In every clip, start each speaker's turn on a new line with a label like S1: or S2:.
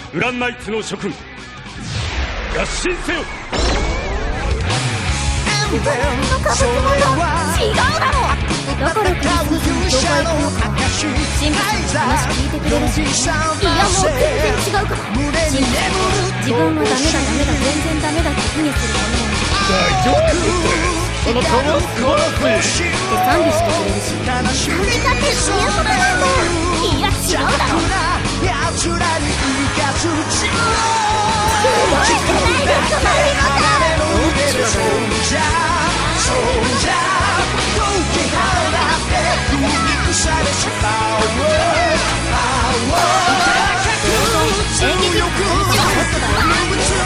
S1: ウランナイツの諸君、合心せよ。
S2: それは違うだろう。だからクリスマスに教会行くのか。神父さんの話聞いてくれるし、いやもう全然違うから。神父さん自分はダメだ全然ダメだって卑下するものを
S1: 大丈夫ってあなたは素晴らしい
S2: って賛美してくれるし、それだってそういうことなんだ。いや違うだろう。言われてないですマリコさん。演劇の感じはホットだよ。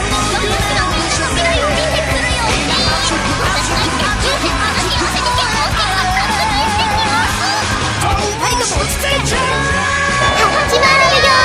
S2: 始まるよ。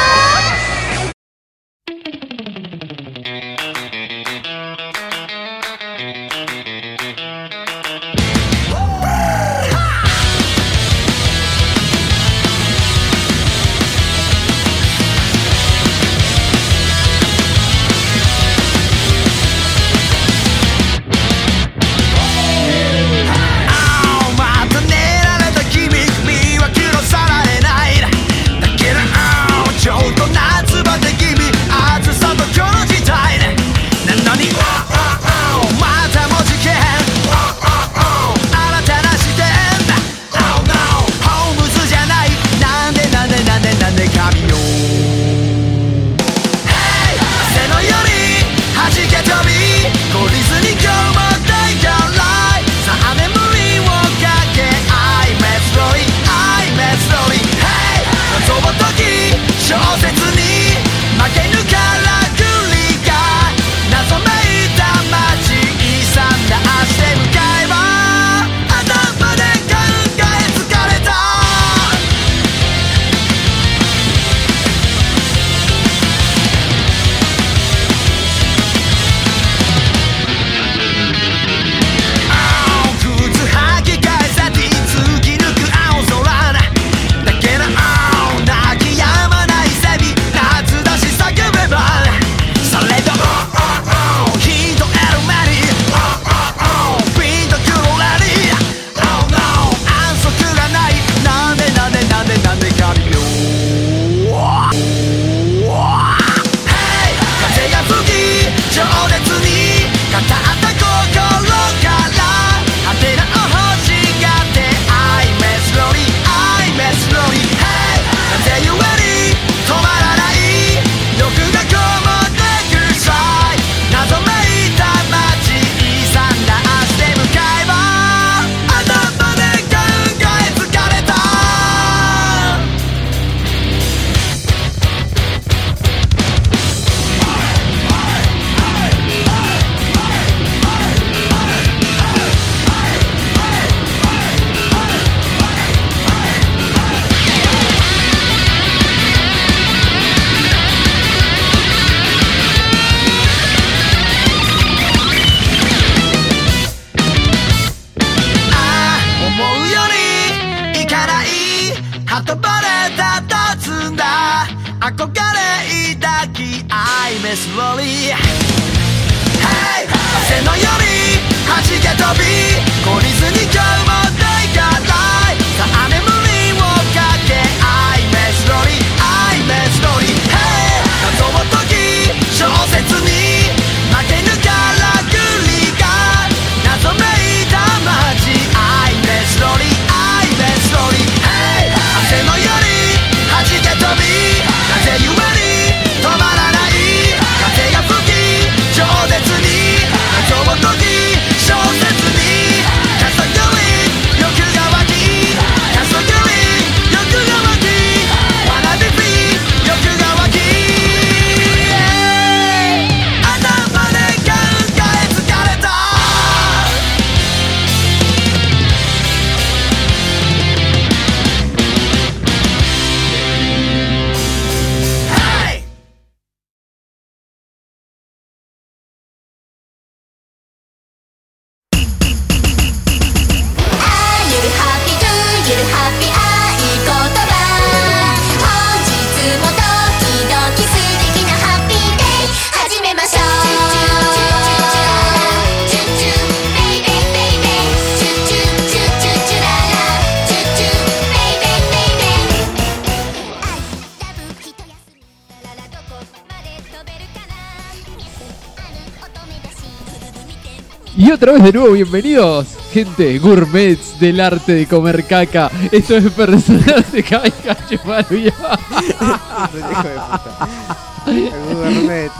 S1: Y otra vez de nuevo, bienvenidos, gente, gourmets del arte de comer caca. Esto es Personas de Caiga Maruya.
S3: Hijo de puta. El gourmet.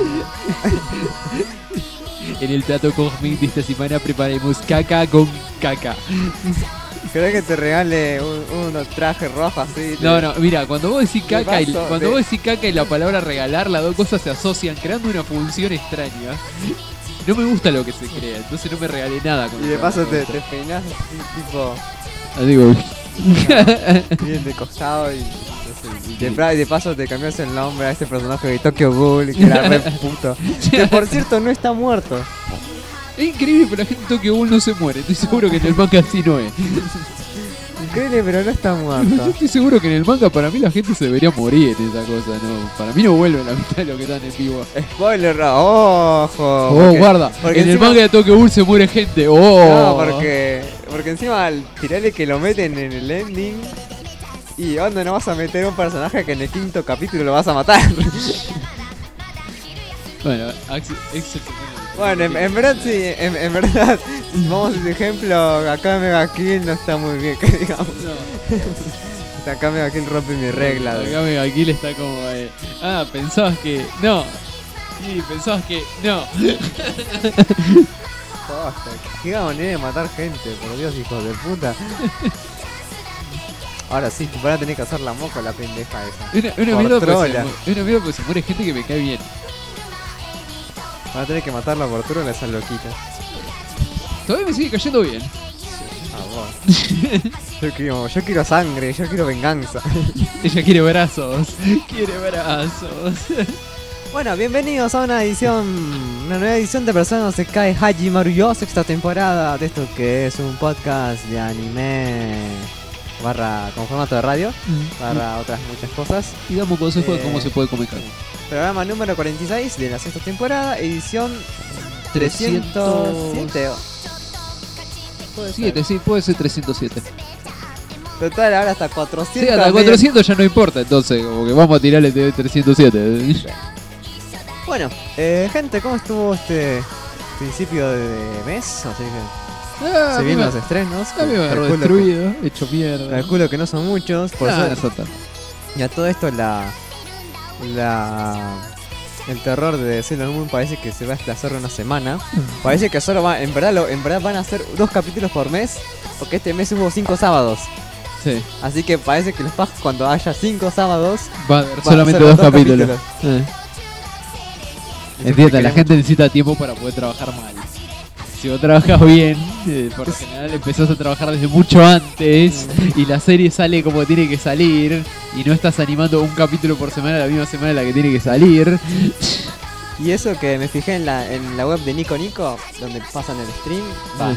S1: En el Teatro Cosmic de esta semana preparemos caca con caca.
S3: ¿Querés que te regale unos trajes rojos así?
S1: No, mira, cuando vos decís caca y,
S3: paso,
S1: cuando vos decís caca y la palabra regalar, las dos cosas se asocian, creando una función extraña. No me gusta lo que se crea, entonces no me regalé nada con
S3: Y de
S1: eso.
S3: paso te peinás así, tipo,
S1: Digo,
S3: bien de costado y... Y de paso te cambias el nombre a este personaje de Tokyo Ghoul, que era re puto. Que por cierto no está muerto.
S1: es increíble, pero la gente de Tokyo Ghoul no se muere. Estoy seguro que en el manga así no es.
S3: Increíble, pero no está
S1: Yo
S3: muerto.
S1: estoy seguro que en el manga para mí la gente se debería morir en esa cosa, ¿no? Para mí no vuelve la mitad de lo que están en vivo.
S3: Spoiler, ojo.
S1: Oh, guarda,
S3: porque
S1: en el
S3: encima-
S1: manga de Tokyo Ghoul se muere gente. Oh.
S3: No, porque encima al tirarle que lo meten en el ending. Y onda, no vas a meter un personaje que en el quinto capítulo lo vas a matar.
S1: Bueno, Axel se pone-
S3: Bueno, en verdad sí, en verdad, si vamos a ese ejemplo, acá Mega Kill no está muy bien, que digamos.
S1: No.
S3: Acá Mega Kill rompe mi regla.
S1: Acá Mega Kill está como pensabas que no. Sí, pensabas que no.
S3: Posta, qué manera de matar gente, por Dios, hijos de puta. Ahora sí, van a tener que hacer la moca la pendeja esa.
S1: Una
S3: Por
S1: mierda
S3: trola.
S1: porque se muere gente que me cae bien.
S3: Van a tener que matarla por trola esa loquita.
S1: Todavía me sigue cayendo bien.
S3: Ah, vos. Yo quiero sangre, yo quiero venganza.
S1: Ella quiere brazos. Quiere brazos.
S3: Bueno, bienvenidos a una nueva edición de Personas se cae Haji Maruyo, sexta temporada de esto que es un podcast de anime barra con formato de radio, barra otras muchas cosas.
S1: Y damos consejos de cómo se puede comer caca.
S3: Programa número 46 de la sexta temporada, edición 307. Puede ser.
S1: 7, sí, puede ser 307.
S3: Total, ahora hasta 400.
S1: Sí, hasta 400 ya no importa, entonces, como que vamos a tirarle de 307.
S3: Bueno, gente, ¿cómo estuvo este principio de mes? Así que se vienen los estrenos.
S1: A mí me agarró
S3: Calculo
S1: destruido, hecho mierda.
S3: calculo que no son muchos. Por eso,
S1: Exacto.
S3: y a todo esto el terror de Sailor Moon parece que se va a desplazar una semana. Parece que solo en verdad van a ser 2 capítulos por mes, porque este mes hubo 5 sábados.
S1: Sí,
S3: Así que parece que los packs cuando haya 5 sábados
S1: va a haber
S3: Va a
S1: solamente
S3: ser
S1: 2
S3: dos
S1: capítulos.
S3: capítulos.
S1: Entienda, la gente necesita tiempo para poder trabajar mal. Si vos trabajas bien, por lo general empezás a trabajar desde mucho antes y la serie sale como tiene que salir y no estás animando un capítulo por semana la misma semana en la que tiene que salir.
S3: Y eso que me fijé en la web de Nico Nico, donde pasan el stream,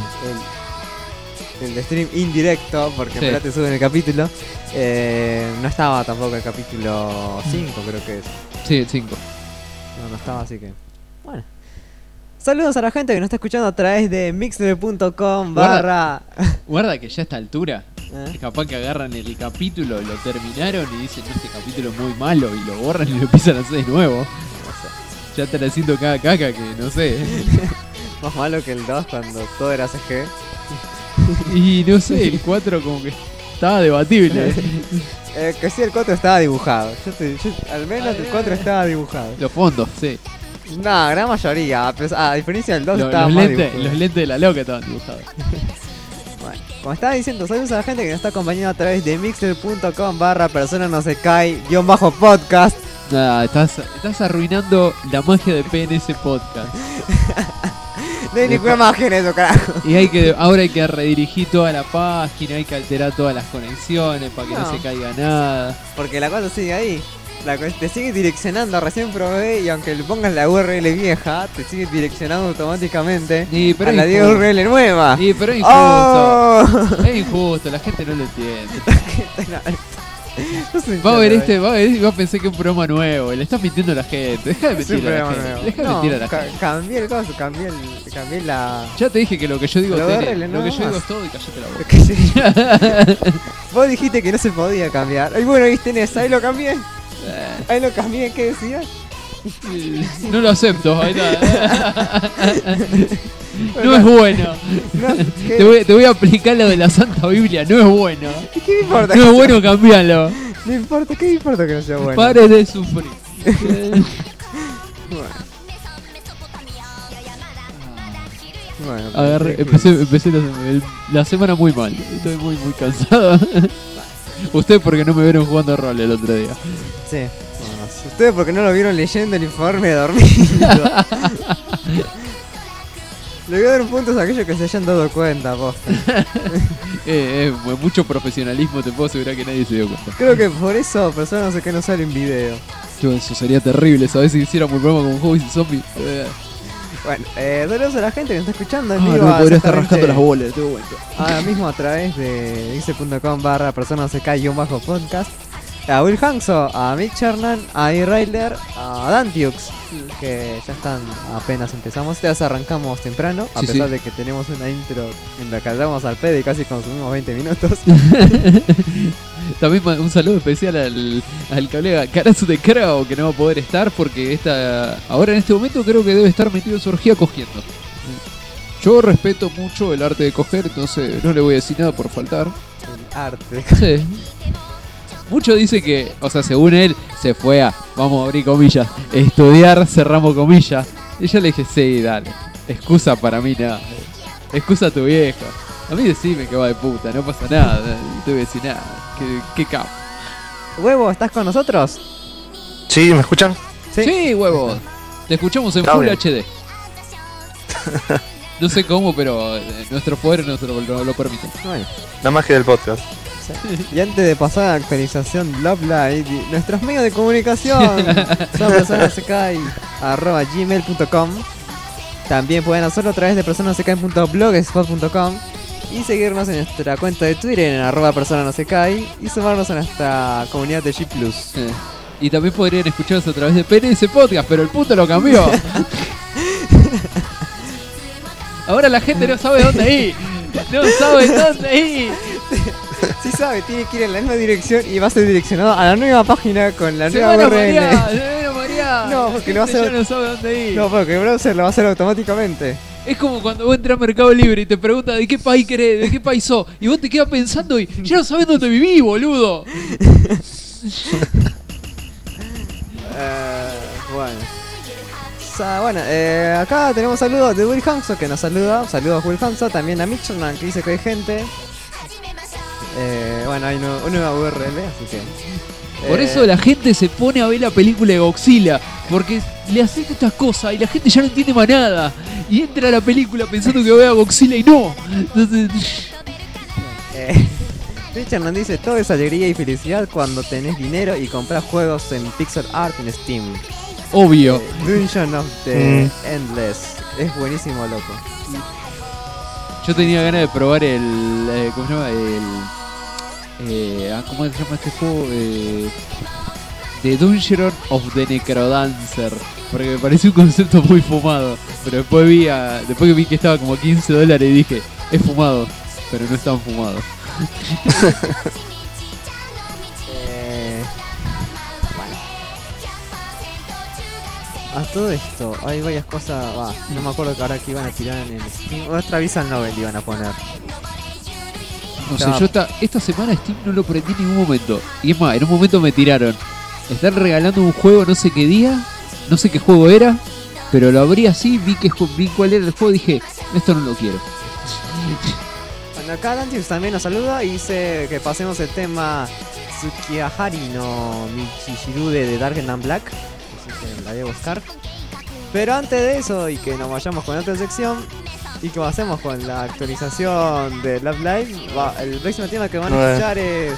S3: el stream indirecto, porque
S1: Sí.
S3: en verdad te suben el capítulo, no estaba tampoco el capítulo 5, creo que es.
S1: Sí, el 5.
S3: No estaba, así que... Bueno. Saludos a la gente que nos está escuchando a través de mixler.com barra...
S1: Guarda que ya a esta altura,
S3: ¿Eh?
S1: capaz que agarran el capítulo, lo terminaron y dicen este capítulo es muy malo y lo borran y lo empiezan a hacer de nuevo. Ya están haciendo cada caca que no sé.
S3: Más malo que el 2 cuando todo era CG.
S1: Y no sé, el 4 como que estaba debatible.
S3: Que sí, el 4 estaba dibujado. Al menos el 4 estaba dibujado.
S1: Los fondos, sí.
S3: No, gran mayoría. A diferencia del 2
S1: Los,
S3: estaba
S1: los
S3: más
S1: lentes,
S3: dibujado.
S1: los lentes de la loca estaban dibujados.
S3: Bueno, como estaba diciendo, saludos a la gente que nos está acompañando a través de mixler.com barra persona no se cae _podcast.
S1: Nada, estás arruinando la magia de PNS Podcast.
S3: No hay ninguna magia en eso, carajo.
S1: Y ahora hay que redirigir toda la página, hay que alterar todas las conexiones para que no
S3: No.
S1: se caiga nada.
S3: Porque la cosa sigue ahí. Te sigue direccionando, recién probé y aunque le pongas la URL vieja, te sigue direccionando automáticamente
S1: Sí, pero
S3: a la
S1: es injusto.
S3: URL nueva.
S1: Sí, pero es injusto.
S3: ¡Oh!
S1: Es injusto, la gente no lo entiende.
S3: No se
S1: Va a ver
S3: entiende,
S1: va a ver y va a pensar que es un programa nuevo. Le estás mintiendo a la gente. Deja de
S3: es un
S1: mentir a la
S3: programa
S1: gente.
S3: nuevo.
S1: Deja de
S3: No,
S1: mentir a la gente.
S3: cambié el coso, cambié la...
S1: Ya te dije que lo que yo digo
S3: Pero
S1: tenés.
S3: agárrele,
S1: Lo
S3: no
S1: que yo
S3: más.
S1: digo es todo y callate la boca.
S3: ¿Qué sé? Vos dijiste que no se podía cambiar. Y bueno, ahí tenés, ahí lo cambié. Ahí lo cambié, ¿qué decías?
S1: No lo acepto. Ahí está. No es bueno.
S3: No,
S1: Te voy a aplicar lo de la Santa Biblia. No es bueno.
S3: ¿Qué me importa?
S1: No es bueno, cambialo.
S3: No importa, ¿qué me importa que no sea bueno?
S1: Pare de sufrir.
S3: Bueno,
S1: Empecé la semana muy mal. Estoy muy cansado. Usted porque no me vieron jugando rol el otro día.
S3: Sí. Bueno, ustedes porque no lo vieron leyendo el informe de dormido. Le voy a dar puntos a aquellos que se hayan dado cuenta, posta.
S1: Mucho profesionalismo, te puedo asegurar que nadie se dio cuenta.
S3: Creo que por eso personas no sé qué no sale en video.
S1: Eso sería terrible, ¿sabes? Si hiciéramos un programa como Hobbies y Zombies.
S3: Bueno, saludos a la gente que está escuchando en
S1: No
S3: vivo.
S1: me podría estar
S3: exactamente
S1: rascando las bolas, te cuento.
S3: ahora mismo a través de dice.com/personasek-podcast. A Will Hanso, a Mitch Chernan, a E-Railer, a Dantiux, que ya están, apenas empezamos. Ya arrancamos temprano, a
S1: Sí,
S3: pesar
S1: sí.
S3: de que tenemos una intro en la que hablamos al pedo y casi consumimos 20 minutos.
S1: También un saludo especial al colega Carazo de Crow, que no va a poder estar porque ahora en este momento creo que debe estar metido en su orgía cogiendo. Yo respeto mucho el arte de coger, entonces no le voy a decir nada por faltar.
S3: El arte.
S1: Sí. Mucho dice que, o sea, según él, se fue a, vamos a abrir comillas, estudiar, cerramos comillas. Y yo le dije, sí, dale. Excusa para mí nada. Excusa a tu vieja. A mí decime que va de puta, no pasa nada. No te voy a decir nada. ¿Qué capo?
S3: Huevo, ¿estás con nosotros?
S4: Sí, ¿me escuchan?
S1: Sí, huevo. Te escuchamos en
S4: Está
S1: Full
S4: bien.
S1: HD. No sé cómo, pero nuestro poder lo permite.
S3: Bueno.
S4: La magia del podcast.
S3: Y antes de pasar a la actualización de Love Live, nuestros medios de comunicación son personasek@gmail.com. También pueden hacerlo a través de personasek.blogspot.com y seguirnos en nuestra cuenta de Twitter en @personasek y sumarnos a nuestra comunidad de G+.
S1: Y también podrían escucharnos a través de PNS Podcast, pero el puto lo cambió. Ahora la gente no sabe dónde ir. No sabe dónde ir.
S3: Sí sabe, tiene que ir en la misma dirección y va a ser direccionado a la nueva página con la
S1: Se
S3: nueva
S1: van a
S3: URL.
S1: marear, se van a marear.
S3: No, porque lo va a
S1: Gente
S3: hacer-
S1: ya no sabe dónde ir.
S3: No, porque el browser lo va a hacer automáticamente.
S1: Es como cuando vos entras a Mercado Libre y te preguntan de qué país querés, de qué país sos, y vos te quedas pensando y ya no sabés dónde viví, boludo.
S3: Bueno. Bueno, acá tenemos saludos de Will Hanso que nos saluda. Saludos a Will Hanso, también a Mitchellman que dice que hay gente. Bueno, hay una nueva URL, así que.
S1: Por eso la gente se pone a ver la película de Godzilla, porque le haces estas cosas y la gente ya no entiende más nada. Y entra a la película pensando que vea a Godzilla y no. Entonces,
S3: Mitchellman dice: todo es alegría y felicidad cuando tenés dinero y compras juegos en pixel art en Steam.
S1: obvio.
S3: Dungeon of the Endless. Es buenísimo, loco.
S1: Yo tenía ganas de probar el. ¿Cómo se llama? ¿Cómo se llama este juego? The Dungeon of the Necrodancer. Porque me pareció un concepto muy fumado. Pero después que vi que estaba como $15 y dije, es fumado, pero no es tan fumado.
S3: Bueno. A todo esto, hay varias cosas. No me acuerdo que ahora que iban a tirar en el Steam. Otra Visual Novel iban a poner.
S1: No sé,
S3: Ya.
S1: yo esta semana Steam no lo prendí en ningún momento. Y es más, en un momento me tiraron. Están regalando un juego no sé qué día, no sé qué juego era, pero lo abrí así, vi cuál era el juego y dije, esto no lo quiero.
S3: Bueno, acá Dantius también nos saluda y dice que pasemos el tema Tsukihari no Michishirure de Dark and Black. Así que la voy a buscar. Pero antes de eso y que nos vayamos con otra sección y que pasemos con la actualización de Love Live, el próximo tema que van a escuchar es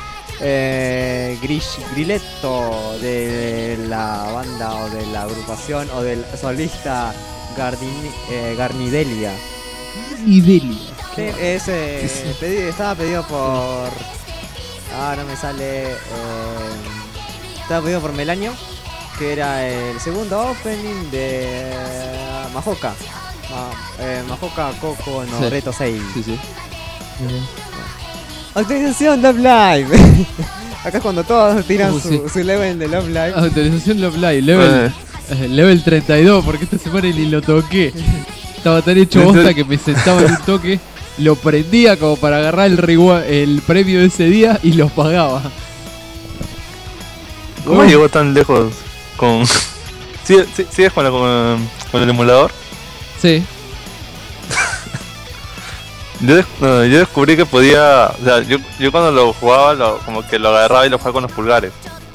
S3: Grilletto de la banda o de la agrupación o del solista Garnidelia.
S1: Nidelia.
S3: Sí, estaba pedido por. No me sale. Estaba pedido por Melanio, que era el segundo opening de Mahoka. Mahoka Coco no
S1: Sí.
S3: Reto 6.
S1: Sí.
S3: Actualización Love Live. Acá es cuando todos tiran
S1: Sí.
S3: su level de Love Live.
S1: Actualización Love Live, level Level 32, porque esta semana ni lo toqué. Estaba tan hecho bosta que me sentaba en un toque, lo prendía como para agarrar el premio de ese día y lo pagaba.
S4: ¿Cómo llegó tan lejos con... ¿Sigues con el emulador?
S1: Sí.
S4: Yo descubrí que podía... O sea, yo cuando lo jugaba, como que lo agarraba y lo jugaba con los pulgares.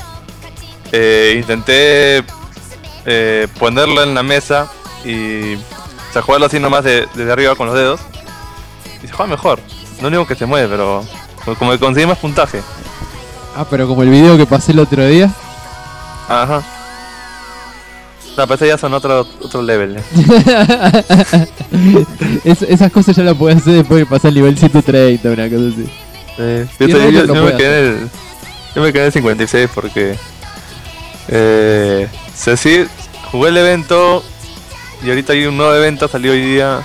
S4: Intenté ponerlo en la mesa y... O sea, jugarlo así nomás desde arriba con los dedos. Y se juega mejor. Lo único que se mueve, pero... Como que consigue más puntaje.
S1: Ah, pero como el video que pasé el otro día.
S4: Ajá. No, pero ya son otro level.
S1: Esas cosas ya las puedes hacer después de pasar el nivel 130, una cosa así.
S4: Yo me quedé en 56 porque... sí, jugué el evento y ahorita hay un nuevo evento, salió hoy día.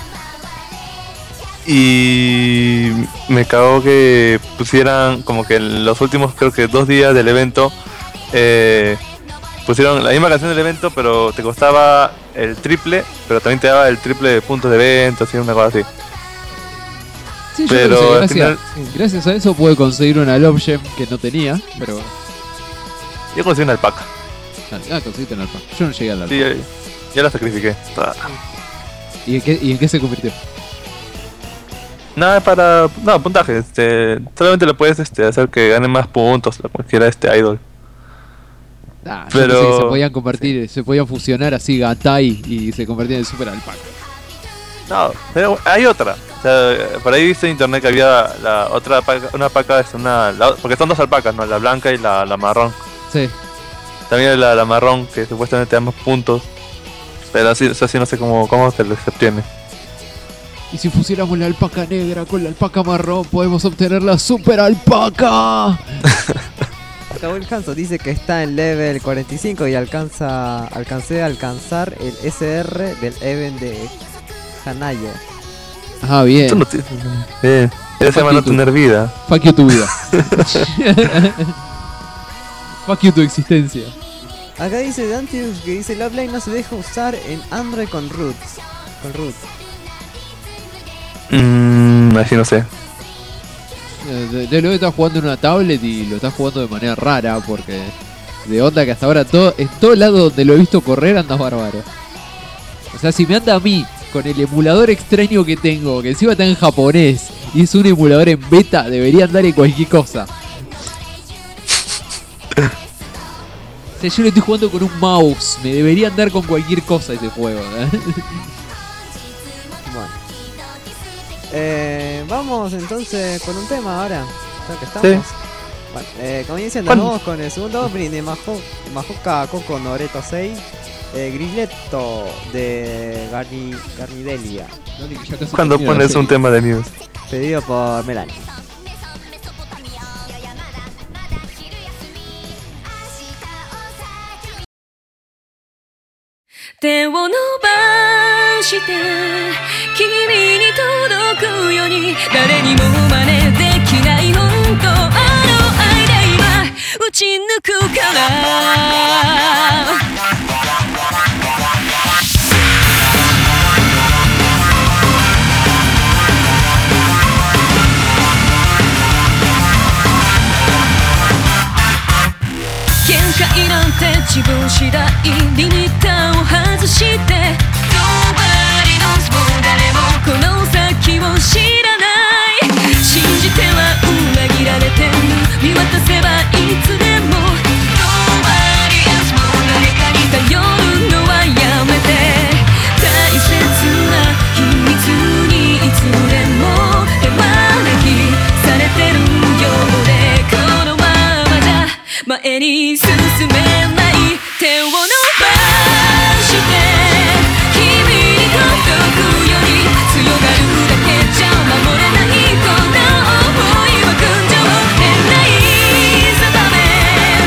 S4: Y me cagó que pusieran como que en los últimos creo que 2 días del evento pusieron la misma canción del evento, pero te costaba el triple, pero también te daba el triple de puntos de evento, así una cosa así.
S1: Sí,
S4: pero
S1: yo
S4: al final,
S1: gracias a eso pude conseguir una Love Gem que no tenía, pero...
S4: yo conseguí una alpaca.
S1: Conseguiste una alpaca. Yo no llegué a la
S4: Sí,
S1: alpaca.
S4: ya la sacrifiqué.
S1: ¿Y en qué se convirtió?
S4: Nada para... No, puntaje. Solamente lo puedes hacer que gane más puntos, cualquiera idol.
S1: Yo
S4: pero...
S1: pensé que se podían convertir, se podían fusionar así Gatai y se convertían en Super Alpaca.
S4: No, pero hay otra. O sea, por ahí viste en internet que había la otra alpaca, una alpaca, porque son 2 alpacas, ¿no? La blanca y la marrón.
S1: Sí.
S4: También la marrón, que supuestamente da más puntos. Pero así no sé cómo se obtiene.
S1: Y si fusionamos la alpaca negra con la alpaca marrón, podemos obtener la Super Alpaca.
S3: Kabuel Hanso dice que está en level 45 y alcancé a alcanzar el SR del event de Hanayo.
S1: Ah, bien.
S4: Eso no se llama no tener vida.
S1: Fuck you tu vida. Fuck you tu existencia.
S3: Acá dice Dantius que dice Love Live no se deja usar en Android con root.
S4: Así no sé.
S1: De lo que estás jugando en una tablet y lo estás jugando de manera rara, porque de onda que hasta ahora en todo lado donde lo he visto correr andas bárbaro. O sea, si me anda a mí con el emulador extraño que tengo, que encima está en japonés y es un emulador en beta, debería andar en cualquier cosa. O sea, yo lo estoy jugando con un mouse, me debería andar con cualquier cosa ese juego, ¿eh?
S3: Bueno. Vamos entonces con un tema ahora, ya que estamos. Sí. Bueno, como dicen, vamos con el segundo opening de Mahoka Koko no Reto 6, Grilletto de Garnidelia.
S4: Cuando pones un tema de news.
S3: Pedido por Melanie.
S2: 手を伸ばして君に届くように誰にも真似できない本当の愛で今打ち抜くから限界なんて自分次第リミッターを外して Nobody knows もう誰もこの先を知らない信じては裏切られてる見渡せばいつでも Nobody else もう誰かに頼るのはやめて大切な秘密にいつでも手招きされてるようでこのままじゃ前に進めない手を伸ばして君に届くより強がるだけじゃ守れないこんな想いは群青変ない定め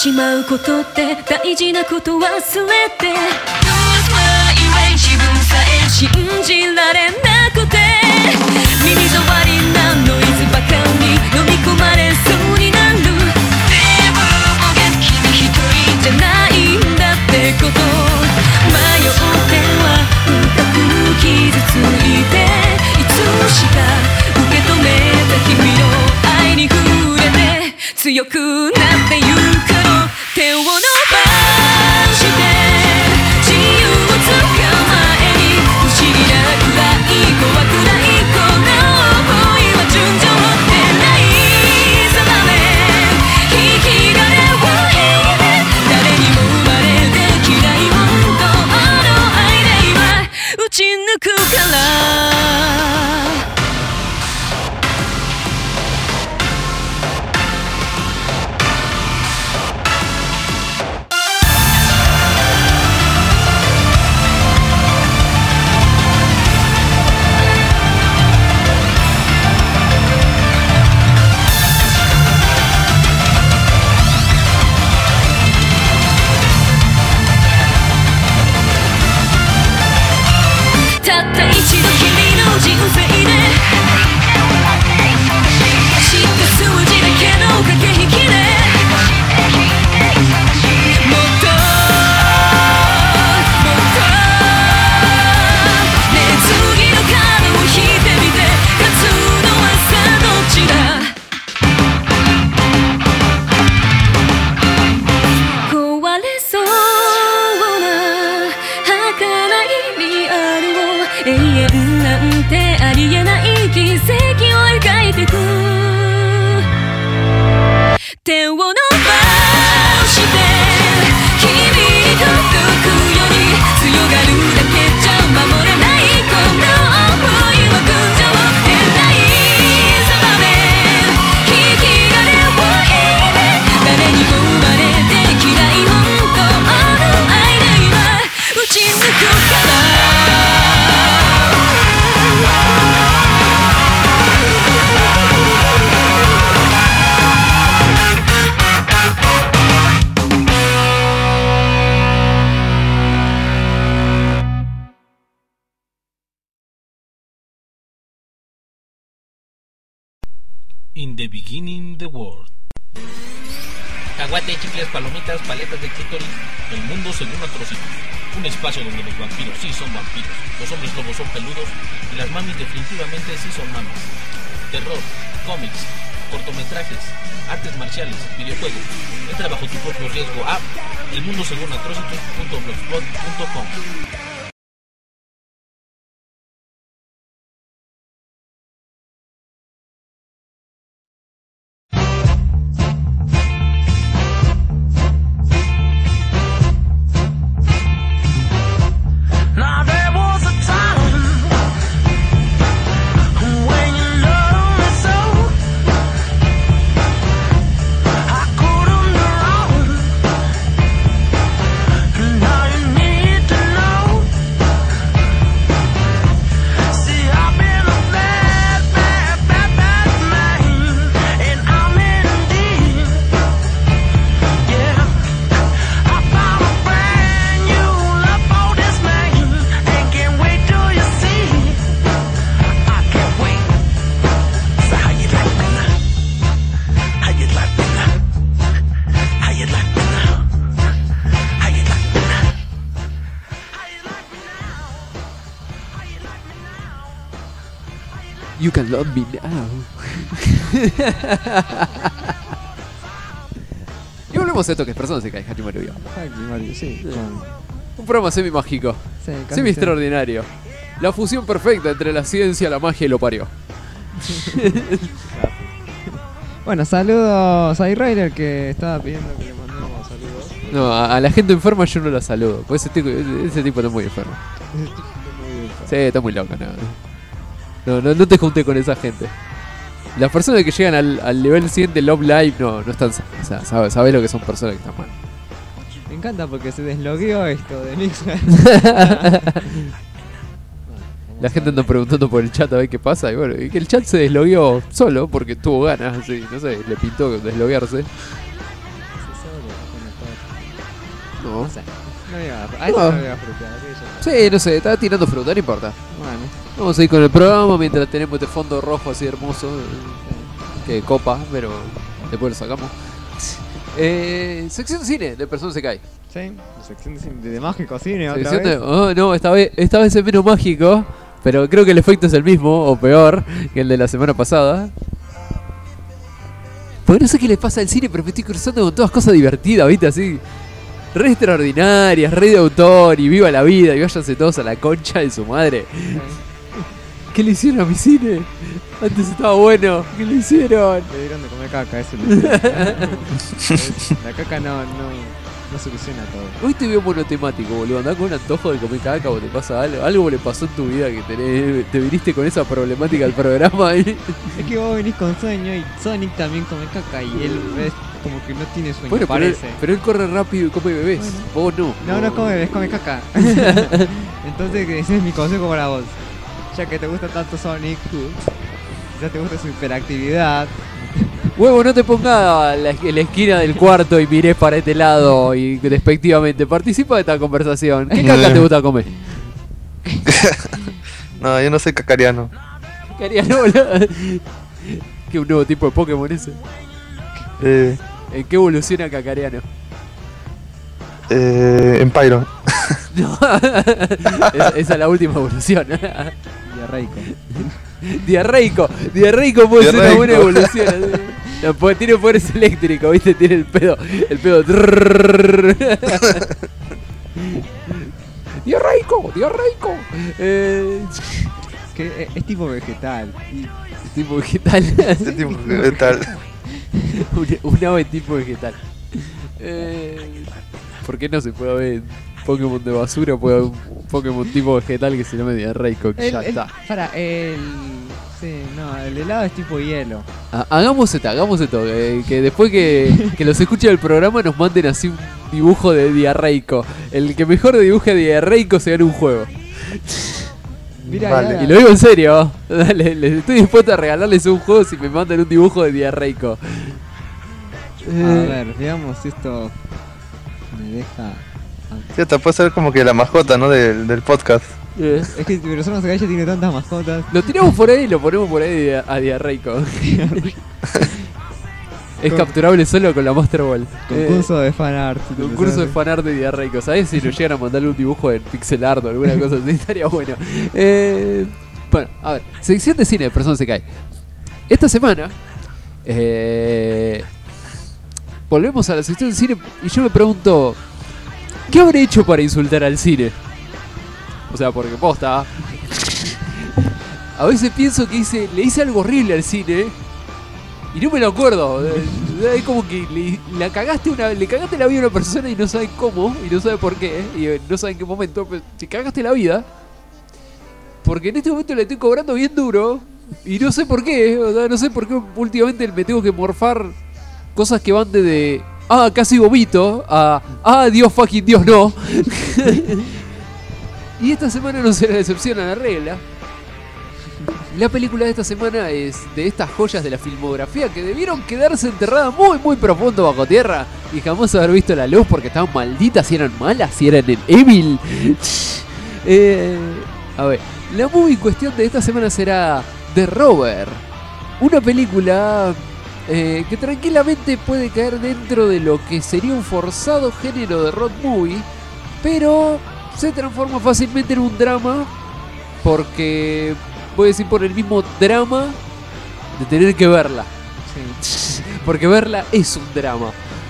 S2: しまうことって大事なこと忘れて Lose my way 自分さえ信じられなくて耳障りなノイズばかり飲み込まれそうになるでも君一人じゃないんだってこと迷っては深く傷ついていつしか受け止めた君の愛に触れて強くなってゆくの手を伸ばして自由を捕まえに不思議なくらい怖くないこの想いは順序ってない定め引き金を引いて誰にも生まれて嫌い本当の愛で今打ち抜くからたった一度君の人生で知った数字だけの駆け引きでもっともっとねえ次のカードを引いてみて勝つのはさあどっちだ壊れそうな儚いリアルを永遠なんてありえない奇跡を描いてく手を伸ばして君に届くより強がるだけじゃ守れないこの想いは群青ってない定め引き金を引いて誰にも生まれて嫌い本当の愛で今打ち抜くから
S5: In the beginning the world. Caguate, chicles, palomitas, paletas de clítoris. El mundo según Atrocito. Un espacio donde los vampiros sí son vampiros, los hombres lobos son peludos y las mamis definitivamente sí son mamis. Terror, cómics, cortometrajes, artes marciales, videojuegos. Entra bajo tu propio riesgo a elmundosegunatrocitos.blogspot.com.
S1: You can love me now. Y volvemos a esto que es Personas de Kai Hachimaru Yo.
S3: Sí,
S1: Un programa semi-mágico,
S3: sí, casi
S1: semi-extraordinario. La fusión perfecta entre la ciencia, la magia y lo parió.
S3: Bueno, saludos a Irrailer que estaba pidiendo que le mandemos saludos.
S1: No, a la gente enferma yo no la saludo, porque ese tipo está muy enfermo. Sí, está muy loco, no te juntes con esa gente. Las personas que llegan al nivel 100 de Love Live no están sanas. O sea, sabés lo que son personas que están mal.
S3: Me encanta porque se deslogueó esto de Mixer.
S1: La gente anda preguntando por el chat a ver qué pasa. Y bueno, y que el chat se deslogueó solo porque tuvo ganas. Así, no sé, le pintó desloguearse.
S6: No.
S3: No sé. No me iba a eso
S6: No.
S3: no me iba a frutear, así que ya está.
S6: Sí, no sé, estaba tirando fruta, no importa.
S3: Bueno,
S6: Vamos a ir con el programa mientras tenemos este fondo rojo así hermoso. Que copa, pero después lo sacamos. Sección de cine de Persona se cae.
S3: sí, sección de mágico cine otra
S6: Sección de.
S3: vez.
S6: Oh, no, esta vez es menos mágico. Pero creo que el efecto es el mismo, o peor, que el de la semana pasada. Porque no sé qué le pasa al cine, pero me estoy cruzando con todas cosas divertidas, ¿viste? Así. Re extraordinarias, re de autor, y viva la vida, y váyanse todos a la concha de su madre. ¿Qué le hicieron a mi cine? Antes estaba bueno, ¿qué le hicieron?
S3: Le dieron de comer caca, eso es lo que- La caca no soluciona todo.
S6: Hoy te veo monotemático, boludo. Andás con un antojo de comer caca o te pasa algo. Algo le pasó en tu vida que te viniste con esa problemática al programa. ¿Eh?
S3: Es que vos venís con sueño y Sonic también come caca y él es como que no tiene sueño,
S6: Bueno,
S3: parece.
S6: pero él corre rápido y come bebés. Vos no.
S3: No come bebés, come caca. Entonces ese es mi consejo para vos. Ya que te gusta tanto Sonic, ya te gusta su hiperactividad.
S6: Huevo, no te pongas en la esquina del cuarto y mires para este lado y despectivamente. Participa de esta conversación. ¿Qué caca te gusta comer?
S4: No, yo no soy cacariano.
S6: ¿Qué harías, no, boludo? ¿Qué un nuevo tipo de Pokémon ese? ¿En qué evoluciona Cacareano?
S4: En Pyro.
S6: No, esa es la última evolución.
S3: Diarreico.
S6: Diarreico puede ser una
S4: Diarreico.
S6: buena evolución. ¿Sí? No, porque tiene poderes eléctricos, ¿viste? Tiene el pedo. Diarreico.
S3: Que es tipo vegetal.
S6: Tipo vegetal.
S4: Ese tipo de tal.
S6: Un ave tipo vegetal. ¿Por qué no se puede ver Pokémon de basura? Puede haber un Pokémon tipo vegetal que se llame Diarreico. Ya está.
S3: El helado es tipo hielo.
S6: Hagamos esto, que después que los escuchen el programa nos manden así un dibujo de Diarreico. El que mejor dibuje Diarreico se gana un juego.
S3: Mira,
S4: Vale.
S6: Y lo digo en serio, dale, estoy dispuesto a regalarles un juego si me mandan un dibujo de Diarreico.
S3: A ver, veamos si esto me deja.
S4: Cierto, puede ser como que la mascota, ¿no? Del podcast.
S3: Es que Persona se cae ya tiene tantas mascotas.
S6: Lo tiramos por ahí y lo ponemos por ahí a Diarreico. Es capturable solo con la Master Ball.
S3: Concurso de fanart.
S6: Concurso de fanart de Diarreico. ¿Sabes si nos llegan a mandarle un dibujo en pixel art o alguna cosa así? Estaría bueno. Bueno, a ver. Sección de cine de Persona se cae. Esta semana volvemos a la sección de cine y yo me pregunto, ¿qué habré hecho para insultar al cine? O sea, porque posta. A veces pienso que le hice algo horrible al cine y no me lo acuerdo. Es como que le cagaste la vida a una persona y no sabe cómo, y no sabe por qué, y no sabe en qué momento, pero te cagaste la vida. Porque en este momento le estoy cobrando bien duro y no sé por qué. O sea, no sé por qué últimamente me tengo que morfar cosas que van de casi vomito a Dios fucking Dios no. Y esta semana no será la excepción a la regla. La película de esta semana es de estas joyas de la filmografía que debieron quedarse enterradas muy muy profundo bajo tierra y jamás haber visto la luz porque estaban malditas, si eran malas, si eran en Evil. A ver, la movie en cuestión de esta semana será The Rover, una película que tranquilamente puede caer dentro de lo que sería un forzado género de road movie, pero se transforma fácilmente en un drama porque, voy a decir, por el mismo drama de tener que verla.
S3: Sí.
S6: Porque verla es un drama.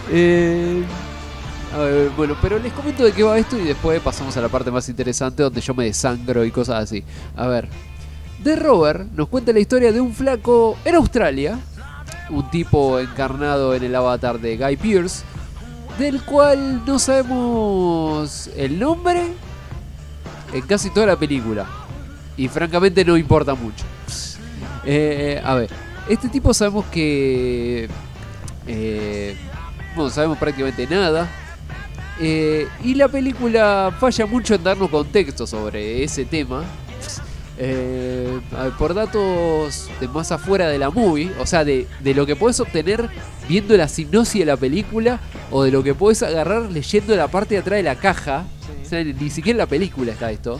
S6: A ver, bueno, pero les comento de qué va esto y después pasamos a la parte más interesante donde yo me desangro y cosas así. A ver, The Rover nos cuenta la historia de un flaco en Australia, un tipo encarnado en el avatar de Guy Pearce, del cual no sabemos el nombre en casi toda la película. Y francamente no importa mucho. A ver, este tipo sabemos que... bueno, sabemos prácticamente nada. Y la película falla mucho en darnos contexto sobre ese tema. A ver, por datos de más afuera de la movie, o sea, de lo que podés obtener viendo la sinopsis de la película o de lo que podés agarrar leyendo la parte de atrás de la caja. O sea, ni siquiera en la película está esto.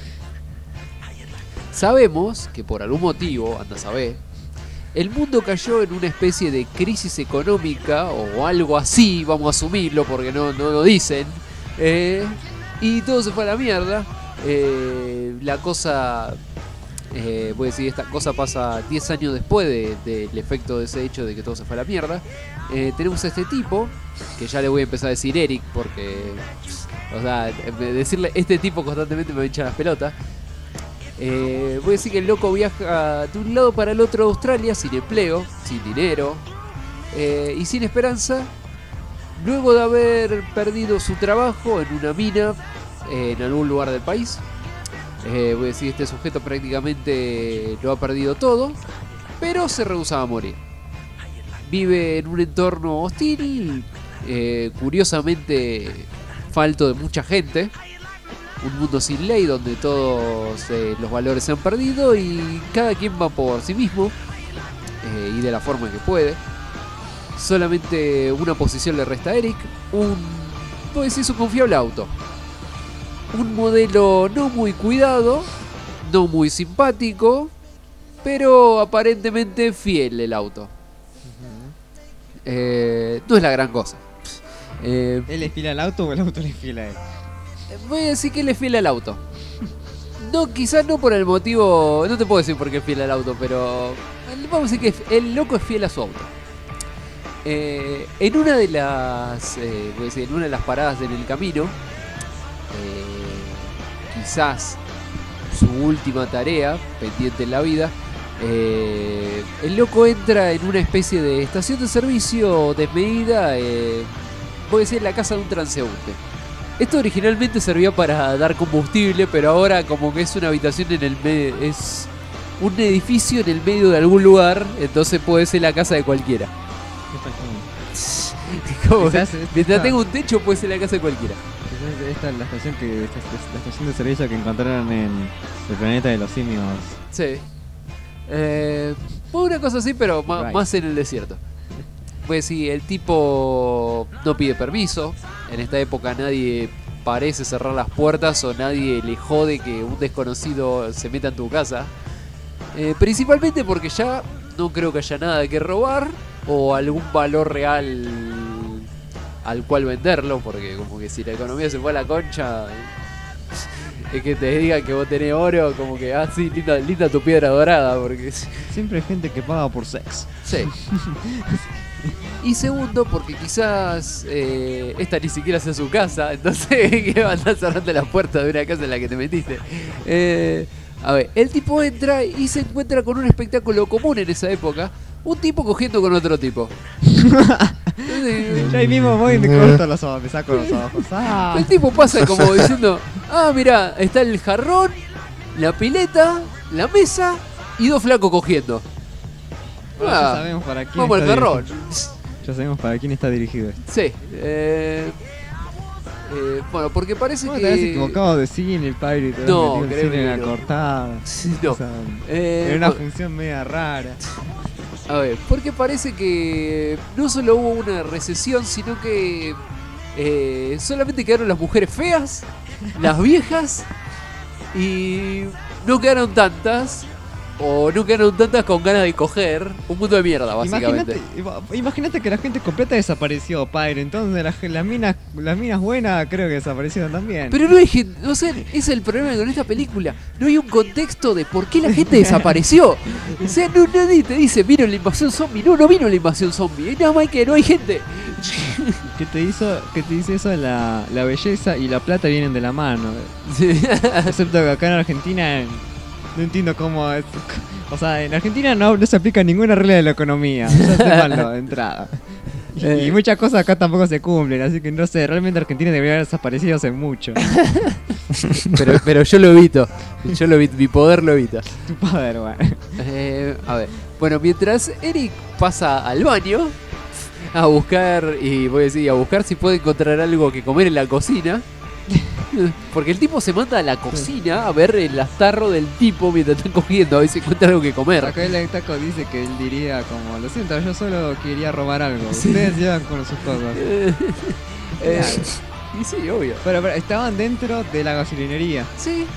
S6: Sabemos que por algún motivo, anda a saber, el mundo cayó en una especie de crisis económica o algo así, vamos a asumirlo porque no lo dicen, y todo se fue a la mierda. La cosa, voy a decir, esta cosa pasa 10 años después del efecto de ese hecho de que todo se fue a la mierda. Tenemos a este tipo, que ya le voy a empezar a decir Eric porque, o sea, decirle este tipo constantemente me echa las pelotas. Voy a decir que el loco viaja de un lado para el otro de Australia sin empleo, sin dinero y sin esperanza, luego de haber perdido su trabajo en una mina en algún lugar del país. Voy a decir, este sujeto prácticamente lo ha perdido todo, pero se rehusaba a morir. Vive en un entorno hostil, curiosamente falto de mucha gente. Un mundo sin ley donde todos los valores se han perdido y cada quien va por sí mismo y de la forma que puede. Solamente una posición le resta a Eric, puede decir, su confiable auto. Un modelo no muy cuidado, no muy simpático, pero aparentemente fiel el auto. No es la gran cosa.
S3: ¿Él es fiel al auto o el auto le es fiel a él?
S6: Voy a decir que él es fiel al auto. No, quizás no por el motivo. No te puedo decir por qué es fiel al auto, pero vamos a decir que el loco es fiel a su auto. En una de las. Voy a decir, en una de las paradas en el camino. Quizás su última tarea pendiente en la vida. El loco entra en una especie de estación de servicio desmedida. Voy a decir, la casa de un transeúnte. Esto originalmente servía para dar combustible, pero ahora como que es una habitación en el medio, es un edificio en el medio de algún lugar, entonces puede ser la casa de cualquiera. Como, mientras tenga un techo puede ser la casa de cualquiera.
S3: Esta es la estación de servicio que encontraron en el planeta de los simios.
S6: Sí. Una cosa así, pero más en el desierto. Pues sí, el tipo no pide permiso. En esta época nadie parece cerrar las puertas o nadie le jode que un desconocido se meta en tu casa. Principalmente porque ya no creo que haya nada que robar o algún valor real al cual venderlo. Porque como que si la economía se fue a la concha, es que te digan que vos tenés oro, como que, sí, linda tu piedra dorada. Porque
S3: siempre hay gente que paga por sexo.
S6: Sí. Y segundo, porque quizás esta ni siquiera sea su casa, entonces que va a andar cerrando la puerta de una casa en la que te metiste. A ver, el tipo entra y se encuentra con un espectáculo común en esa época, un tipo cogiendo con otro tipo.
S3: Yo ahí mismo voy y me corto los ojos, me saco los ojos.
S6: El tipo pasa como diciendo, mirá, está el jarrón, la pileta, la mesa y dos flacos cogiendo.
S3: Ya sabemos para quién.
S6: Vamos al jarrón.
S3: Ya sabemos para quién está dirigido esto.
S6: Sí. Bueno, porque parece que...
S3: ¿Te has equivocado de cine, el padre?
S6: No,
S3: creo
S6: creo
S3: que
S6: que
S3: era
S6: no.
S3: cortada.
S6: No.
S3: O sea, era una función media rara.
S6: A ver, porque parece que no solo hubo una recesión, sino que solamente quedaron las mujeres feas, las viejas, y no quedaron tantas con ganas de coger. Un mundo de mierda, básicamente.
S3: Imagínate que la gente completa desapareció, padre. Entonces las minas buenas creo que desaparecieron también.
S6: Pero no hay gente, o sea, ese es el problema con esta película. No hay un contexto de por qué la gente desapareció. O sea, nadie te dice, vino la invasión zombie. No vino la invasión zombie. Nada más que no hay gente.
S3: ¿Qué te dice eso? La belleza y la plata vienen de la mano.
S6: Sí.
S3: Excepto que acá en Argentina no entiendo cómo es. O sea, en Argentina no se aplica ninguna regla de la economía. Ya sépanlo de entrada. Y muchas cosas acá tampoco se cumplen, así que no sé, realmente Argentina debería haber desaparecido hace mucho.
S6: pero yo lo evito. Mi poder lo evita.
S3: Tu poder, bueno.
S6: A ver, bueno, mientras Eric pasa al baño a buscar, y voy a decir, a buscar si puede encontrar algo que comer en la cocina. Porque el tipo se manda a la cocina a ver el astarro del tipo mientras están cogiendo, a ver si encuentra algo que comer.
S3: Acá el taco dice que él diría como, lo siento, yo solo quería robar algo.
S6: Sí.
S3: Ustedes llevan con sus cosas.
S6: Y sí, obvio.
S3: Pero estaban dentro de la gasolinería.
S6: Sí,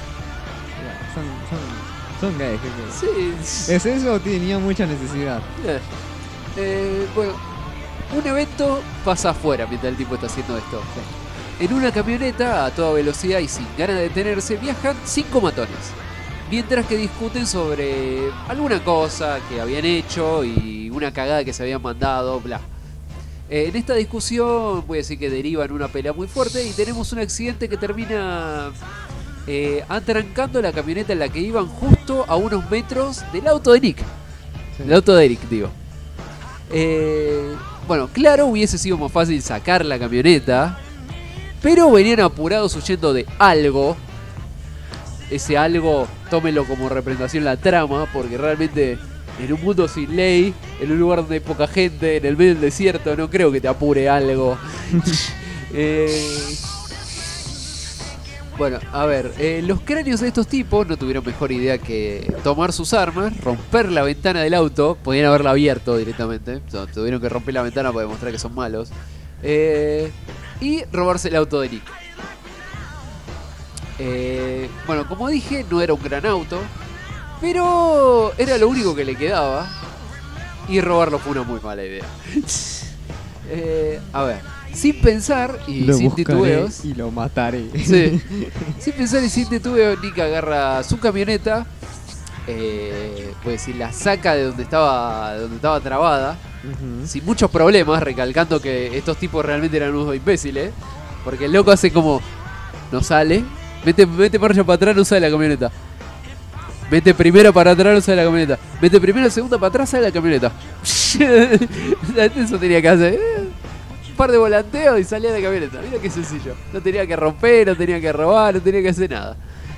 S3: Son gays, ¿qué crees?
S6: sí.
S3: ¿Es eso o tenía mucha necesidad?
S6: Bueno, un evento pasa afuera mientras el tipo está haciendo esto. En una camioneta a toda velocidad y sin ganas de detenerse viajan 5 matones. Mientras que discuten sobre alguna cosa que habían hecho y una cagada que se habían mandado, bla. En esta discusión voy a decir que deriva en una pelea muy fuerte y tenemos un accidente que termina atrancando la camioneta en la que iban justo a unos metros del auto de Nick.
S3: Sí.
S6: Del auto de Eric, digo. Bueno, claro, hubiese sido más fácil sacar la camioneta, pero venían apurados huyendo de algo. Ese algo, tómenlo como representación la trama, porque realmente en un mundo sin ley, en un lugar donde hay poca gente, en el medio del desierto, no creo que te apure algo. Bueno, a ver, los cráneos de estos tipos no tuvieron mejor idea que tomar sus armas, romper la ventana del auto, podían haberla abierto directamente, o sea, tuvieron que romper la ventana para demostrar que son malos, y robarse el auto de Nick. Bueno, como dije, no era un gran auto, pero era lo único que le quedaba, y robarlo fue una muy mala idea. A ver. Sin pensar y
S3: Lo
S6: sin
S3: buscaré
S6: titubeos.
S3: y lo mataré.
S6: Sí. Sin pensar y sin titubeos, Nick agarra su camioneta, pues si la saca de donde estaba trabada,
S3: Ujú.
S6: sin muchos problemas, recalcando que estos tipos realmente eran unos imbéciles, porque el loco hace como, no sale, mete marcha para atrás, no sale la camioneta. Mete primera para atrás, no sale la camioneta. Mete primera, segunda para atrás, sale la camioneta. Eso tenía que hacer. Par de volanteos y salía de la camioneta. Mira qué sencillo. No tenía que romper, no tenía que robar, no tenía que hacer nada.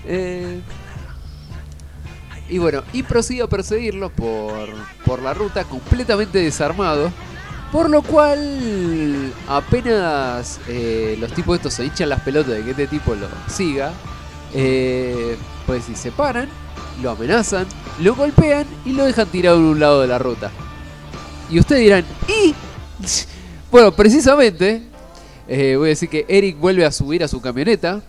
S6: Y bueno, y prosigue a perseguirlos por la ruta completamente desarmado. Por lo cual, apenas los tipos estos se hinchan las pelotas de que este tipo lo siga, pues si se paran, lo amenazan, lo golpean y lo dejan tirado en un lado de la ruta. Y ustedes dirán, ¿y? Bueno, precisamente, voy a decir que Eric vuelve a subir a su camioneta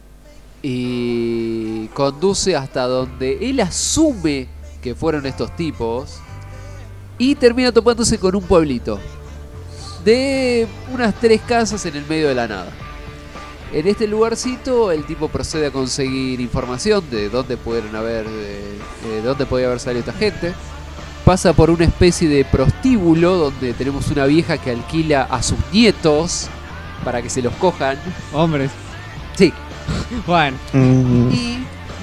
S6: y conduce hasta donde él asume que fueron estos tipos y termina topándose con un pueblito de unas 3 casas en el medio de la nada. En este lugarcito el tipo procede a conseguir información de dónde pudieron haber, dónde podía haber salido esta gente. Pasa por una especie de prostíbulo donde tenemos una vieja que alquila a sus nietos para que se los cojan.
S3: Hombres.
S6: Sí.
S3: Bueno.
S6: Y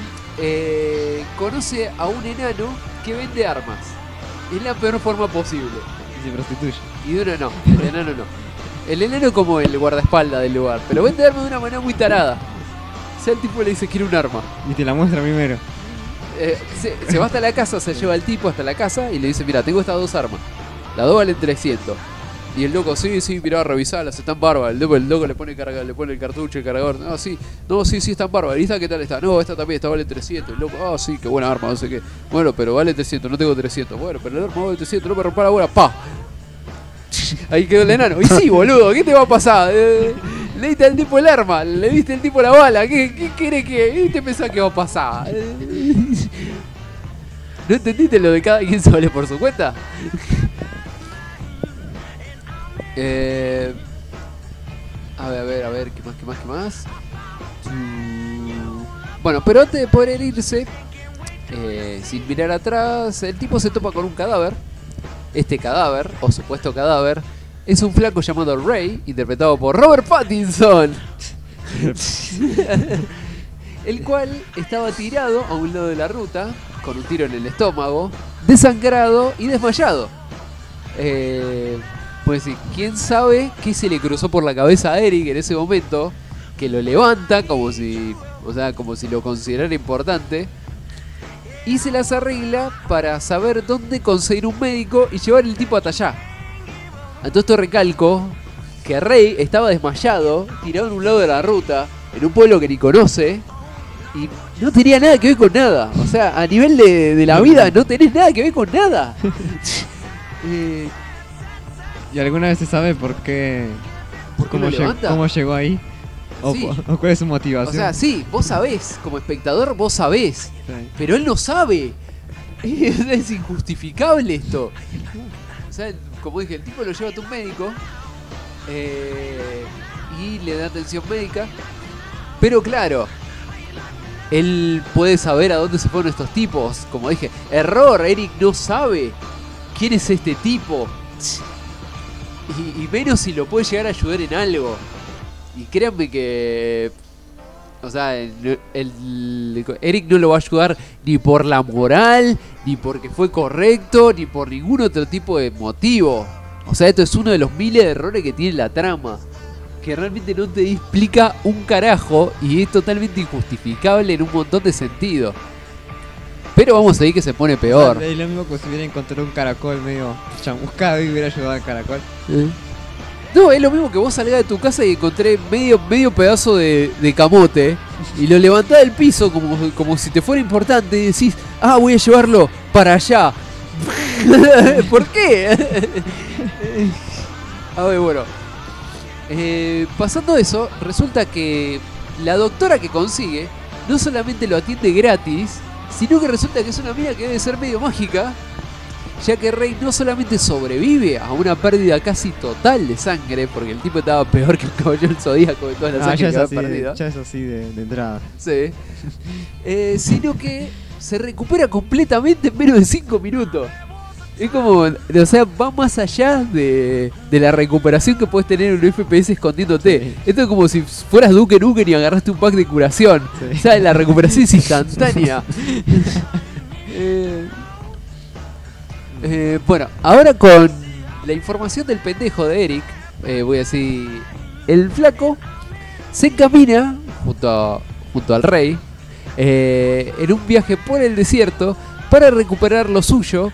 S6: conoce a un enano que vende armas. Es la peor forma posible.
S3: Y se prostituye.
S6: Y de uno no, el enano no. El enano es como el guardaespaldas del lugar, pero vende armas de una manera muy tarada. O sea, el tipo le dice quiere un arma.
S3: Y te la muestra primero.
S6: Se va hasta la casa, se lleva al tipo hasta la casa y le dice, mira, tengo estas 2 armas. Las 2 valen 300. Y el loco, sí, mirá, revisarlas, están bárbaras. El loco le pone el cartucho, el cargador. No, sí, están bárbaras. ¿Y esta qué tal está? No, esta también, esta vale 300. El loco, sí, qué buena arma, no sé qué. Bueno, pero vale 300, no tengo 300. Bueno, pero el arma vale 300, no me rompa la bola, ¡pa! Ahí quedó el enano. Y sí, boludo, ¿qué te va a pasar? Le diste al tipo el arma, le diste al tipo la bala. ¿Qué querés que? ¿Qué te pensás que va a pasar? ¿No entendiste lo de cada quien se vale por su cuenta? A ver, ¿qué más? Bueno, pero antes de poder irse, sin mirar atrás, el tipo se topa con un cadáver. Este cadáver, o supuesto cadáver, es un flaco llamado Ray, interpretado por Robert Pattinson. El cual estaba tirado a un lado de la ruta, con un tiro en el estómago, desangrado y desmayado. Pues sí, quién sabe qué se le cruzó por la cabeza a Eric en ese momento, que lo levanta como si lo considerara importante. Y se las arregla para saber dónde conseguir un médico y llevar el tipo hasta allá. A todo esto recalco que Rey estaba desmayado, tirado en un lado de la ruta, en un pueblo que ni conoce y no tenía nada que ver con nada. O sea, a nivel de la vida no tenés nada que ver con nada.
S3: ¿Y alguna vez se sabe por qué?
S6: ¿Cómo levanta?
S3: ¿Cómo llegó ahí? O,
S6: Sí.
S3: o cuál es su
S6: O
S3: motivación?
S6: sea, sí, vos sabés, como espectador vos sabés,
S3: Sí.
S6: pero él no sabe. Es injustificable esto. O sea, como dije, el tipo lo lleva a un médico y le da atención médica. Pero claro, él puede saber a dónde se fueron estos tipos. Como dije, error, Eric no sabe quién es este tipo. Y menos si lo puede llegar a ayudar en algo. Y créanme que... O sea, Eric no lo va a ayudar ni por la moral, ni porque fue correcto, ni por ningún otro tipo de motivo. O sea, esto es uno de los miles de errores que tiene la trama, que realmente no te explica un carajo y es totalmente injustificable en un montón de sentidos. Pero vamos a ver que se pone peor.
S3: Es lo mismo que si hubiera encontrado un caracol medio chamuscado y hubiera ayudado al caracol.
S6: No, es lo mismo que vos salgas de tu casa y encontré medio pedazo de camote y lo levantás del piso como si te fuera importante y decís, ah, voy a llevarlo para allá. ¿Por qué? A ver, bueno. Pasando eso, resulta que la doctora que consigue no solamente lo atiende gratis, sino que resulta que es una mina que debe ser medio mágica, ya que Rey no solamente sobrevive a una pérdida casi total de sangre, porque el tipo estaba peor que el caballero del Zodíaco de toda la sangre que había perdido.
S3: Ya es así de entrada.
S6: Sí. Sino que se recupera completamente en menos de 5 minutos. Es como, o sea, va más allá de la recuperación que puedes tener en un FPS escondiéndote.
S3: Sí.
S6: Esto es como si fueras Duke Nukem y agarraste un pack de curación.
S3: Sí.
S6: O sea, la recuperación es instantánea. Bueno, ahora con la información del pendejo de Eric, voy a decir, el flaco se encamina junto al rey en un viaje por el desierto para recuperar lo suyo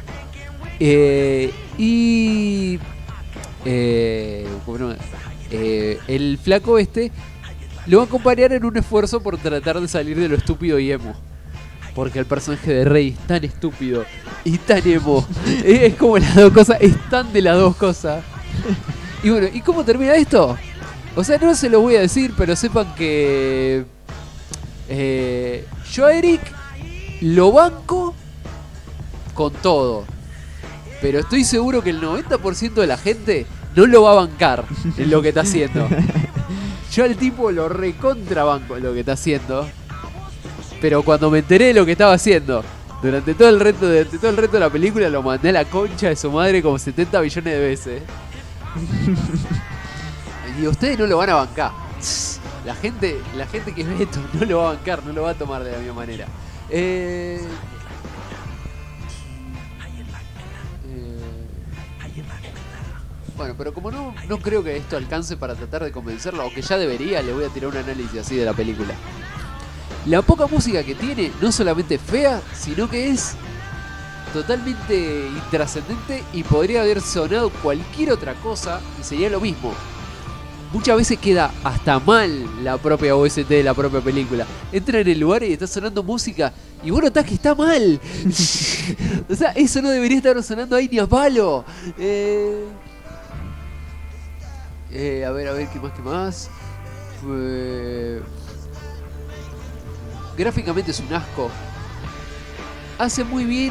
S6: y el flaco este lo va a acompañar en un esfuerzo por tratar de salir de lo estúpido y emo. Porque el personaje de Rey es tan estúpido y tan emo. Es como las dos cosas, es tan de las dos cosas. Y bueno, ¿y cómo termina esto? O sea, no se lo voy a decir, pero sepan que yo a Eric lo banco con todo. Pero estoy seguro que el 90% de la gente no lo va a bancar en lo que está haciendo. Yo al tipo lo recontrabanco en lo que está haciendo. Pero cuando me enteré de lo que estaba haciendo, durante todo el resto de la película lo mandé a la concha de su madre como 70 billones de veces. Y ustedes no lo van a bancar. La gente que ve esto no lo va a bancar, no lo va a tomar de la misma manera. Bueno, pero como no creo que esto alcance para tratar de convencerlo, aunque ya debería, le voy a tirar un análisis así de la película. La poca música que tiene no solamente es fea, sino que es totalmente intrascendente y podría haber sonado cualquier otra cosa y sería lo mismo. Muchas veces queda hasta mal la propia OST de la propia película. Entra en el lugar y está sonando música y vos notás que está mal. O sea, eso no debería estar sonando ahí ni a palo. A ver, ¿qué más? Gráficamente es un asco. Hace muy bien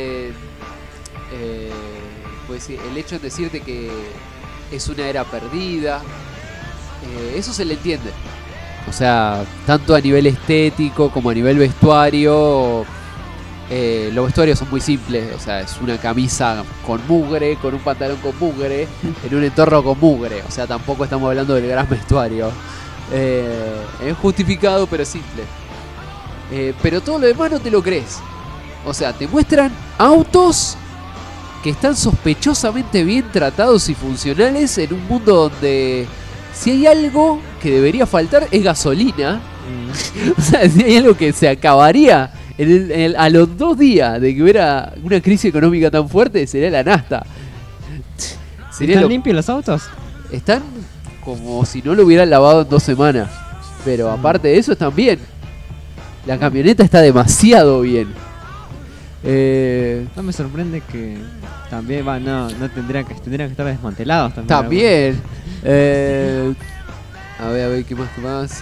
S6: pues, el hecho de decirte que es una era perdida. Eso se le entiende. O sea, tanto a nivel estético como a nivel vestuario. Los vestuarios son muy simples. O sea, es una camisa con mugre, con un pantalón con mugre, en un entorno con mugre. O sea, tampoco estamos hablando del gran vestuario. Es justificado, pero simple. Pero todo lo demás no te lo crees. O sea, te muestran autos que están sospechosamente bien tratados y funcionales en un mundo donde si hay algo que debería faltar es gasolina. O sea, si hay algo que se acabaría a los 2 días de que hubiera una crisis económica tan fuerte, sería la nafta.
S3: ¿Están limpios los autos?
S6: Están como si no lo hubieran lavado en 2 semanas. Pero aparte de eso están bien. La camioneta está demasiado bien.
S3: No me sorprende que también no tendrían que estar desmantelados también.
S6: También. A ver, ¿qué más?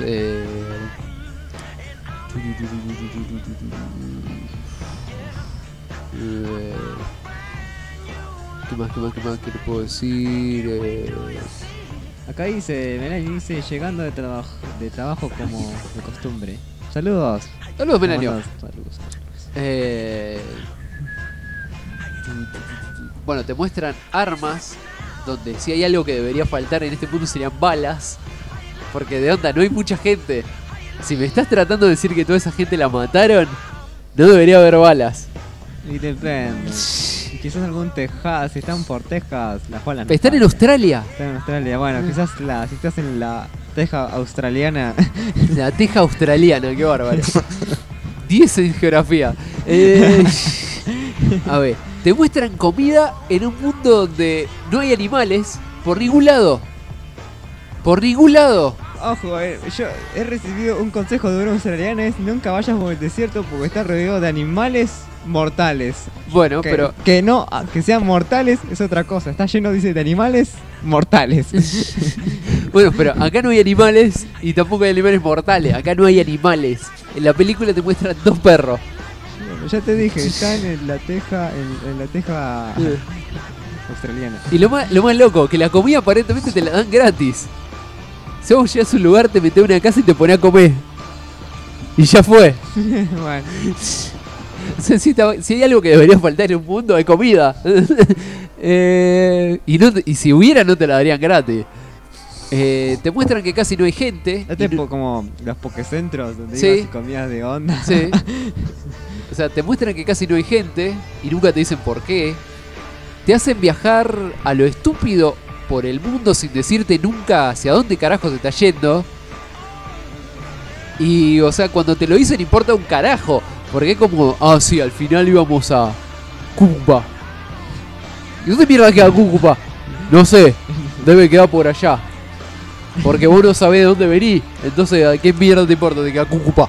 S6: ¿Qué te puedo decir?
S3: Acá dice, Melanie dice, llegando de trabajo como de costumbre. Saludos.
S6: Saludos, Melanio.
S3: Saludos.
S6: Bueno, te muestran armas, donde si hay algo que debería faltar en este mundo serían balas. Porque de onda, no hay mucha gente. Si me estás tratando de decir que toda esa gente la mataron, no debería haber balas.
S3: Y depende. Y quizás algún Texas, si están por Texas, las balas no
S6: Están en
S3: faltan.
S6: Australia.
S3: Están en Australia, bueno, quizás si estás en la Texas australiana.
S6: La teja australiana, qué bárbaro. 10 en geografía. A ver, te muestran comida en un mundo donde no hay animales por ningún lado. Por ningún lado.
S3: Ojo, yo he recibido un consejo de un australiano, es nunca vayas por el desierto porque está rodeado de animales mortales.
S6: Bueno, pero
S3: Que sean mortales es otra cosa. Está lleno, dice, de animales mortales.
S6: bueno, pero acá no hay animales y tampoco hay animales mortales. Acá no hay animales. En la película te muestran 2 perros.
S3: Bueno, ya te dije, están en la teja australiana.
S6: Y lo más loco, que la comida aparentemente te la dan gratis. Si vos llegas a un lugar, te metés a una casa y te ponés a comer. Y ya fue.
S3: Bueno,
S6: O sea, si hay algo que debería faltar en un mundo, hay comida. Y si hubiera, no te la darían gratis. Te muestran que casi no hay gente.
S3: como los pokecentros donde
S6: Sí.
S3: ibas y comías de onda.
S6: Sí. O sea, te muestran que casi no hay gente y nunca te dicen por qué. Te hacen viajar a lo estúpido por el mundo sin decirte nunca hacia dónde carajo se está yendo. Y, o sea, cuando te lo dicen importa un carajo. Porque es como, sí, al final íbamos a Cúcuta. ¿Y dónde mierda queda Cúcuta? No sé, debe quedar por allá. Porque vos no sabés de dónde venís. Entonces, ¿a qué mierda te importa de queda Cúcuta?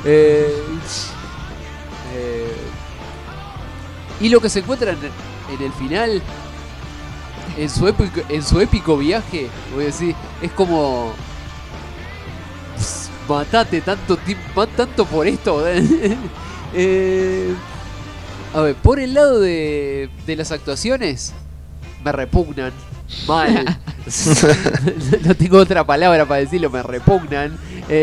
S6: Y lo que se encuentran en el final, en su épico viaje, voy a decir, es como... matate tanto por esto. A ver, por el lado de las actuaciones, me repugnan. Mal. No tengo otra palabra para decirlo, me repugnan.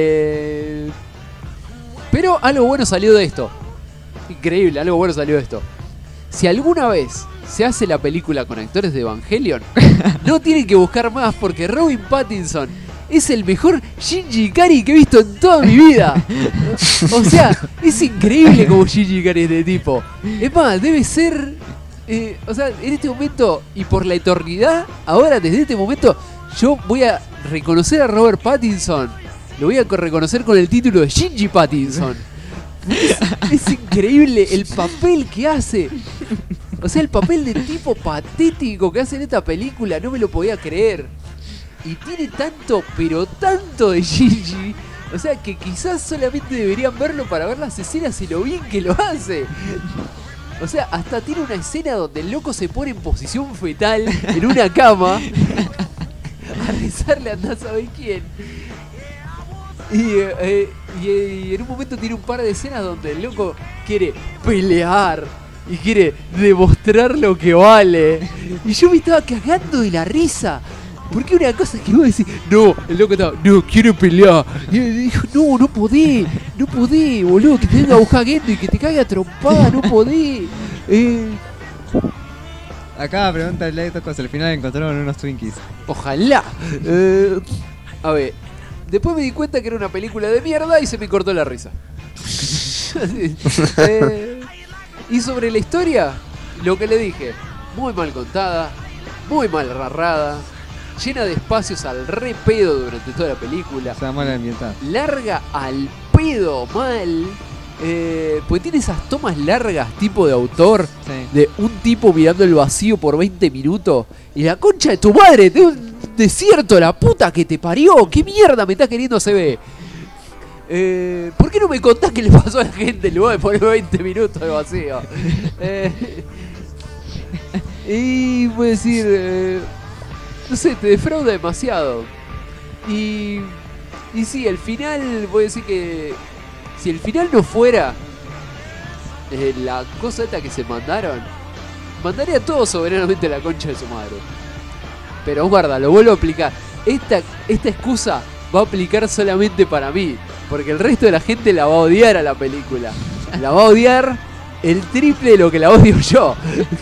S6: Pero algo bueno salió de esto. Increíble, algo bueno salió de esto. Si alguna vez se hace la película con actores de Evangelion, no tienen que buscar más porque Robin Pattinson es el mejor Shinji Ikari que he visto en toda mi vida. O sea, es increíble como Shinji Ikari es de tipo. Es más, debe ser... o sea, en este momento y por la eternidad, ahora desde este momento, yo voy a reconocer a Robert Pattinson. Lo voy a reconocer con el título de Shinji Pattinson. Es increíble el papel que hace. O sea, el papel de tipo patético que hace en esta película, no me lo podía creer. Y tiene tanto, pero tanto de Shinji. O sea, que quizás solamente deberían verlo para ver las escenas y lo bien que lo hace. O sea, hasta tiene una escena donde el loco se pone en posición fetal en una cama a rezarle a andar a saber quién. Y en un momento tiene un par de escenas donde el loco quiere pelear y quiere demostrar lo que vale. Y yo me estaba cagando de la risa. Porque una cosa es que vos decís, no, el loco estaba, no, quiero pelear. Y dijo, no podés, boludo, que te venga a buscar Gendo y que te caiga trompada, no podés.
S3: Acá pregunta el Lectocos, al final encontraron unos Twinkies.
S6: Ojalá. A ver, después me di cuenta que era una película de mierda y se me cortó la risa. Y sobre la historia, lo que le dije, muy mal contada, muy mal narrada, llena de espacios al re pedo durante toda la película.
S3: O sea, mal ambientada.
S6: Larga al pedo mal. Pues tiene esas tomas largas tipo de autor.
S3: Sí.
S6: De un tipo mirando el vacío por 20 minutos. Y la concha de tu madre, de un desierto, la puta que te parió. ¿Qué mierda me estás queriendo hacer ver? ¿Por qué no me contás qué le pasó a la gente en lugar de poner 20 minutos de vacío? Y voy a decir, no sé, te defrauda demasiado. Y sí, el final, voy a decir que si el final no fuera la cosa esta que se mandaría todo soberanamente a la concha de su madre. Pero guarda, lo vuelvo a aplicar. Esta excusa va a aplicar solamente para mí, porque el resto de la gente la va a odiar a la película. La va a odiar el triple de lo que la odio yo.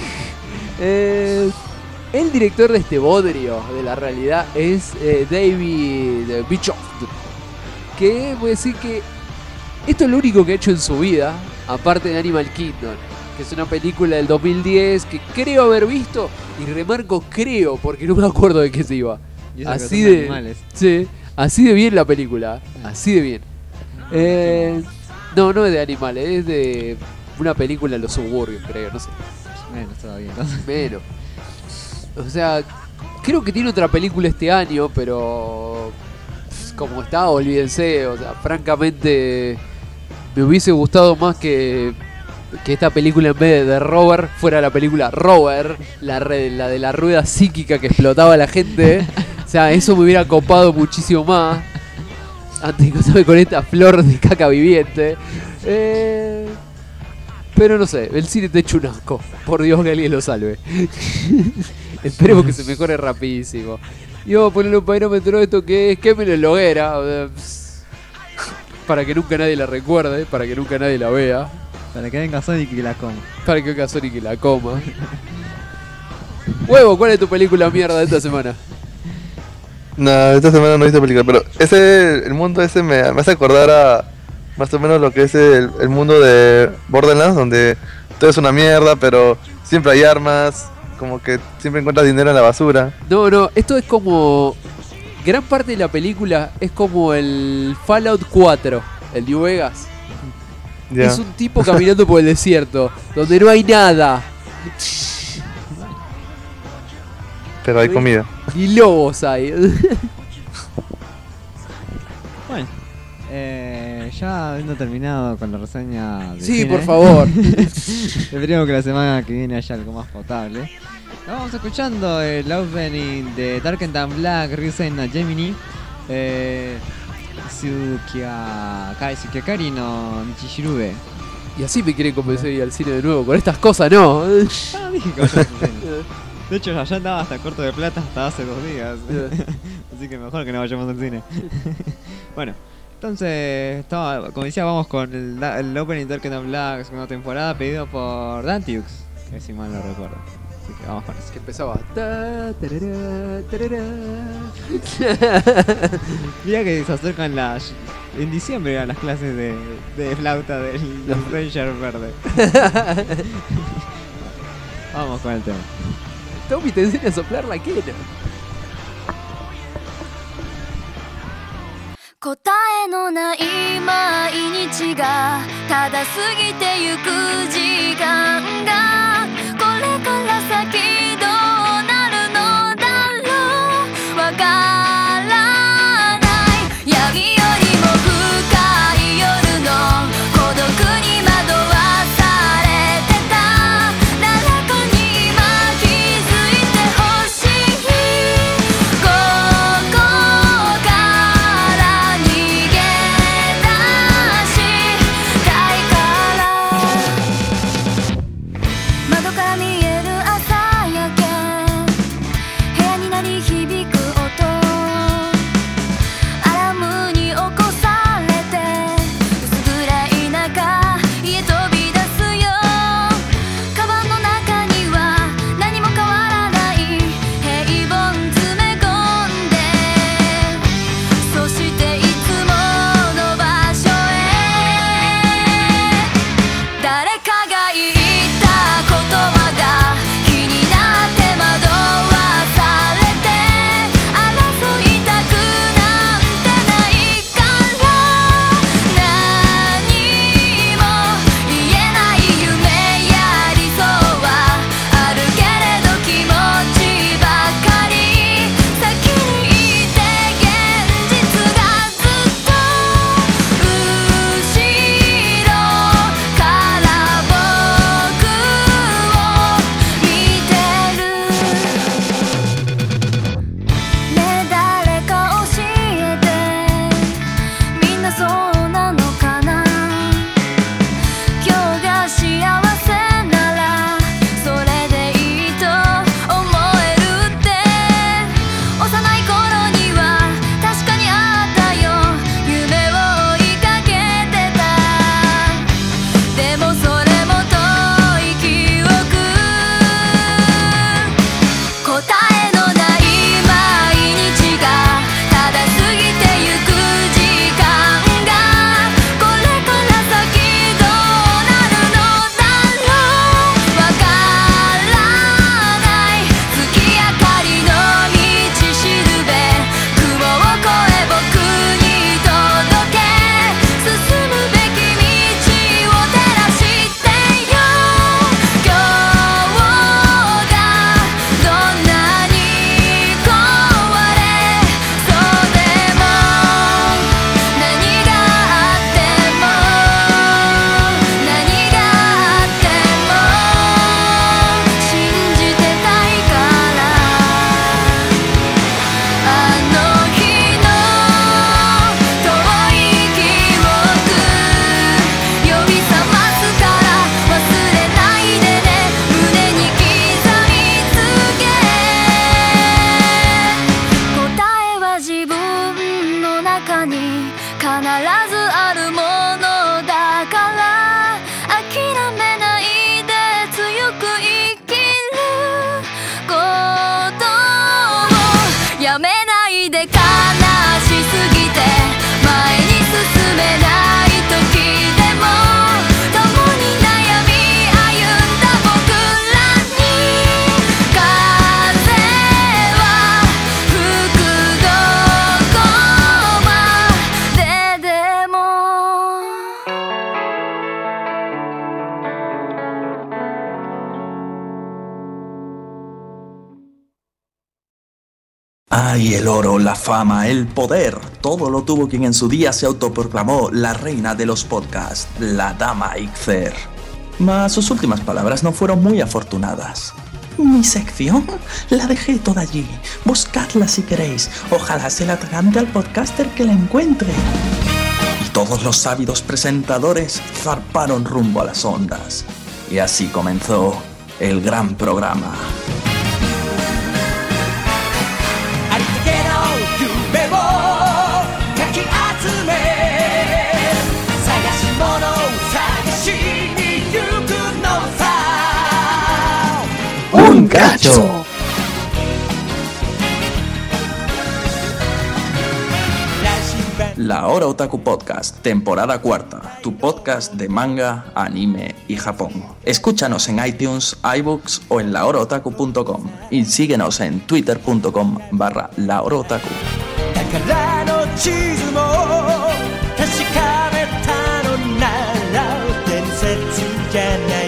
S6: El director de este bodrio de la realidad es David Bischoff, que voy a decir que esto es lo único que ha hecho en su vida, aparte de Animal Kingdom, que es una película del 2010 que creo haber visto, y remarco creo porque no me acuerdo de qué se iba.
S3: Y eso que
S6: Así
S3: son
S6: de
S3: animales.
S6: sí, así de bien la película, así de bien. No es de animales, es de una película en los suburbios, creo, no sé.
S3: Menos todavía, entonces.
S6: Menos. O sea, creo que tiene otra película este año, pero como está, olvídense. O sea, francamente, me hubiese gustado más que esta película, en vez de Rover, fuera la película Rover, la de la rueda psíquica que explotaba a la gente. O sea, eso me hubiera copado muchísimo más. Antes de casarme con esta flor de caca viviente. Pero no sé, el cine te echa un asco. Por Dios que alguien lo salve. Esperemos que se mejore rapidísimo. Y vamos a ponerle un parámetro de esto que es Kemmel en la hoguera. Para que nunca nadie la recuerde, para que nunca nadie la vea.
S3: Para que venga Sonic y que la coma.
S6: Para que venga Sonic y la coma. Huevo, ¿cuál es tu película mierda de esta semana?
S4: No, esta semana no he visto película, pero el mundo ese me hace acordar a más o menos lo que es el mundo de Borderlands, donde todo es una mierda, pero siempre hay armas, como que siempre encuentras dinero en la basura.
S6: No, esto es como... Gran parte de la película es como el Fallout 4, el New Vegas.
S4: Ya.
S6: Es un tipo caminando por el desierto, donde no hay nada.
S4: Pero hay comida.
S6: Ni lobos hay.
S3: Bueno, ya habiendo terminado con la reseña de
S6: Sí,
S3: cine,
S6: por favor.
S3: esperemos que la semana que viene haya algo más potable. Vamos escuchando el opening de Dark and Black, Ryusei no Gemini, Sukiakari no Nichishirube.
S6: Y así me quieren convencer de ir al cine de nuevo. Con estas cosas no.
S3: Ah, dije que vaya al cine. De hecho, allá andaba hasta corto de plata hasta hace 2 días. Así que mejor que no vayamos al cine. Bueno, entonces, como decía, vamos con el opening de Dark and Black, segunda temporada, pedido por Dantiux, que si mal no recuerdo. Así que vamos con eso.
S6: Que empezaba. Ta, tarará, tarará.
S3: Mira que se acercan en diciembre a las clases de flauta del Ranger Verde. Vamos con el tema.
S6: Tommy te enseña a soplar la quena.
S2: 答えのない毎日がただ過ぎてゆく時間がこれから先どうなるのだろうわからない闇よりも深い夜の孤独に惑わされてた誰かに今気づいてほしいここから逃げ出したいからずあるものだから諦めないで強く生きることをやめないで悲しすぎて前に進めない時でも共に悩み歩んだ僕らに風は吹くどこまででも
S7: Ay, el oro, la fama, el poder, todo lo tuvo quien en su día se autoproclamó la reina de los podcasts, la dama Ixer. Mas sus últimas palabras no fueron muy afortunadas. Mi sección la dejé toda allí, buscadla si queréis, ojalá se la atragante al podcaster que la encuentre. Y todos los ávidos presentadores zarparon rumbo a las ondas. Y así comenzó el gran programa.
S8: ありったけの夢をかき集め探し物を探しに行くのさ
S7: ¡Un cacho! La Hora Otaku Podcast, temporada 4, tu podcast de manga, anime y Japón. Escúchanos en iTunes, iBooks o en lahoraotaku.com y síguenos en twitter.com/lahoraotaku.
S8: だからの地図も確かめたのなら伝説じゃない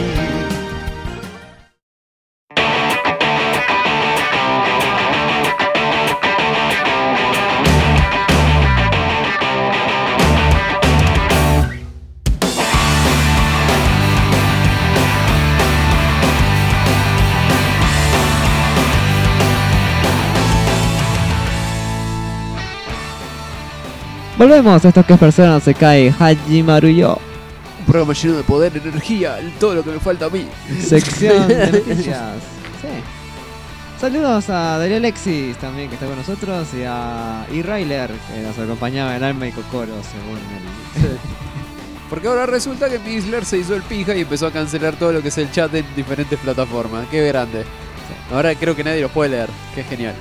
S3: Volvemos a esto que es Persona Sekai Hajimaru Yo,
S6: Un programa lleno de poder, energía, todo lo que me falta a mí.
S3: sección de noticias. Sí. Saludos a Darío Alexis también que está con nosotros y Ryler que nos acompañaba en Alma y Kokoro según el...
S6: Porque ahora resulta que Mixler se hizo el pija y empezó a cancelar todo lo que es el chat en diferentes plataformas. Qué grande. Ahora creo que nadie lo puede leer. Qué genial.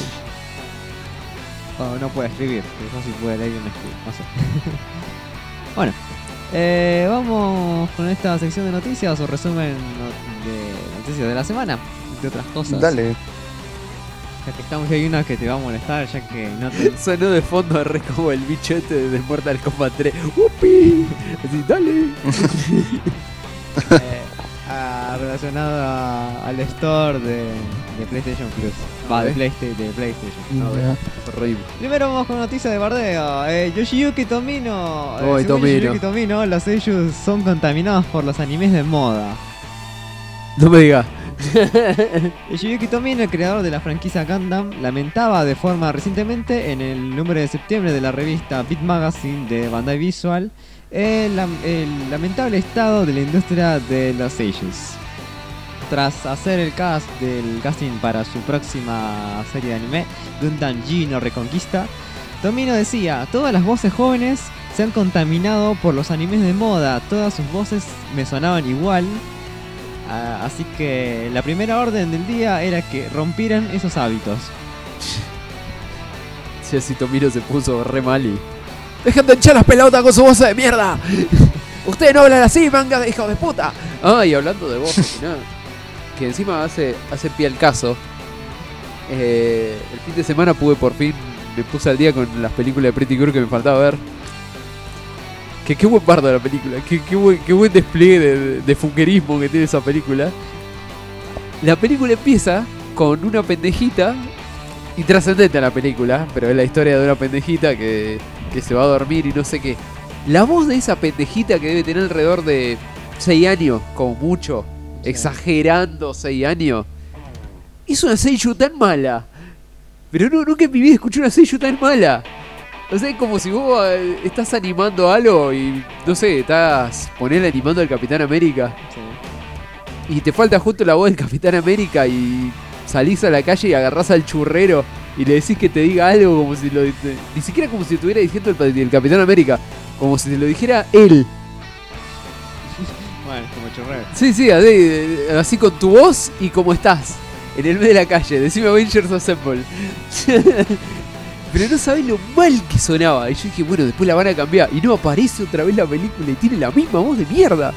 S3: Oh, no puede escribir, no sé si puede leer y no escribir, no sé. Bueno, vamos con esta sección de noticias o resumen de noticias de la semana, entre otras cosas.
S4: Dale.
S3: Ya que estamos, hay una que te va a molestar, ya que no te...
S6: Sonó de fondo re como el bicho este de Mortal Kombat 3. ¡Upi! Así, dale.
S3: Relacionado al store de PlayStation Plus. Va, de PlayStation.
S6: No, horrible.
S3: Primero vamos con noticias de bardeo. Yoshiyuki Tomino.
S6: Uy,
S3: según
S6: Tomino.
S3: Yoshiyuki Tomino, los seiyus son contaminados por los animes de moda.
S6: No me digas.
S3: Yoshiyuki Tomino, el creador de la franquicia Gundam, lamentaba de forma recientemente en el número de septiembre de la revista Beat Magazine de Bandai Visual el lamentable estado de la industria de los seiyus. Tras hacer el casting para su próxima serie de anime, Gundam G no Reconquista, Tomino decía: todas las voces jóvenes se han contaminado por los animes de moda, todas sus voces me sonaban igual. Así que la primera orden del día era que rompieran esos hábitos.
S6: Si así Tomino se puso re mal y... ¡Dejen de echar las pelotas con su voz de mierda! ¡Ustedes no hablan así, manga de hijos de puta! Ah, y hablando de voces y nada, que encima hace pie al caso. El fin de semana por fin me puse al día con las películas de Pretty Cure que me faltaba ver. Que qué buen bardo la película, qué buen despliegue de funkerismo que tiene esa película. La película empieza con una pendejita intrascendente a la película, pero es la historia de una pendejita que se va a dormir y no sé qué. La voz de esa pendejita que debe tener alrededor de 6 años, como mucho, exagerando 6 años, es una seiyuu tan mala. Pero nunca en mi vida escuché una seiyuu tan mala. O sea, es como si vos estás animando algo y, no sé, estás animando al Capitán América. Sí. Y te falta justo la voz del Capitán América y salís a la calle y agarrás al churrero y le decís que te diga algo como si ni siquiera como si estuviera diciendo el Capitán América, como si te lo dijera él.
S3: Bueno, como chorreo.
S6: Sí, así con tu voz y como estás, en el medio de la calle, decime Avengers Assemble. Pero no sabés lo mal que sonaba. Y yo dije, bueno, después la van a cambiar. Y no aparece otra vez la película y tiene la misma voz de mierda.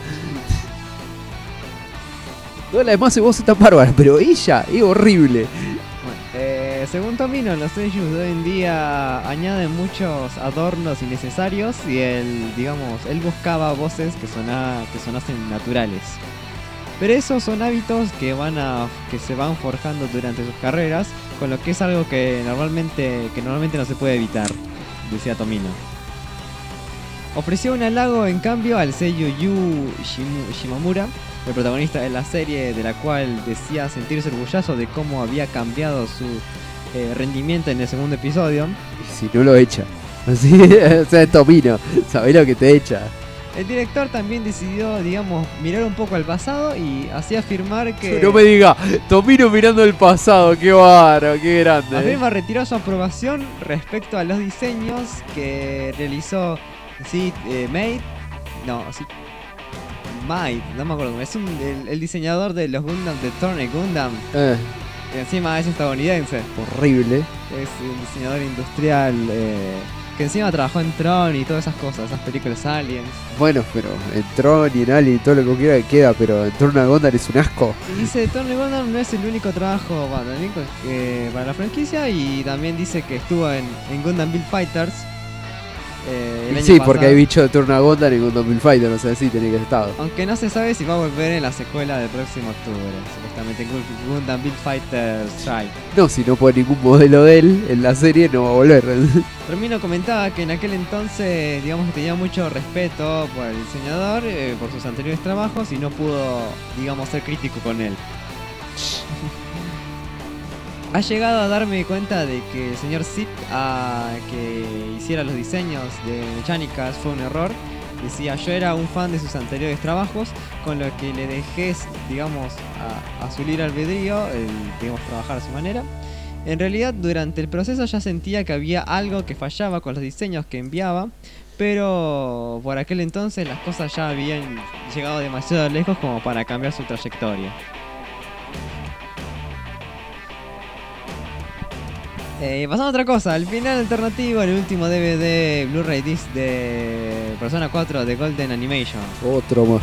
S6: Todas las demás voces están bárbaras, pero ella es horrible.
S3: Según Tomino, los seiyus de hoy en día añaden muchos adornos innecesarios y él buscaba voces que sonasen naturales. Pero esos son hábitos que se van forjando durante sus carreras, con lo que es algo que normalmente no se puede evitar, decía Tomino. Ofreció un halago en cambio al seiyū Yu Shimomura, el protagonista de la serie, de la cual decía sentirse orgulloso de cómo había cambiado su rendimiento en el segundo episodio.
S6: Y si no lo echa. Así, o sea, es Tomino, sabés lo que te echa.
S3: El director también decidió, mirar un poco al pasado y así afirmar que...
S6: No me diga, Tomino mirando el pasado, qué bárbaro, qué grande.
S3: Afirma retiró su aprobación respecto a los diseños que realizó Made, no me acuerdo, es el diseñador de los Gundam, de Turner Gundam, que encima es estadounidense.
S6: Horrible.
S3: Es un diseñador industrial que encima trabajó en Tron y todas esas cosas, esas películas Aliens.
S6: Bueno, pero en Tron y en Alien y todo lo que quiera que queda, pero en Turner Gundam es un asco.
S3: Y dice Turner Gundam no es el único trabajo para la franquicia, y también dice que estuvo en Gundam Build Fighters.
S6: Sí, porque hay bicho de Turner Gundam en Gundam Build Fighter, o sea, sí tenía que estar.
S3: Aunque no se sabe si va a volver en la secuela del próximo octubre, supuestamente Gundam Build Fighters Strike.
S6: No, si no pone ningún modelo de él en la serie, no va a volver.
S3: Termino comentaba que en aquel entonces, que tenía mucho respeto por el diseñador, por sus anteriores trabajos, y no pudo, ser crítico con él. Ha llegado a darme cuenta de que el señor Sid, que hiciera los diseños de mecánicas, fue un error. Decía, yo era un fan de sus anteriores trabajos, con lo que le dejé, a su libre albedrío, trabajar a su manera. En realidad, durante el proceso ya sentía que había algo que fallaba con los diseños que enviaba, pero por aquel entonces las cosas ya habían llegado demasiado lejos como para cambiar su trayectoria. Pasando a otra cosa, el final alternativo en el último DVD Blu-ray disc de Persona 4 de Golden Animation.
S6: Otro más.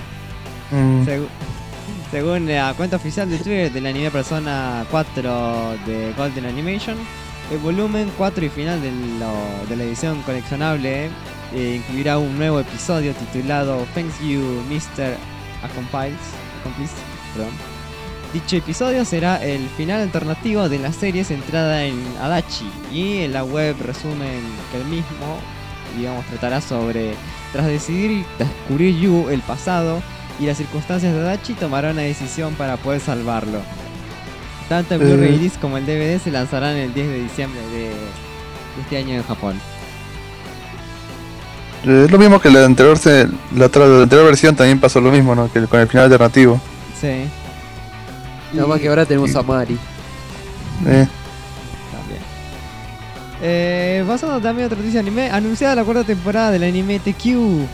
S3: Según la cuenta oficial de Twitter del anime Persona 4 de Golden Animation, el volumen 4 y final de la edición coleccionable incluirá un nuevo episodio titulado Thanks You Mr. Accomplice. Dicho episodio será el final alternativo de la serie centrada en Adachi, y en la web resumen que el mismo, tratará sobre, tras decidir descubrir Yu el pasado y las circunstancias de Adachi, tomará una decisión para poder salvarlo. Tanto el Blu-ray disc como el DVD se lanzarán el 10 de diciembre de este año en Japón.
S4: Es lo mismo que la anterior versión, también pasó lo mismo, ¿no? Que con el final alternativo.
S3: Sí.
S6: Nada más que ahora tenemos a Mari.
S3: También. Pasando también a otra noticia de anime, anunciada la cuarta temporada del anime TQ.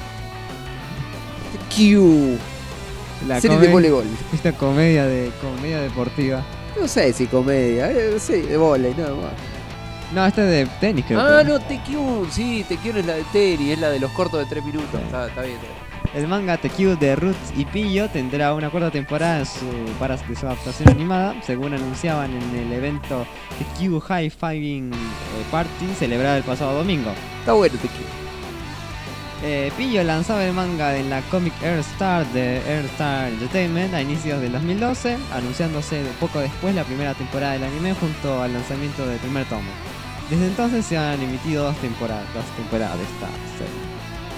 S3: La
S6: serie de voleibol.
S3: Esta comedia deportiva.
S6: No sé si comedia, sí, de volei, nada más.
S3: No, esta es de tenis, creo.
S6: No, TQ, sí, TQ es la de tenis, es la de los cortos de 3 minutos. Sí. Está bien.
S3: El manga TQ de Roots y Pillo tendrá una cuarta temporada de su adaptación animada, según anunciaban en el evento TQ High Fiving Party celebrado el pasado domingo.
S6: Está bueno TQ.
S3: Pillo lanzaba el manga en la Comic Air Star de Air Star Entertainment a inicios del 2012, anunciándose poco después la primera temporada del anime junto al lanzamiento del primer tomo. Desde entonces se han emitido dos temporadas de esta serie.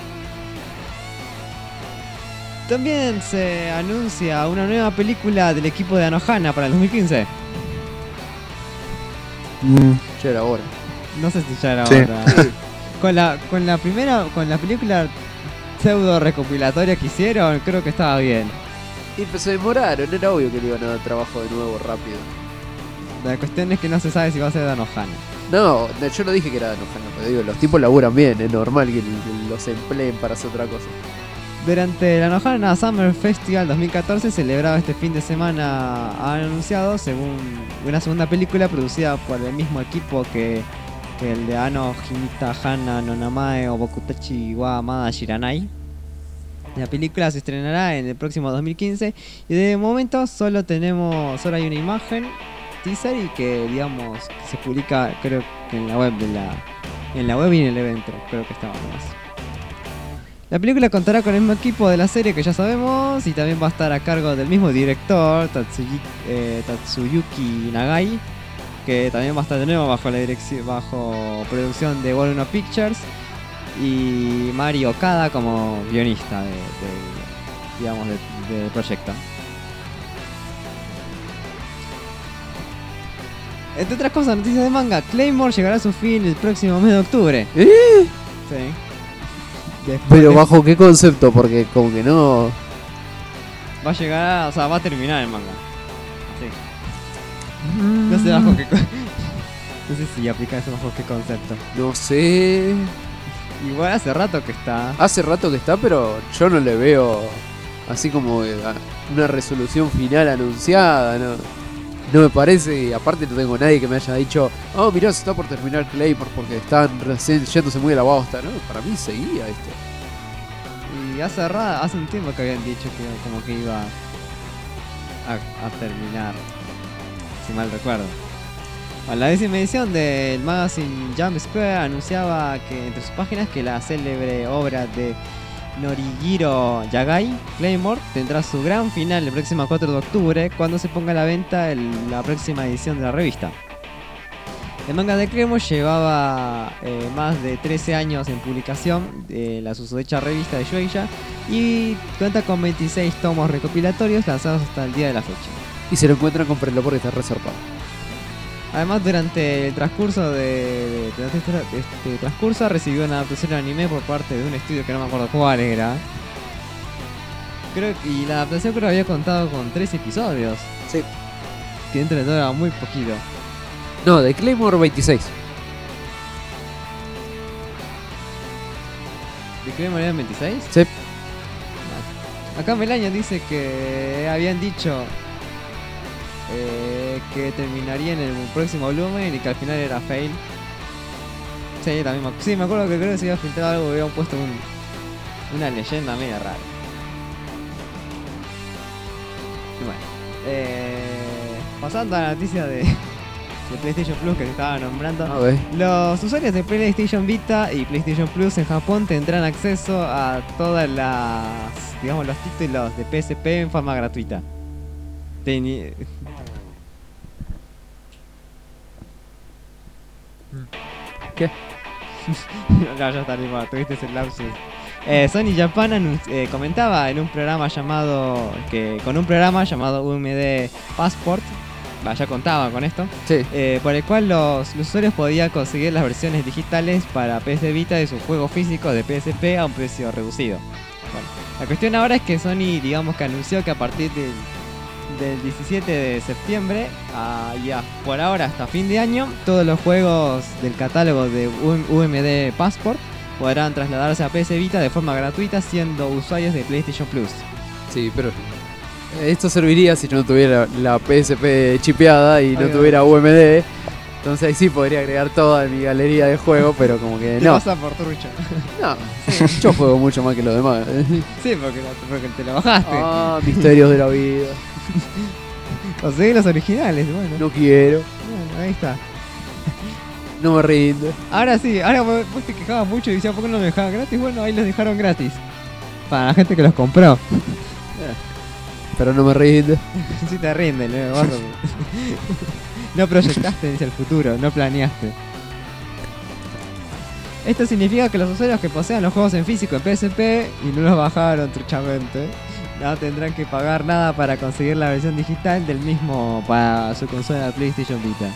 S3: También se anuncia una nueva película del equipo de Anohana para el 2015.
S6: Ya era hora.
S3: No sé si ya era
S4: Sí.
S3: hora. Con la película pseudo recopilatoria que hicieron, creo que estaba bien.
S6: Y pues se demoraron, era obvio que le iban a dar trabajo de nuevo rápido.
S3: La cuestión es que no se sabe si va a ser de Anohana.
S6: No, yo no dije que era de Anohana, pero digo, los tipos laburan bien, es normal que los empleen para hacer otra cosa.
S3: Durante la Anohana Summer Festival 2014, celebrado este fin de semana, han anunciado, según una segunda película producida por el mismo equipo que el de Ano Hinata Hana no Namae o Bokutachi wa Amada Shiranai. La película se estrenará en el próximo 2015 y de momento solo hay una imagen teaser y que digamos que se publica creo que en la web en la web y en el evento, creo que estaba más. La película contará con el mismo equipo de la serie que ya sabemos y también va a estar a cargo del mismo director, Tatsuyuki Nagai, que también va a estar de nuevo bajo producción de Warner Pictures, y Mari Okada como guionista del proyecto. Entre otras cosas, noticias de manga, Claymore llegará a su fin el próximo mes de octubre. Sí.
S6: Pero ¿bajo qué concepto? Porque como que no...
S3: Va a llegar, va a terminar el manga. Sí. No sé bajo qué no sé si aplica eso bajo qué concepto.
S6: No sé...
S3: Igual hace rato que está.
S6: Hace rato que está, pero yo no le veo así como una resolución final anunciada, no me parece, y aparte no tengo nadie que me haya dicho, oh mirá, se está por terminar Claymore porque están recién yéndose muy a la bosta, ¿no? Para mí seguía esto.
S3: Y hace un tiempo que habían dicho que como que iba a terminar, si mal recuerdo. Bueno, la 10ª edición del magazine Jump Square anunciaba que entre sus páginas que la célebre obra de Norihiro Yagai, Claymore, tendrá su gran final el próximo 4 de octubre cuando se ponga a la venta la próxima edición de la revista. El manga de Claymore llevaba más de 13 años en publicación, la susodicha revista de Shueisha, y cuenta con 26 tomos recopilatorios lanzados hasta el día de la fecha.
S6: Y se lo encuentran, cómprenlo porque está reservado.
S3: Además, durante el transcurso de este transcurso recibió una adaptación de anime por parte de un estudio que no me acuerdo cuál era. Y la adaptación creo que había contado con 3 episodios.
S6: Sí.
S3: Que dentro de todo era muy poquito.
S6: No, de Claymore 26.
S3: ¿De Claymore eran 26?
S6: Sí.
S3: Acá Melaño dice que habían dicho que terminaría en el próximo volumen y que al final era fail. Sí, también me acuerdo que creo que se había filtrado algo, habían puesto una leyenda media rara. Y bueno, pasando a la noticia de PlayStation Plus que se estaba nombrando. Los usuarios de PlayStation Vita y PlayStation Plus en Japón tendrán acceso a todas los títulos de PSP en forma gratuita.
S6: ¿Qué?
S3: No, ya está animado, tuviste ese lapsus. Sony Japan comentaba en un programa con un programa llamado UMD Passport, ya contaba con esto,
S6: sí.
S3: Por el cual los usuarios podían conseguir las versiones digitales para PS Vita de sus juegos físicos de PSP a un precio reducido. Bueno, la cuestión ahora es que Sony, digamos que anunció que a partir del 17 de septiembre por ahora hasta fin de año, todos los juegos del catálogo de UMD Passport podrán trasladarse a PS Vita de forma gratuita siendo usuarios de PlayStation Plus.
S6: Sí, pero esto serviría si yo no tuviera la PSP chipeada y no tuviera UMD. Entonces ahí sí podría agregar toda mi galería de juegos, pero como que
S3: no. Te pasa por trucho.
S6: No, yo juego mucho más que los demás.
S3: Sí, porque te lo bajaste.
S6: Ah, misterios de la vida.
S3: Conseguí los originales, bueno.
S6: No quiero.
S3: Bueno, ahí está.
S6: No me rindo.
S3: Ahora sí, ahora vos te quejabas mucho y decías, ¿por qué no me dejaban gratis? Bueno, ahí los dejaron gratis. Para la gente que los compró.
S6: Pero no me rindo.
S3: Sí te rinde, no proyectaste hacia el futuro, no planeaste. Esto significa que los usuarios que posean los juegos en físico en PSP y no los bajaron truchamente, no tendrán que pagar nada para conseguir la versión digital del mismo para su consola PlayStation Vita.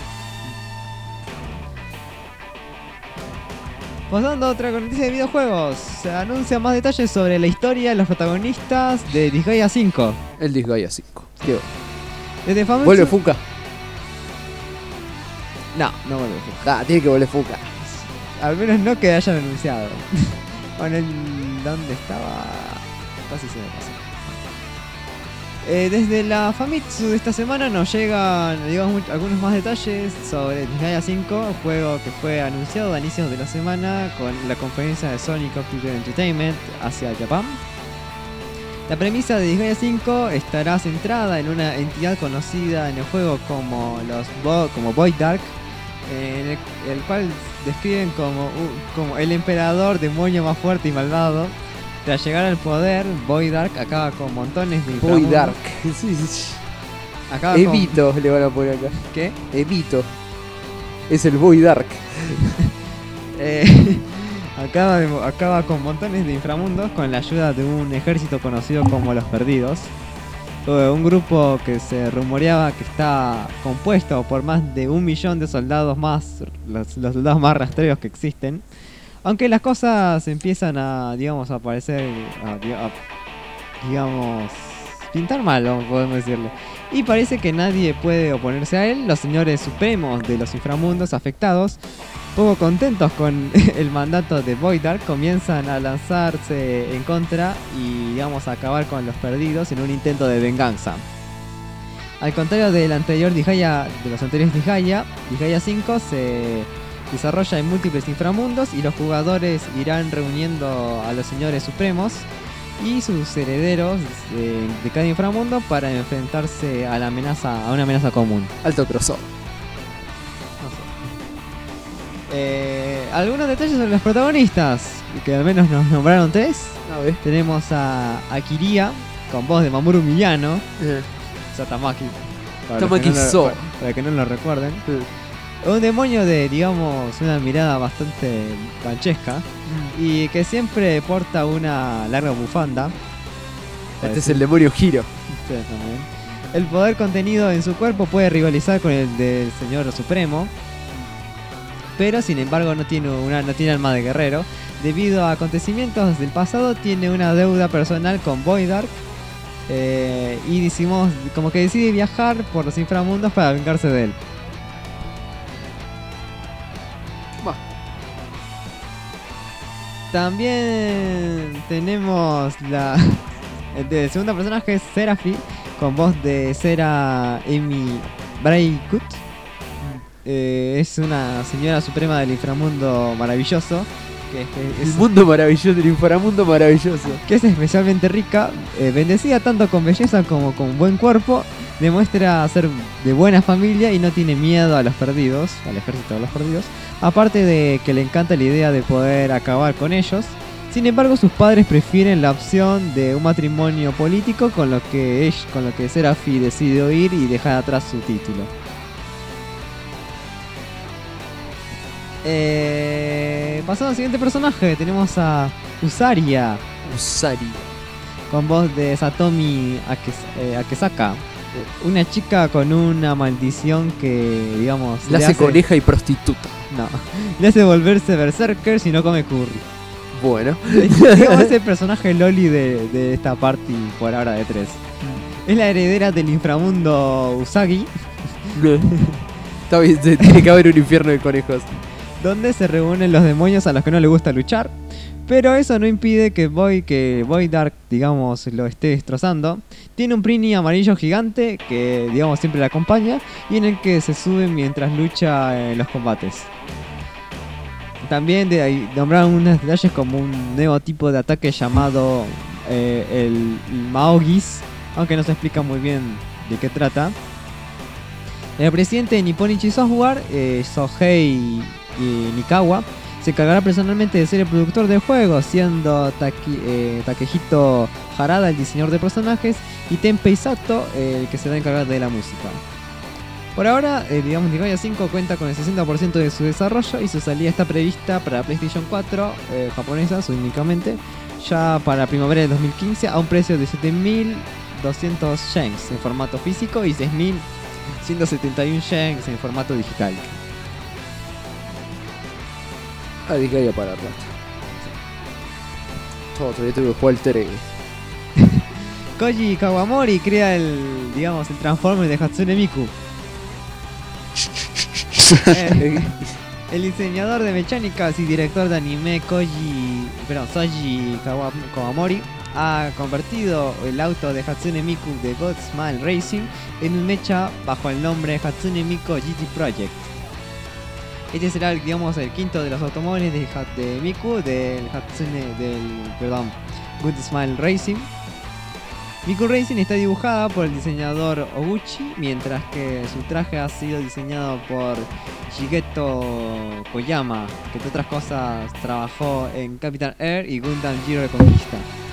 S3: Pasando a otra noticia de videojuegos, se anuncian más detalles sobre la historia de los protagonistas de Disgaea 5.
S6: El Disgaea 5.
S3: Desde Famitsu,
S6: vuelve Fuka.
S3: No vuelve Fuka.
S6: Ah, tiene que volver Fuka.
S3: Al menos no que hayan anunciado. Bueno, ¿dónde estaba? Casi se me pasó. Desde la Famitsu de esta semana nos llegan, digamos, algunos más detalles sobre Disgaea 5, juego que fue anunciado a inicios de la semana con la conferencia de Sony Computer Entertainment hacia Japón. La premisa de Disgaea 5 estará centrada en una entidad conocida en el juego como como Void Dark, en el cual describen como el emperador demonio más fuerte y malvado. Tras llegar al poder, Void Dark acaba con montones de
S6: Void
S3: inframundos.
S6: Dark. Sí.
S3: Acaba con-
S6: Evito le van a poner acá.
S3: ¿Qué?
S6: Evito. Es el Void Dark.
S3: Acaba con montones de inframundos con la ayuda de un ejército conocido como los Perdidos. Un grupo que se rumoreaba que está compuesto por más de 1 millón de soldados más, los soldados más rastreros que existen. Aunque las cosas empiezan a, digamos, a parecer, digamos, pintar mal, podemos decirlo. Y parece que nadie puede oponerse a él. Los señores supremos de los inframundos afectados, poco contentos con el mandato de Void Dark, comienzan a lanzarse en contra y, digamos, a acabar con los Perdidos en un intento de venganza. Al contrario del anterior Disgaea, de los anteriores Disgaea 5 se desarrolla en múltiples inframundos y los jugadores irán reuniendo a los señores supremos y sus herederos de cada inframundo para enfrentarse a una amenaza común.
S6: Alto crossover.
S3: Algunos detalles sobre los protagonistas, que al menos nos nombraron 3.
S6: A ver.
S3: Tenemos a Kiria, con voz de Mamoru Miyano, o sea, Tamaki. Para que no lo recuerden. Un demonio de, digamos, una mirada bastante panchesca y que siempre porta una larga bufanda.
S6: Este es el demonio Hiro.
S3: Ustedes también. El poder contenido en su cuerpo puede rivalizar con el del Señor Supremo, pero sin embargo no tiene alma de guerrero. Debido a acontecimientos del pasado, tiene una deuda personal con Void Dark y decimos como que decide viajar por los inframundos para vengarse de él. También tenemos el segundo personaje es Seraphi, con voz de Sera Emi Braikut. Es una señora suprema del inframundo maravilloso.
S6: El mundo maravilloso, el inframundo maravilloso.
S3: Que es especialmente rica, bendecida tanto con belleza como con buen cuerpo. Demuestra ser de buena familia y no tiene miedo a los perdidos, al ejército de los perdidos. Aparte de que le encanta la idea de poder acabar con ellos. Sin embargo, sus padres prefieren la opción de un matrimonio político, con lo que Seraphi decide huir y dejar atrás su título. Pasando al siguiente personaje, tenemos a Usaria, con voz de Satomi Akesaka. Una chica con una maldición que, digamos,
S6: La hace coneja y prostituta.
S3: No, le hace volverse berserker si no come curry.
S6: Bueno.
S3: Digamos, es el personaje loli de esta party por ahora de 3. Es la heredera del inframundo Usagi,
S6: Está bien, tiene que haber un infierno de conejos.
S3: donde se reúnen los demonios a los que no les gusta luchar. Pero eso no impide que Void Dark, digamos, lo esté destrozando. Tiene un Prini amarillo gigante que, digamos, siempre la acompaña y en el que se sube mientras lucha en los combates. También nombraron unos detalles como un nuevo tipo de ataque llamado el Maogis, aunque no se explica muy bien de qué trata. El presidente de Nipponichi Software, Sohei Nikawa, se encargará personalmente de ser el productor del juego, siendo Takehito Harada el diseñador de personajes y Tenpei Sato el que se va a encargar de la música. Por ahora, digamos, Disgaea 5 cuenta con el 60% de su desarrollo y su salida está prevista para PlayStation 4 japonesa únicamente, ya para primavera de 2015 a un precio de 7.200 yens en formato físico y 6.171 yens en formato digital.
S6: Disgaea para rato. Todavía tuve que jugar el 3.
S3: Koji Kawamori crea el Transformer de Hatsune Miku. El diseñador de mecánicas y director de anime Soji Kawamori ha convertido el auto de Hatsune Miku de God Smile Racing en un mecha bajo el nombre Hatsune Miku GT Project. Este será, digamos, el quinto de los automóviles de Miku del Good Smile Racing. Miku Racing está dibujada por el diseñador Oguchi, mientras que su traje ha sido diseñado por Shigeto Koyama, que entre otras cosas trabajó en Captain Air y Gundam Giro Reconquista.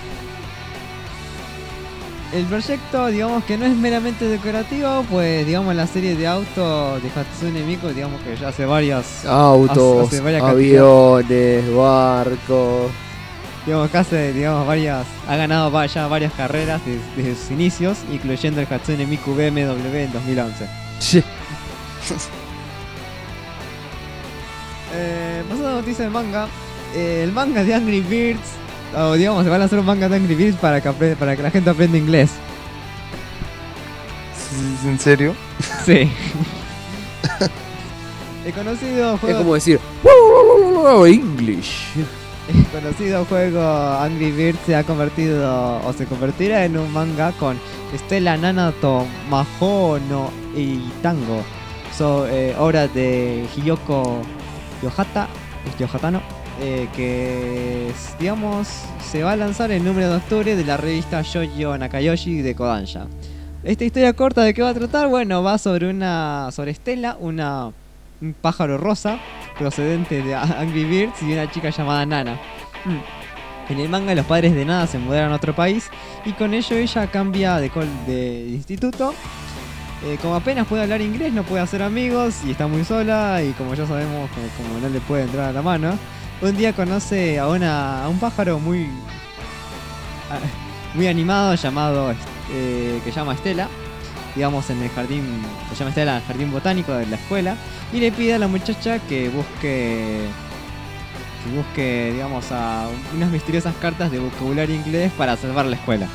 S3: El proyecto, digamos, que no es meramente decorativo, pues, digamos, la serie de autos de Hatsune Miku, digamos que ya hace varias...
S6: Autos,
S3: hace varias
S6: aviones, barcos...
S3: Digamos que hace, digamos, ha ganado ya varias carreras desde sus inicios, incluyendo el Hatsune Miku BMW en 2011. Pasando a la noticia del manga, el manga de Angry Birds, o digamos, se van a hacer un manga de Angry Birds para que la gente aprenda inglés.
S4: ¿En serio?
S3: Sí. El conocido
S6: Es
S3: juego...
S6: como decir English.
S3: El conocido juego Angry Birds se convertirá en un manga con Stella Nanato Mahou no Tango, obra de Hiyoko Yohatano, que digamos se va a lanzar el número de octubre de la revista Shoujo Nakayoshi de Kodansha. Esta historia corta, ¿de qué va a tratar? Bueno, va sobre Stella, un pájaro rosa procedente de Angry Birds y una chica llamada Nana. En el manga, los padres de Nana se mudaron a otro país y con ello ella cambia de instituto. Como apenas puede hablar inglés, no puede hacer amigos y está muy sola, y como ya sabemos, como no le puede entrar a la mano, un día conoce a un pájaro muy animado llamado que llama Estela, digamos, en el jardín, se llama Estela, el jardín botánico de la escuela, y le pide a la muchacha que busque, digamos, a unas misteriosas cartas de vocabulario inglés para salvar la escuela.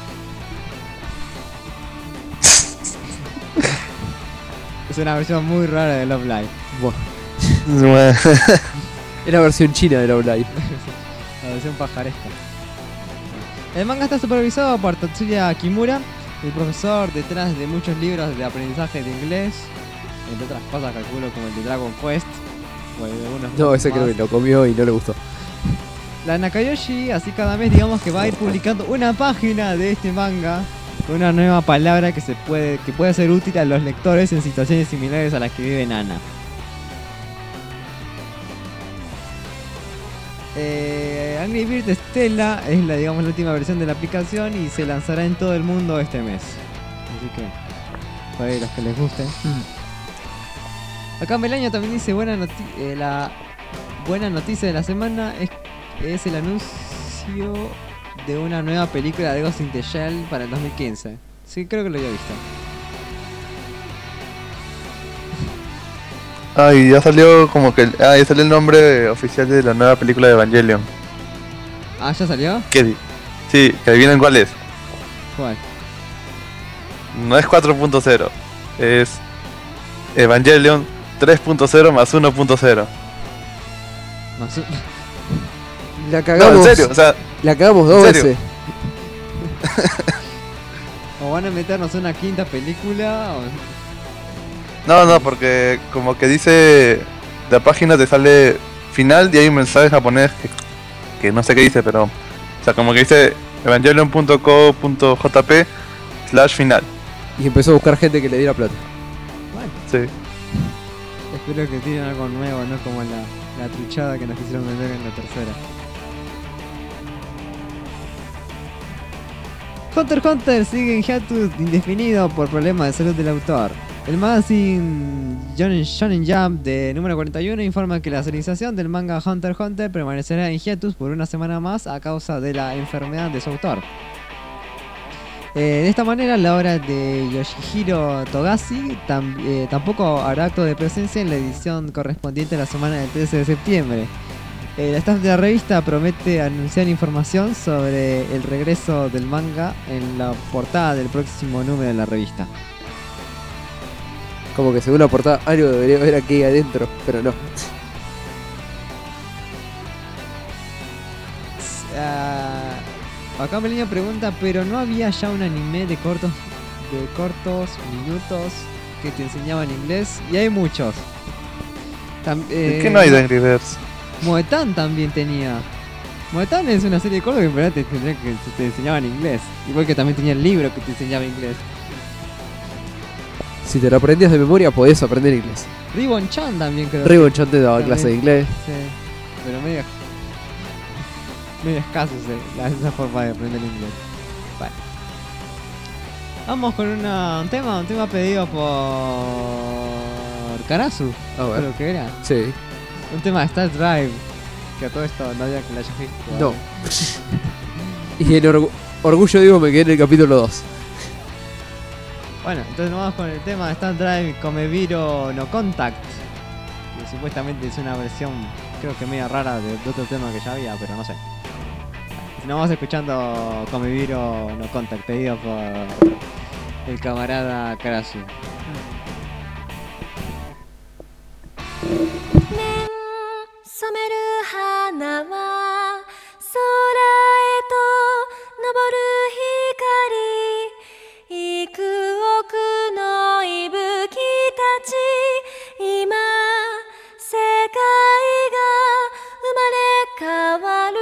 S3: Es una versión muy rara de Love Live.
S6: Es la versión china de Love Live.
S3: La versión pajaresca. El manga está supervisado por Tatsuya Kimura, el profesor detrás de muchos libros de aprendizaje de inglés, entre otras cosas, calculo, como el de Dragon Quest.
S6: No, ese creo que lo comió y no le gustó.
S3: La Nakayoshi, así cada mes, digamos que va a ir publicando una página de este manga con una nueva palabra que puede ser útil a los lectores en situaciones similares a las que vive Nana. Angry Birds Stella es la última versión de la aplicación y se lanzará en todo el mundo este mes. Así que, para los que les guste. Acá Melaño también dice la buena noticia de la semana es el anuncio de una nueva película de Ghost in the Shell para el 2015. Sí, creo que lo había visto.
S4: Y ya salió como que ya salió el nombre oficial de la nueva película de Evangelion.
S3: ¿Ya salió?
S4: Sí, que adivinen cuál es.
S3: ¿Cuál?
S4: No es 4.0, es Evangelion 3.0 más 1.0.
S6: La cagamos.
S4: No, en serio, o sea,
S6: la cagamos dos veces.
S3: ¿O van a meternos una quinta película?
S4: No, porque como que dice, la página te sale final y hay un mensaje en japonés que no sé qué dice, pero, o sea, como que dice evangelion.co.jp/final.
S6: Y empezó a buscar gente que le diera plata.
S3: Bueno,
S4: sí.
S3: Espero que tiren algo nuevo, no como la truchada que nos quisieron vender en la tercera. Hunter x Hunter sigue en hiatus indefinido por problemas de salud del autor. El magazine Shonen Jump de número 41 informa que la serialización del manga Hunter x Hunter permanecerá en hiatus por una semana más a causa de la enfermedad de su autor. De esta manera, la obra de Yoshihiro Togashi tampoco habrá acto de presencia en la edición correspondiente a la semana del 13 de septiembre. El staff de la revista promete anunciar información sobre el regreso del manga en la portada del próximo número de la revista.
S6: Como que según la portada algo debería haber aquí adentro, pero no.
S3: Acá Meliño pregunta, pero ¿no había ya un anime de cortos minutos que te enseñaban inglés? Y hay muchos.
S4: ¿Qué no hay de Angry Birds?
S3: Moetan también tenía. Moetan es una serie de cortos que en verdad te enseñaban inglés. Igual que también tenía el libro que te enseñaba inglés.
S6: Si te lo aprendías de memoria, podías aprender inglés.
S3: Ribbon-chan también creo.
S6: Ribbon-chan te daba
S3: También.
S6: clase de inglés.
S3: Sí, pero medio escaso esa forma de aprender inglés. Bueno. Vamos con un tema pedido por Karasu.
S6: A ver.
S3: Creo que era.
S6: Sí.
S3: Un tema de Star Drive. Que a todo esto no había que la haya visto.
S6: No. Y en orgullo digo, me quedé en el capítulo 2.
S3: Bueno, entonces nos vamos con el tema de Star Drive Komebiro no Contact. Que supuestamente es una versión, creo que media rara de otro tema que ya había, pero no sé. Nos vamos escuchando Komebiro no Contact, pedido por el camarada Karasu.
S2: 染める花は空へと昇る光幾億の息吹たち今世界が生まれ変わる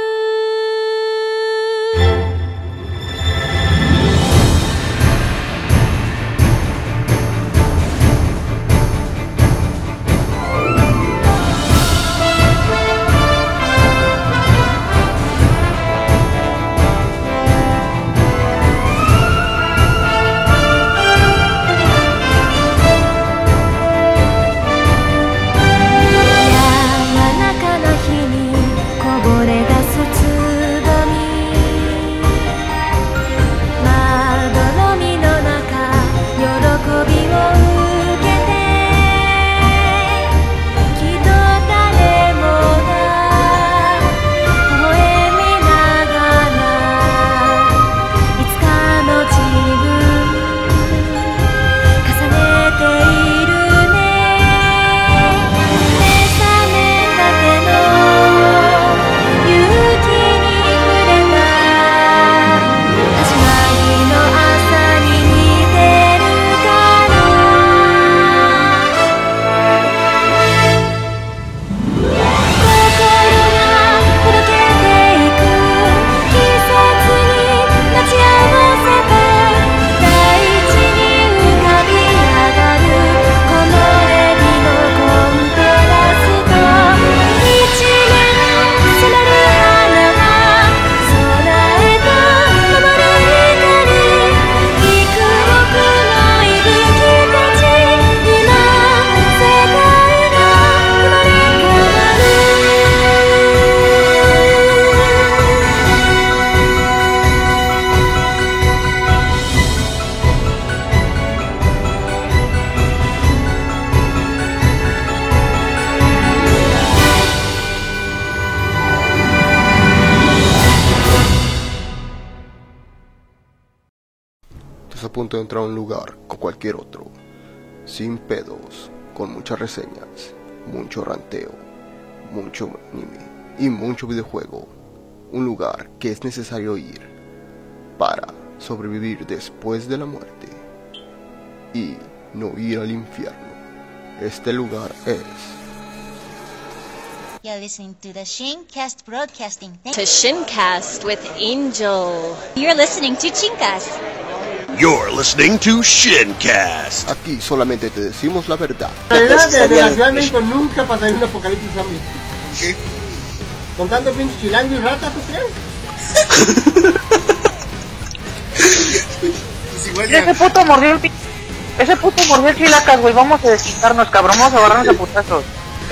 S9: Estás a punto de entrar a un lugar con cualquier otro, sin pedos, con muchas reseñas, mucho ranteo, mucho anime y mucho videojuego. Un lugar que es necesario ir para sobrevivir después de la muerte y no ir al infierno. Este lugar es...
S10: You're listening to the Shincast Broadcasting.
S2: To Shincast with Angel. You're listening to Chincast.
S11: You're listening to Shincast.
S9: Aquí solamente te decimos la verdad.
S12: La verdad, desde la Ciudad de México nunca pasaría un apocalipsis zombie.
S11: ¿Qué?
S12: Con tanto pinche chilango y rata, ¿tú crees?
S13: Ese puto mordió el chilacas, güey. Vamos a desquitarnos, cabrón. Vamos a agarrarnos a putazos.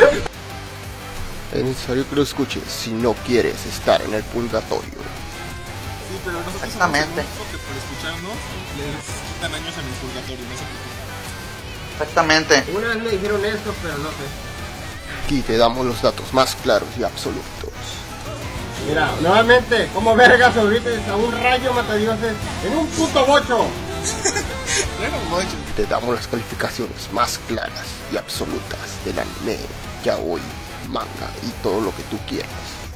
S9: Es necesario que lo escuches si no quieres estar en el purgatorio.
S14: Sí, pero nosotros
S13: exactamente.
S14: somos que por escucharnos les quitan años en el purgatorio, no sé por qué.
S13: Exactamente.
S12: Una vez me dijeron esto, pero no sé.
S9: Aquí te damos los datos más claros y absolutos.
S12: Mira, nuevamente, como verga sobrevives a un rayo matadioses en un puto bocho.
S9: Te damos las calificaciones más claras y absolutas del anime, yaoi, manga y todo lo que tú quieras.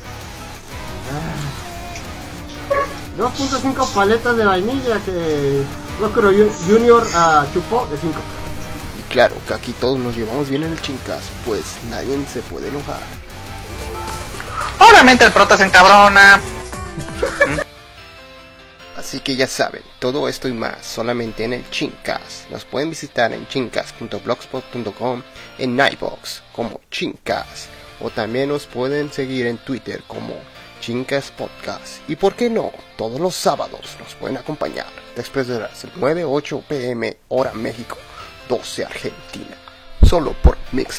S12: 2.5 paletas de vainilla que Rocro Junior chupó de 5.
S9: Y claro que aquí todos nos llevamos bien en el Chincas, pues nadie se puede enojar.
S13: Obviamente el prota se encabrona.
S9: Así que ya saben, todo esto y más solamente en el Chincas. Nos pueden visitar en chincas.blogspot.com, en Nightbox como Chincas, o también nos pueden seguir en Twitter como Chincas Podcast. Y por qué no, todos los sábados nos pueden acompañar después de las 9-8 pm hora México, 12 Argentina, solo por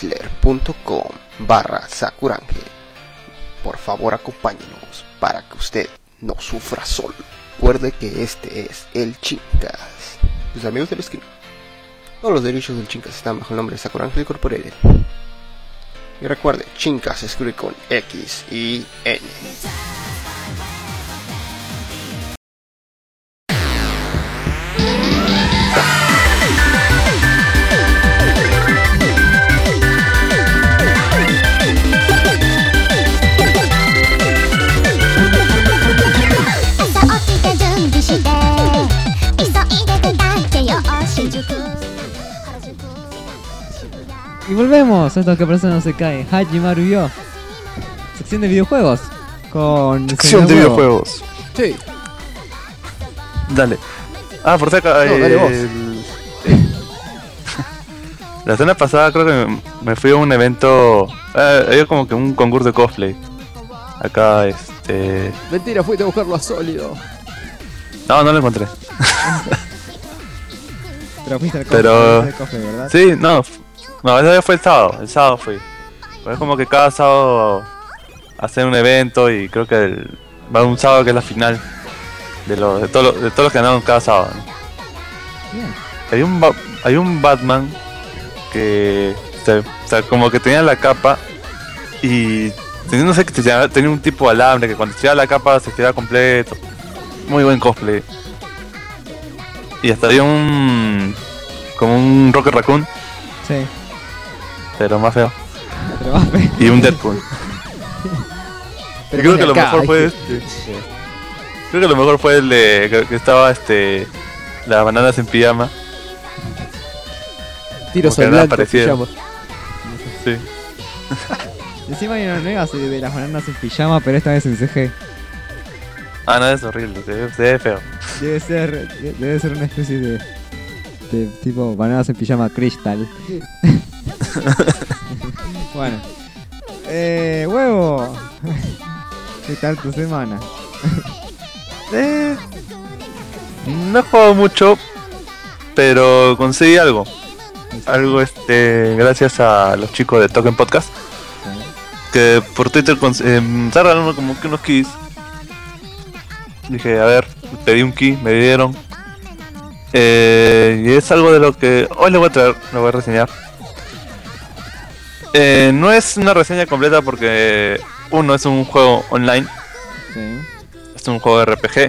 S9: mixler.com/Sakurange. Por favor acompáñenos para que usted no sufra solo. Recuerde que este es el Chincas, sus amigos de la esquina. Todos los derechos del Chincas están bajo el nombre de Sakurange Incorporated. Y recuerde, Chincas se escribe con X y N.
S3: Y volvemos a esto que persona no se cae. Hajimaru Yo. Sección de videojuegos. Con
S4: Sección de videojuegos.
S6: Sí.
S4: Dale. Ah, por si acá.
S6: Dale vos.
S4: La semana pasada creo que me fui a un evento. Había como que un concurso de cosplay. Acá,
S6: Mentira, fuiste a buscarlo a Sólido.
S4: No lo encontré.
S3: Pero fuiste al cofre, ¿verdad?
S4: Sí, no, ese día fue el sábado fui. Pero es como que cada sábado hacen un evento y creo que va un sábado que es la final de todos los que ganaron cada sábado, ¿no?
S3: Bien.
S4: Hay un Batman que como que tenía la capa y no sé, tenía un tipo de alambre que cuando tiraba la capa se tiraba completo. Muy buen cosplay. Y hasta había como un Rocket Raccoon.
S3: Sí.
S4: Pero más feo.
S3: Pero más feo.
S4: Y un Deadpool.
S3: Pero
S4: creo que lo mejor fue Creo que lo mejor fue el de que estaba las bananas en pijama.
S6: Tiros al blanco en pijama.
S4: Sí.
S3: Encima hay una nueva serie de las bananas en pijama, pero esta vez en CG.
S4: Ah, no, es horrible, se ve feo.
S3: Debe ser una especie de tipo bananas en pijama Crystal. Bueno. Huevo. ¿Qué tal tu semana?
S4: No he jugado mucho, pero conseguí algo. Algo gracias a los chicos de Token Podcast. Que por Twitter está regalando como que unos keys. Dije, a ver, pedí un key, me dieron. Y es algo de lo que hoy les voy a traer, lo voy a reseñar. No es una reseña completa porque uno es un juego online.
S3: Sí.
S4: Es un juego de RPG.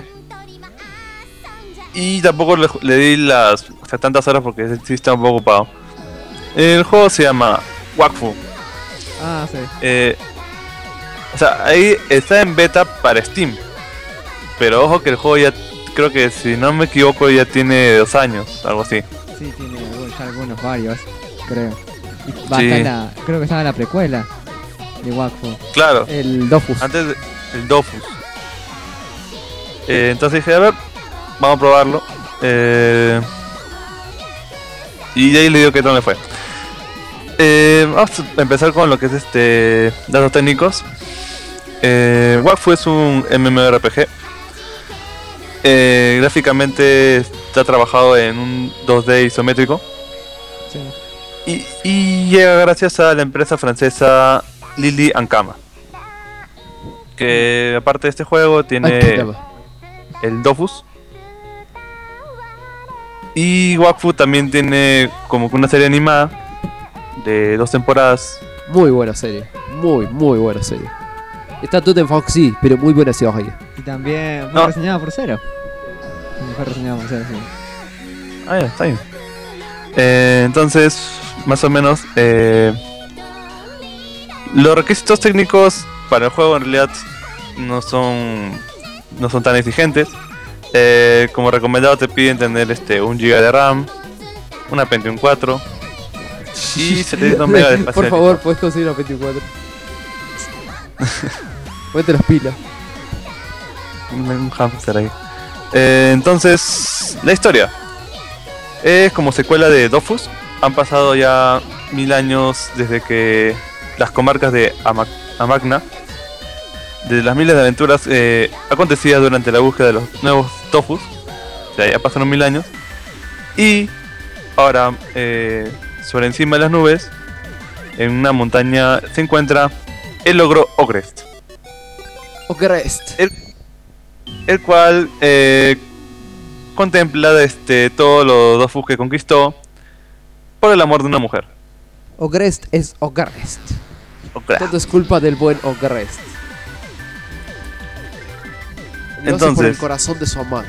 S4: Y tampoco le di tantas horas porque sí está un poco ocupado. El juego se llama Wakfu.
S3: Ah, sí.
S4: O sea, ahí está en beta para Steam. Pero ojo que el juego ya, creo que si no me equivoco, ya tiene 2 años, algo así.
S3: Sí, tiene ya varios, creo. Y
S4: Sí.
S3: Creo que estaba la precuela de Wakfu.
S4: Claro.
S3: El Dofus.
S4: Antes el Dofus. Entonces dije, a ver, vamos a probarlo. Y de ahí le digo qué tal me fue. Vamos a empezar con lo que es datos técnicos. Wakfu es un MMORPG. Gráficamente está trabajado en un 2D isométrico.
S3: Sí.
S4: Y llega gracias a la empresa francesa Lily Ankama. Que aparte de este juego tiene el Dofus. Y Wakfu también tiene como que una serie animada de 2 temporadas.
S6: Muy buena serie. Muy buena serie. Está todo en Foxy, pero muy buena serie.
S3: Y también fue reseñada por Cero. Fue reseñada por Cero, sí.
S4: Ah, ya, está bien. Entonces, más o menos, los requisitos técnicos para el juego en realidad no son tan exigentes. Como recomendado te piden tener 1 GB de RAM, una Pentium 4 y 700 MB de espacio.
S6: Por favor, puedes conseguir una Pentium 4. Ponete las pilas.
S4: Un hamster ahí. Entonces, la historia es como secuela de Dofus. Han pasado ya 1000 años desde que las comarcas de Amagna, de las miles de aventuras acontecidas durante la búsqueda de los nuevos Dofus. O sea, ya pasaron 1000 años. Y ahora, sobre encima de las nubes, en una montaña, se encuentra el ogro Ogrest. El cual contempla todos los Dofus que conquistó por el amor de una mujer.
S6: Ogrest es Ogrest. Todo es culpa del buen Ogrest. Entonces, por el corazón de su amada.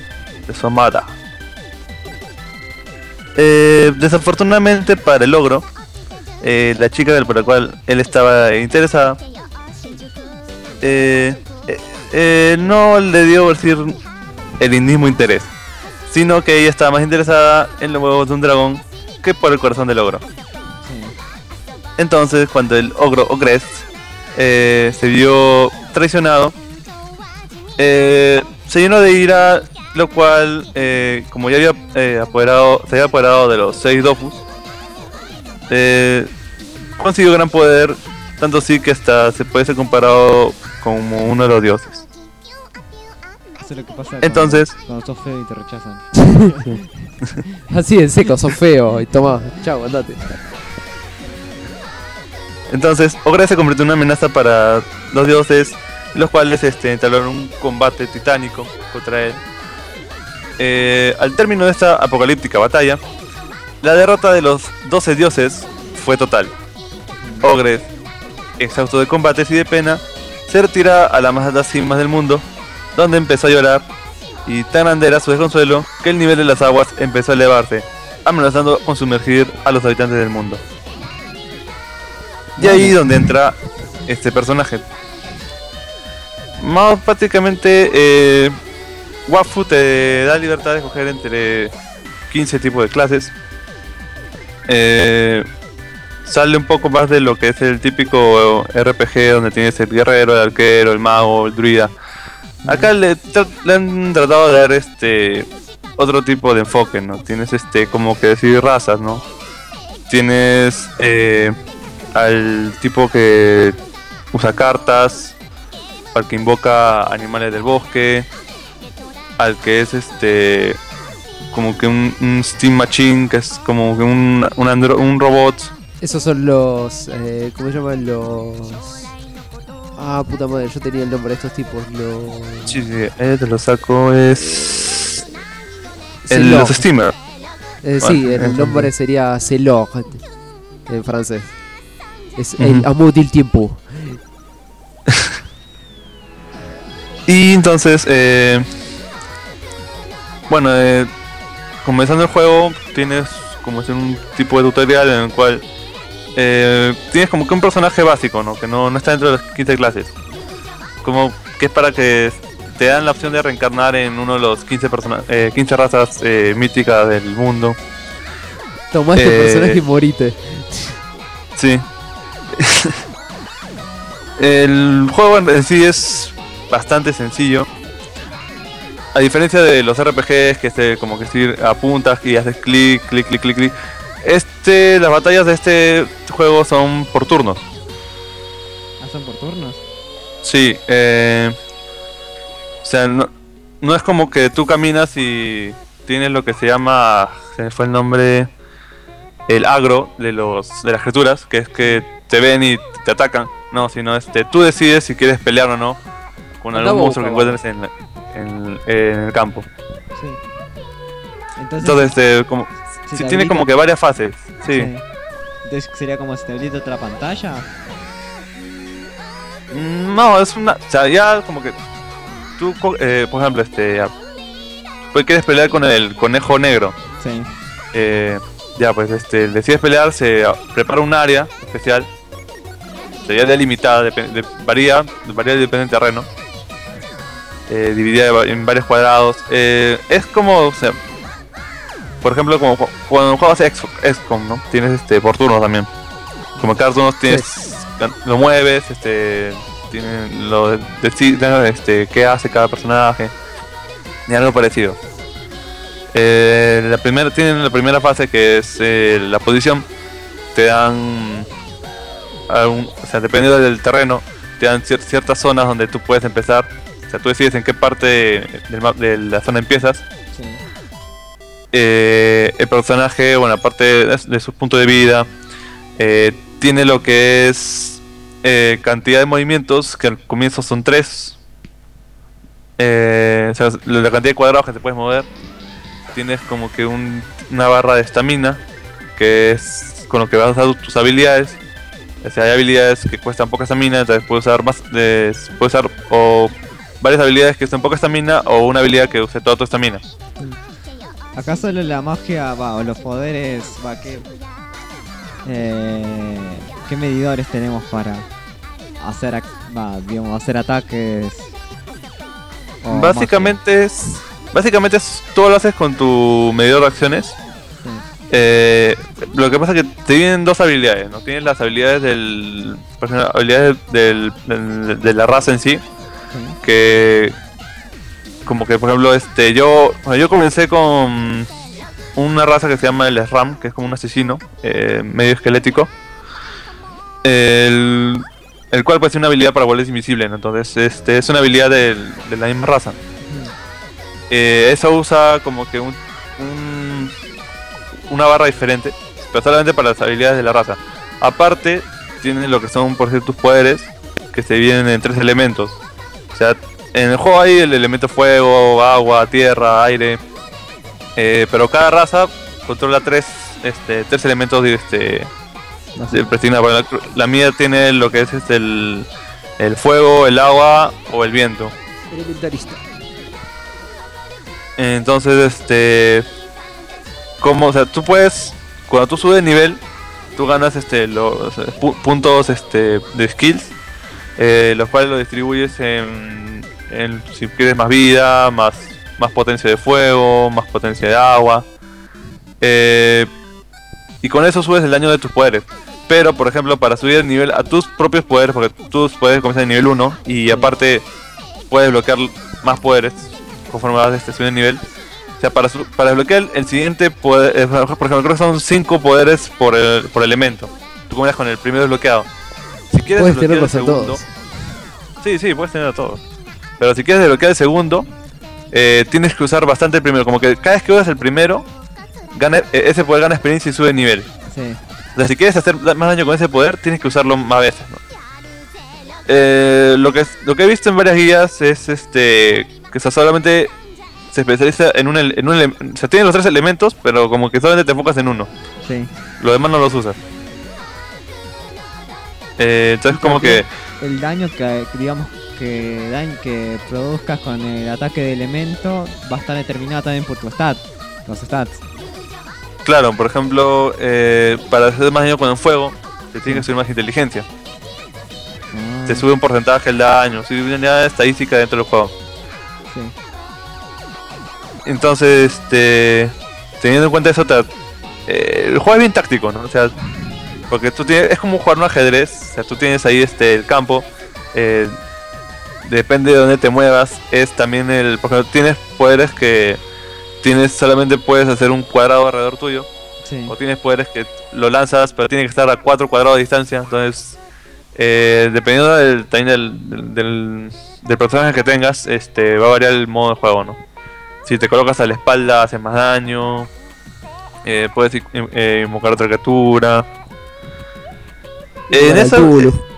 S4: Desafortunadamente para el ogro, la chica por la cual él estaba interesada no le dio, por decir, el mismo interés, sino que ella estaba más interesada en los huevos de un dragón que por el corazón del ogro. Entonces, cuando el ogro Ogrest se vio traicionado, se llenó de ira, lo cual, como ya se había apoderado de los 6 Dofus, consiguió gran poder, tanto así que hasta se puede ser comparado como uno de los dioses.
S3: Eso es lo que pasa
S4: entonces,
S3: cuando sos feo y te rechazan.
S6: Así en seco, sos feo y toma, chao, andate.
S4: Entonces, Ogrest se convirtió en una amenaza para los dioses, los cuales entablaron un combate titánico contra él. Al término de esta apocalíptica batalla, la derrota de los 12 dioses fue total. Ogrest, exhausto de combates y de pena, se retira a las más altas cimas del mundo, donde empezó a llorar, y tan grande era su desconsuelo que el nivel de las aguas empezó a elevarse, amenazando con sumergir a los habitantes del mundo. Y ahí donde entra este personaje. Más prácticamente, Wafu te da libertad de escoger entre 15 tipos de clases. Sale un poco más de lo que es el típico RPG, donde tienes el guerrero, el arquero, el mago, el druida. Acá le han tratado de dar otro tipo de enfoque, ¿no? Tienes como que decir razas, ¿no? Tienes al tipo que usa cartas, al que invoca animales del bosque, al que es como que un Steam Machine, que es como que un robot.
S6: Esos son los... ¿cómo se llaman? Los... Ah, puta madre, yo tenía el nombre de estos tipos. Los...
S4: Sí, te lo saco, es... los Steamer.
S6: Sí, el nombre sería Celor en francés. Es el amour del tiempo.
S4: Y entonces, bueno, comenzando el juego, tienes como un tipo de tutorial en el cual tienes como que un personaje básico, ¿no? Que no está dentro de las 15 clases. Como que es para que te dan la opción de reencarnar en uno de los 15 razas míticas del mundo.
S6: Tomá este personaje y morite.
S4: Sí. El juego en sí es bastante sencillo. A diferencia de los RPGs que como que apuntas y haces clic. Las batallas de este juego son por turnos.
S3: ¿Ah, son por turnos?
S4: Sí, o sea, no es como que tú caminas y tienes lo que se llama, se me fue el nombre, el agro de las criaturas, que es que te ven y te atacan. No, sino tú decides si quieres pelear o no con algún monstruo que encuentres en el campo.
S3: Sí.
S4: Entonces como si tiene como que varias fases. Sí.
S3: Entonces sería como si te habilita otra pantalla.
S4: No, es una, o sea, ya como que tú, por ejemplo, quieres pelear con el conejo negro. Ya, pues decides pelear, se prepara un área especial. Sería delimitada, varía depende del terreno. Dividida en varios cuadrados. Es como, o sea, por ejemplo, como cuando juegas XCOM, ¿no? Tienes por turnos también. Como cada turno tienes, lo mueves, tienen lo qué hace cada personaje. Y algo parecido. Tienen la primera fase que es la posición. Te dan o sea, dependiendo del terreno, te dan ciertas zonas donde tú puedes empezar. O sea, tú decides en qué parte de la zona empiezas.
S3: Sí.
S4: El personaje, bueno, aparte de su punto de vida, tiene lo que es cantidad de movimientos, que al comienzo son 3. O sea, la cantidad de cuadrados que te puedes mover. Tienes como que una barra de estamina, que es con lo que vas a usar tus habilidades. O sea, hay habilidades que cuestan poca estamina, entonces puedes usar o varias habilidades que usen poca estamina, o una habilidad que use toda tu estamina.
S3: Acá solo la magia o los poderes ¿qué medidores tenemos para hacer hacer ataques?
S4: Básicamente todo lo haces con tu medidor de acciones. Lo que pasa es que te vienen 2 habilidades, ¿no? Tienes las habilidades de la raza en sí, que como que por ejemplo yo comencé con una raza que se llama el SRAM, que es como un asesino medio esquelético, el cual puede ser una habilidad para volverse invisible, ¿no? Entonces es una habilidad de la misma raza. Eso usa como que una barra diferente, pero solamente para las habilidades de la raza. Aparte, tiene lo que son, por decir, tus poderes, que se dividen en 3 elementos. O sea, en el juego hay el elemento fuego, agua, tierra, aire. Pero cada raza controla 3 elementos predesignados. La mía tiene lo que es el fuego, el agua o el viento.
S6: Elementarista.
S4: Entonces, o sea, tú puedes, cuando tú subes de nivel, tú ganas los puntos de skills, los cuales lo distribuyes en si quieres más vida, más potencia de fuego, más potencia de agua, y con eso subes el daño de tus poderes. Pero por ejemplo, para subir el nivel a tus propios poderes, porque tus poderes comienzan en nivel 1 y aparte puedes bloquear más poderes conforme vas subiendo el nivel. O sea, para desbloquear el siguiente poder, por ejemplo, creo que son 5 poderes por elemento. Tú comienzas con el primero desbloqueado. Si quieres
S6: puedes
S4: desbloquear el
S6: tenerlos a
S4: segundo,
S6: todos.
S4: Sí, puedes tener a todos. Pero si quieres desbloquear el segundo, tienes que usar bastante el primero. Como que cada vez que usas el primero, ese poder gana experiencia y sube de nivel.
S3: Sí.
S4: O sea, si quieres hacer más daño con ese poder, tienes que usarlo más veces, ¿no? Lo que he visto en varias guías es que solamente se especializa en un o sea, tiene los 3 elementos, pero como que solamente te enfocas en uno.
S3: Sí.
S4: Los demás no los usas. Entonces como que
S3: el daño que produzcas con el ataque de elemento va a estar determinado también por los stats.
S4: Claro, por ejemplo, para hacer más daño con el fuego, te tiene que subir más inteligencia. Te sube un porcentaje el daño, sube una estadística dentro del juego.
S3: Sí.
S4: Entonces, teniendo en cuenta eso, el juego es bien táctico, ¿no? O sea, porque es como jugar un ajedrez. O sea, tú tienes ahí el campo. Depende de dónde te muevas. Es también porque tienes poderes que solamente puedes hacer un cuadrado alrededor tuyo.
S3: Sí. O
S4: tienes poderes que lo lanzas, pero tiene que estar a 4 cuadrados de distancia. Entonces, dependiendo del personaje que tengas, va a variar el modo de juego, ¿no? Si te colocas a la espalda, haces más daño. Puedes invocar otra criatura. En esa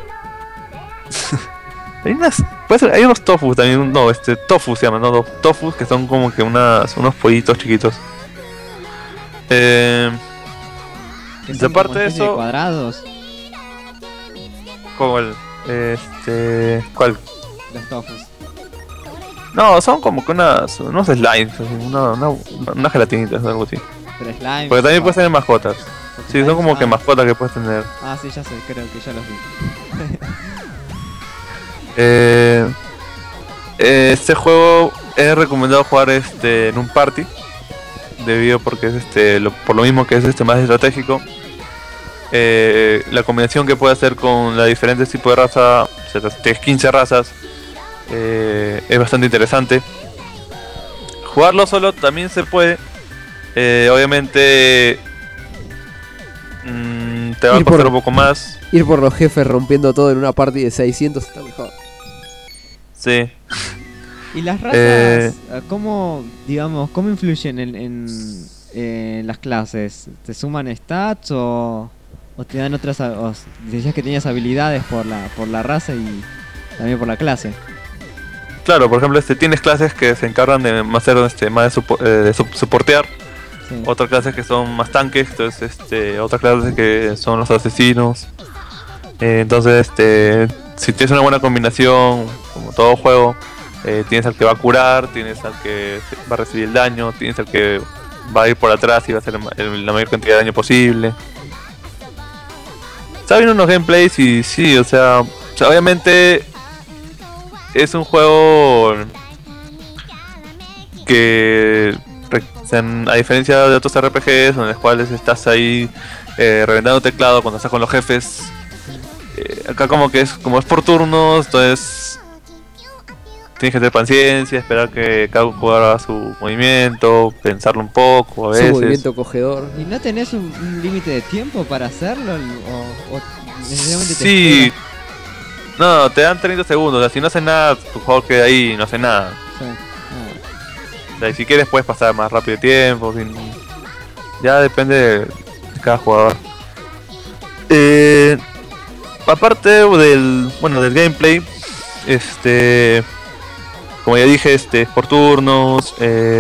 S4: hay unos tofus también. No, tofu se llaman, ¿no? Los tofus, que son como que unos pollitos chiquitos. Aparte de eso,
S3: cuadrados.
S4: Como ¿cuál?
S3: Los tofus.
S4: No, son como que unos slimes, una gelatinita, algo así.
S3: Pero slime.
S4: Porque también puedes tener mascotas. Sí, son como que mascotas que puedes tener.
S3: Ah, sí, ya sé, creo que ya los vi.
S4: Este juego es recomendado jugar en un party. Debido porque es por lo mismo que es más estratégico. La combinación que puede hacer con los diferentes tipos de raza, o sea, tienes 15 razas, es bastante interesante. Jugarlo solo también se puede. Obviamente te va a costar un poco más.
S6: Ir por los jefes rompiendo todo en una party de 600 está mejor.
S4: Sí.
S3: ¿Y las razas, cómo influyen en las clases? ¿Te suman stats o te dan otras? O decías que tenías habilidades por la raza y también por la clase.
S4: Claro, por ejemplo, tienes clases que se encargan de hacer más de soportear.
S3: Sí.
S4: Otras clases que son más tanques, entonces otras clases que son los asesinos. Entonces, si tienes una buena combinación, como todo juego, tienes al que va a curar, tienes al que va a recibir el daño, tienes al que va a ir por atrás y va a hacer la mayor cantidad de daño posible. Está viendo unos gameplays y sí, o sea, obviamente es un juego que, a diferencia de otros RPGs en los cuales estás ahí reventando teclado cuando estás con los jefes, acá como es por turnos, entonces tienes que tener paciencia, esperar que cada jugador haga su movimiento, pensarlo un poco a veces.
S6: Su movimiento cogedor.
S3: ¿Y no tenés un límite de tiempo para hacerlo? ¿O necesariamente te
S4: Sí.
S3: esperas?
S4: No, te dan 30 segundos, o sea, si no haces nada, tu jugador queda ahí y no hace nada.
S3: Sí.
S4: O sea, y si quieres puedes pasar más rápido el tiempo, ya depende de cada jugador. Aparte del gameplay, como ya dije, es por turnos,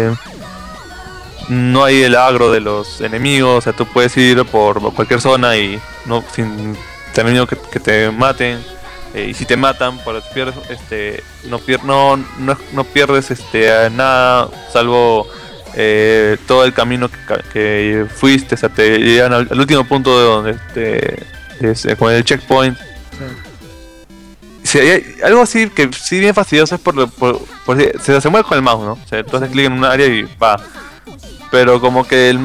S4: no hay el agro de los enemigos, o sea, tú puedes ir por cualquier zona y sin tener miedo que te maten. Y si te matan, pues pierdes, no pierdes nada, salvo todo el camino que fuiste, o sea, te llegan al último punto de donde con el checkpoint. Si hay algo así que sí bien fastidioso es por se mueve con el mouse, ¿no? O sea, tú haces clic en un área y va. Pero como que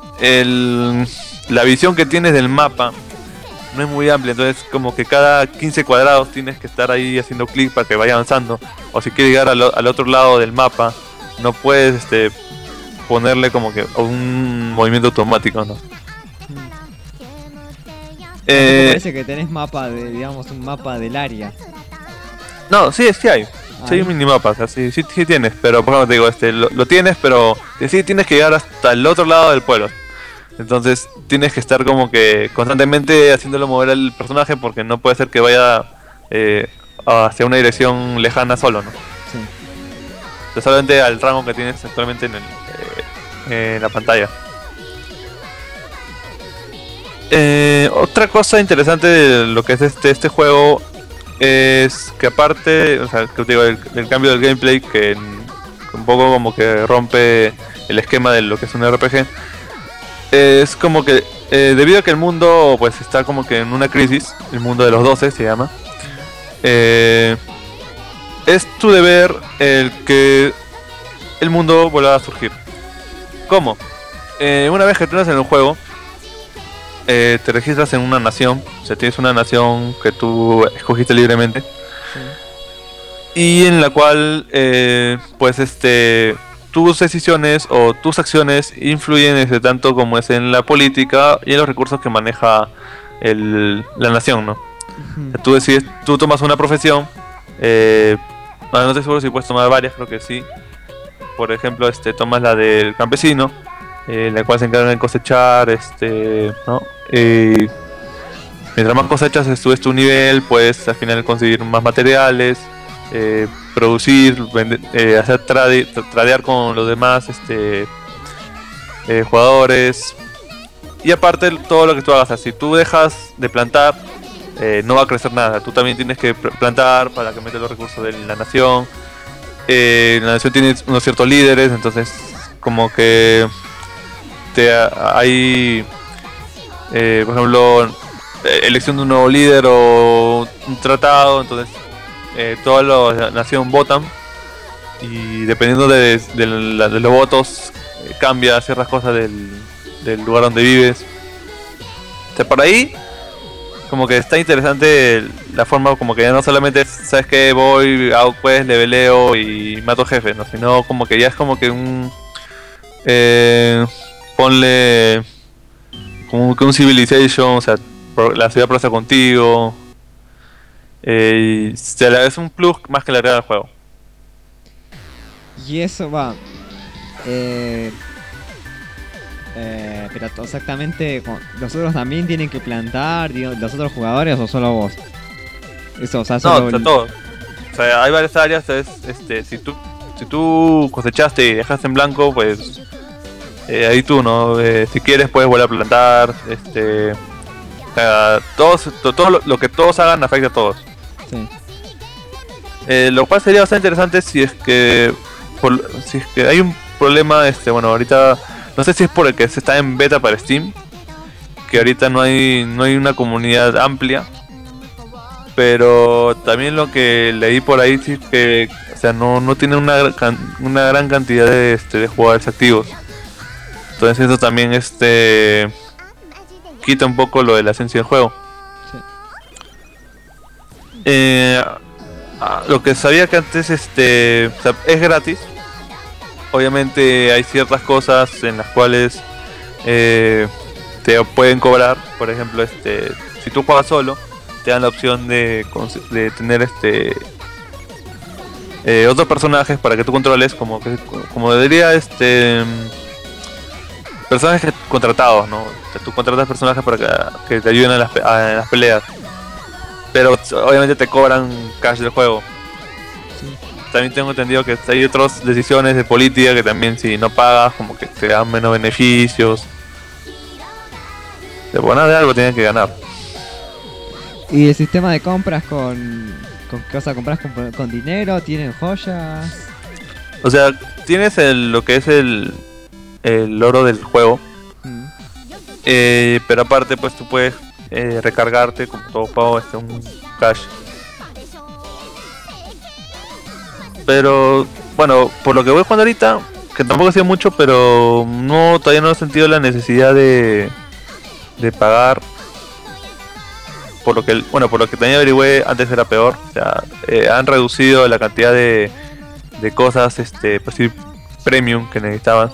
S4: la visión que tienes del mapa no es muy amplia, entonces como que cada 15 cuadrados tienes que estar ahí haciendo clic para que vaya avanzando. O si quieres llegar al otro lado del mapa, no puedes ponerle como que un movimiento automático, ¿no?
S3: Me parece que tenés un mapa del área.
S4: No, sí hay. Sí hay un minimapa, o sea, sí tienes, pero por ejemplo te digo, lo tienes, pero sí tienes que llegar hasta el otro lado del pueblo. Entonces tienes que estar como que constantemente haciéndolo mover al personaje porque no puede ser que vaya hacia una dirección lejana solo, ¿no?
S3: Sí.
S4: Entonces, solamente al rango que tienes actualmente en la pantalla. Otra cosa interesante de lo que es este juego es que aparte, o sea, que te digo, el cambio del gameplay que un poco como que rompe el esquema de lo que es un RPG. Es como que debido a que el mundo pues está como que en una crisis, el mundo de los 12 se llama, es tu deber el que el mundo vuelva a surgir. ¿Cómo? Una vez que tú entras en el juego, te registras en una nación, o sea, tienes una nación que tú escogiste libremente, y en la cual pues tus decisiones o tus acciones influyen tanto como es en la política y en los recursos que maneja la nación, ¿no? Tú tomas una profesión, no estoy seguro si puedes tomar varias, creo que sí. Por ejemplo, tomas la del campesino, la cual se encarga de cosechar, ¿no? Mientras más cosechas, subes tu nivel, puedes al final conseguir más materiales, producir, hacer tradear con los demás jugadores. Y aparte todo lo que tú hagas, si tú dejas de plantar, no va a crecer nada. Tú también tienes que plantar para que metas los recursos de la nación. La nación tiene unos ciertos líderes, entonces como que hay, por ejemplo, elección de un nuevo líder o un tratado, entonces toda la nación votan y dependiendo de los votos cambia ciertas cosas del lugar donde vives. O sea, por ahí como que está interesante la forma, como que ya no solamente es, sabes que voy, hago quest, leveleo y mato jefes, ¿no? Sino como que ya es como que un ponle como que un Civilization, o sea, la ciudad procesa contigo, y es un plus más que le agrega al juego.
S3: Y eso va. Pero exactamente, ¿los otros también tienen que plantar, los otros jugadores, o solo vos? Eso, o sea, solo
S4: no, todos. O sea, hay varias áreas, si tú cosechaste y dejaste en blanco, pues ahí tú, ¿no? Si quieres puedes volver a plantar, todo lo que todos hagan afecta a todos.
S3: Sí.
S4: Lo cual sería bastante interesante si es que hay un problema, bueno, ahorita no sé si es por el que se está en beta para Steam, que ahorita no hay una comunidad amplia, pero también lo que leí por ahí sí que, o sea, no tiene una gran cantidad de jugadores activos. Entonces eso también quita un poco lo de la esencia del juego. Sí. Lo que sabía que antes o sea, es gratis. Obviamente hay ciertas cosas en las cuales te pueden cobrar. Por ejemplo, si tú juegas solo, te dan la opción de tener otros personajes para que tú controles, como diría personajes contratados, ¿no? O sea, tú contratas personajes para que te ayuden en las peleas, pero obviamente te cobran cash del juego. Sí. También tengo entendido que hay otras decisiones de política que también, si no pagas, como que te dan menos beneficios. De buena de algo tienen que ganar.
S3: ¿Y el sistema de compras con qué cosa compras? ¿Con dinero? ¿Tienen joyas?
S4: O sea, tienes lo que es el oro del juego, pero aparte pues tú puedes recargarte como todo pago un cash. Pero bueno, por lo que voy jugando ahorita, que tampoco ha sido mucho, pero todavía no he sentido la necesidad de pagar. Por lo que también averigüé, antes era peor. O sea, han reducido la cantidad de cosas pues sí, premium que necesitabas.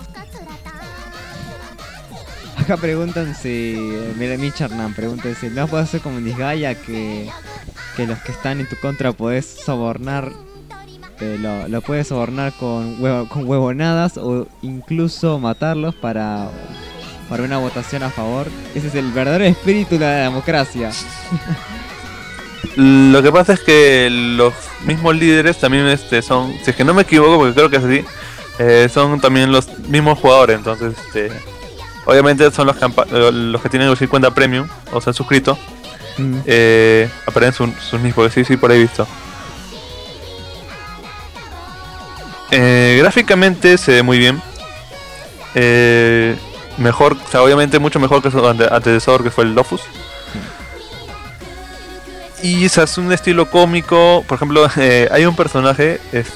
S3: Acá preguntan si... Mira, Micharnan pregunta si no puedes hacer como en Disgaea, que los que están en tu contra podés sobornar, lo puedes sobornar con huevonadas o incluso matarlos para una votación a favor. Ese es el verdadero espíritu de la democracia.
S4: Lo que pasa es que los mismos líderes también son, si es que no me equivoco, porque creo que es así, son también los mismos jugadores. Entonces obviamente son los que tienen el cuenta premium o se han suscrito. Aparecen sus nick, porque sí, por ahí he visto. Gráficamente se ve muy bien. Mejor, o sea, obviamente mucho mejor que su antecesor, que fue el Dofus. Y es un estilo cómico. Por ejemplo, hay un personaje,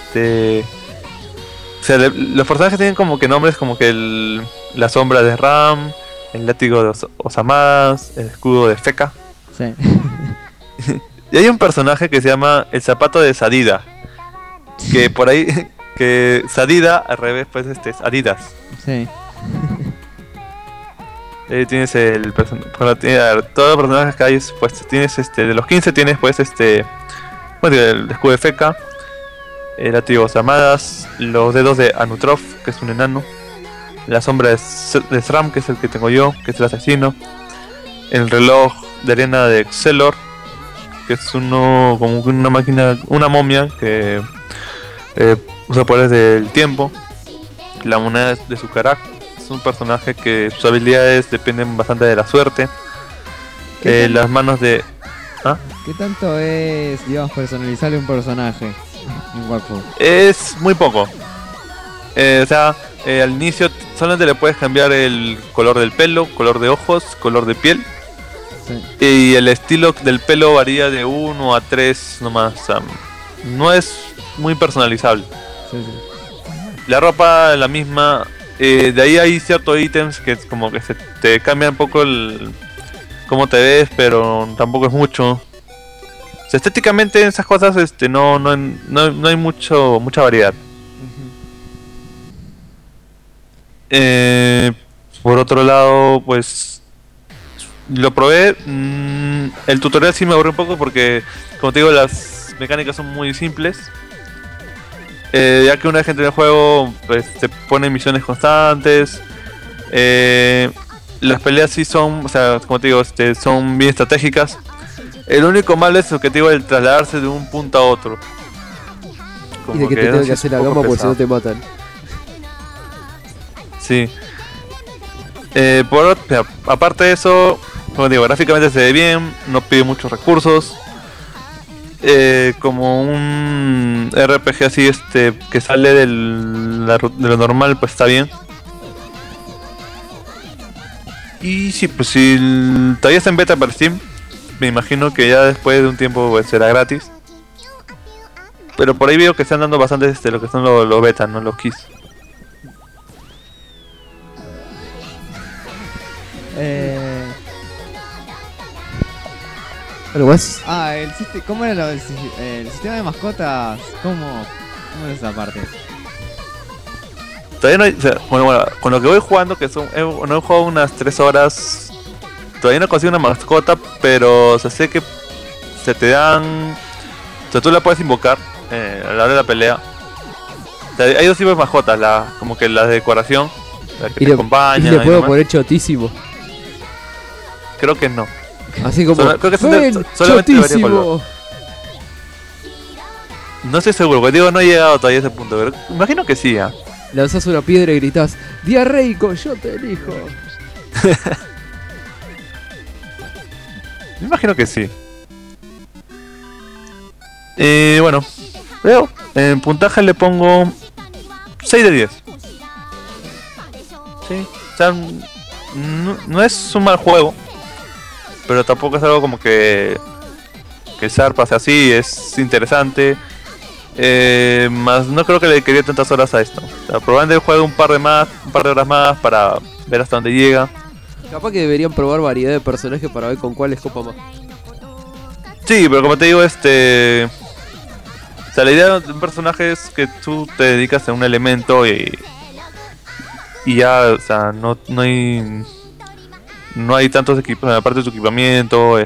S4: o sea, los personajes tienen como que nombres como que la sombra de Ram, el látigo de Osamadas, el escudo de Feka.
S3: Sí.
S4: Y hay un personaje que se llama el zapato de Sadida, que por ahí, que Sadida al revés pues es Adidas.
S3: Sí.
S4: Tienes todos los personajes que hay, pues tienes de los 15 tienes pues bueno, el escudo de Feka, el látigo de Osamadas, los dedos de Anutrof, que es un enano, la sombra de Sram, que es el que tengo yo, que es el asesino, el reloj de arena de Xelor, que es como una máquina, una momia que usa poderes del tiempo, la moneda de Sukarak, es un personaje que sus habilidades dependen bastante de la suerte, las manos de... ¿Ah?
S3: ¿Qué tanto es, digamos, personalizarle un personaje en Wakfu?
S4: Es muy poco. O sea, al inicio solamente le puedes cambiar el color del pelo, color de ojos, color de piel.
S3: Sí.
S4: Y el estilo del pelo varía de 1 a 3 nomás. O sea, no es muy personalizable.
S3: Sí, sí.
S4: La ropa es la misma. De ahí hay ciertos ítems que es como que se te cambia un poco el cómo te ves, pero tampoco es mucho. O sea, estéticamente en esas cosas no hay mucha variedad. Por otro lado, pues lo probé. El tutorial sí me aburrió un poco porque, como te digo, las mecánicas son muy simples. Ya que una vez que entra en el juego, pues te ponen misiones constantes. Las peleas sí son, o sea, como te digo, son bien estratégicas. El único mal es lo que te digo, el trasladarse de un punto a otro.
S6: Y de que te tengo que hacer la gama porque si no te matan.
S4: Sí. Aparte de eso, como digo, gráficamente se ve bien, no pide muchos recursos. Como un RPG así que sale de lo normal, pues está bien. Y sí, pues si todavía está en beta para Steam, me imagino que ya después de un tiempo pues, será gratis. Pero por ahí veo que están dando bastante lo que son los betas, no los keys.
S6: ¿Algo más?
S3: ¿Cómo era el sistema de mascotas? ¿Cómo es esa parte?
S4: Todavía no hay, o sea, bueno, con lo que voy jugando, que no he jugado unas 3 horas, todavía no consigo una mascota, pero o sea, sé que se te dan, o sea, tú la puedes invocar a la hora de la pelea. O sea, hay dos tipos de mascotas, como que la de decoración, la que te acompaña.
S6: ¿Y le puedo poner chotísimo?
S4: Creo que no.
S6: Así como,
S4: creo que
S6: solamente chotísimo.
S4: No estoy seguro, porque digo, no he llegado todavía a ese punto, pero imagino que sí,
S6: Lanzás una piedra y gritás, diarreico, yo te elijo.
S4: Me imagino que sí. Bueno, veo, en puntaje le pongo 6 de 10. Sí, o sea, no es un mal juego, pero tampoco es algo como que zarpa, sea así, es interesante. Más no creo que le dedicaría tantas horas a esto. O sea, probablemente el juego un par de horas más para ver hasta dónde llega.
S6: Capaz que deberían probar variedad de personajes para ver con cuál les copa más.
S4: Sí, pero como te digo, o sea, la idea de un personaje es que tú te dedicas a un elemento y ya, o sea, no hay tantos equipos, aparte de tu equipamiento,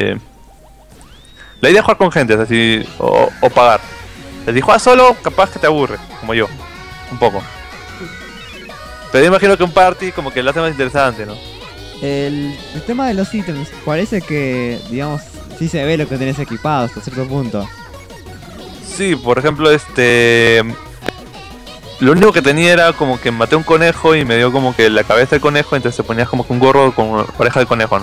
S4: la idea es jugar con gente, es así, o pagar. Si juegas solo, capaz que te aburre, como yo, un poco. Pero yo imagino que un party como que lo hace más interesante, ¿no?
S3: El tema de los ítems, parece que, digamos, sí se ve lo que tenés equipado hasta cierto punto.
S4: Sí, por ejemplo, lo único que tenía era como que maté un conejo y me dio como que la cabeza del conejo, entonces te ponías como que un gorro con oreja de conejo, ¿no?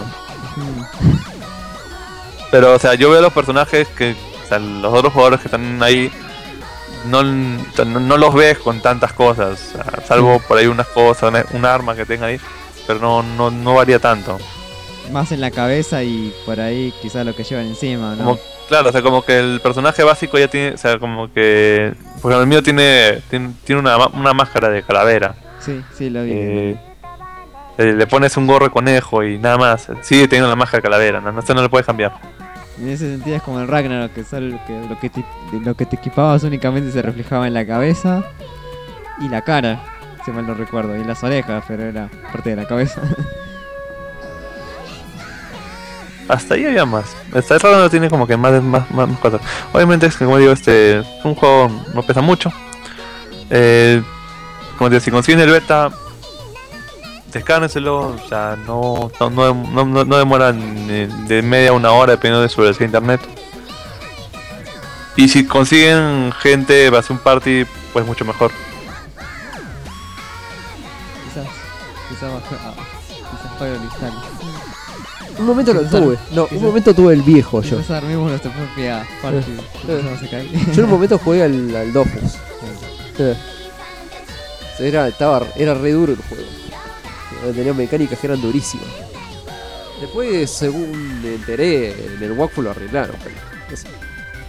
S4: Pero, o sea, yo veo los personajes que, o sea, los otros jugadores que están ahí, no los ves con tantas cosas, o sea, salvo por ahí unas cosas, un arma que tenga ahí, pero no varía tanto.
S3: Más en la cabeza y por ahí quizás lo que llevan encima, ¿no?
S4: Claro, o sea, como que el personaje básico ya tiene, o sea, como que, por ejemplo, el mío tiene una máscara de calavera.
S3: Sí, lo vi.
S4: Le pones un gorro de conejo y nada más, sigue teniendo la máscara de calavera, no le puedes cambiar.
S3: En ese sentido es como el Ragnarok, que solo lo que te equipabas únicamente se reflejaba en la cabeza y la cara, si mal no recuerdo, y las orejas, pero era parte de la cabeza.
S4: Hasta ahí había más. Esta Ragnarok tiene como que más cosas. Obviamente es que, como digo, es un juego, no pesa mucho. Como digo, si consiguen el beta, descárguenselo, o sea, no demoran de media a una hora dependiendo de su velocidad de internet. Y si consiguen gente para hacer un party, pues mucho mejor.
S3: Quizás juego el instalo.
S6: Un momento lo tuve, un momento tuve el viejo yo.
S3: Quizás armemos nuestra propia party.
S6: Yo en un momento jugué al Dofus. Era re duro el juego. Tenía mecánicas que eran durísimas. Después, según me enteré, en el walkthrough lo arreglaron, pero no sé.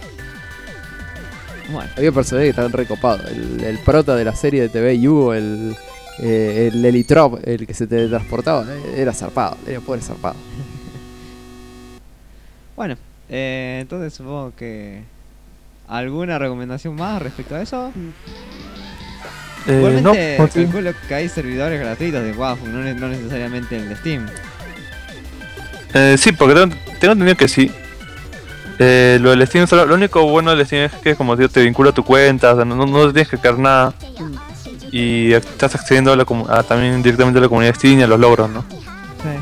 S3: Bueno.
S6: Había personajes que estaban recopados. El prota de la serie de TV Yugo, el Elitrop, el que se teletransportaba, era zarpado, era pobre zarpado.
S3: Bueno, entonces supongo que... ¿Alguna recomendación más respecto a eso? Igualmente
S4: no,
S3: calculo que hay servidores gratuitos de WAF, no necesariamente el de Steam.
S4: Sí, porque tengo entendido que sí. Lo del Steam, lo único bueno del Steam es que, como digo, te vincula a tu cuenta, o sea, no tienes que cargar nada. Y estás accediendo también directamente a la comunidad de Steam y a los logros, ¿no?
S3: Sí.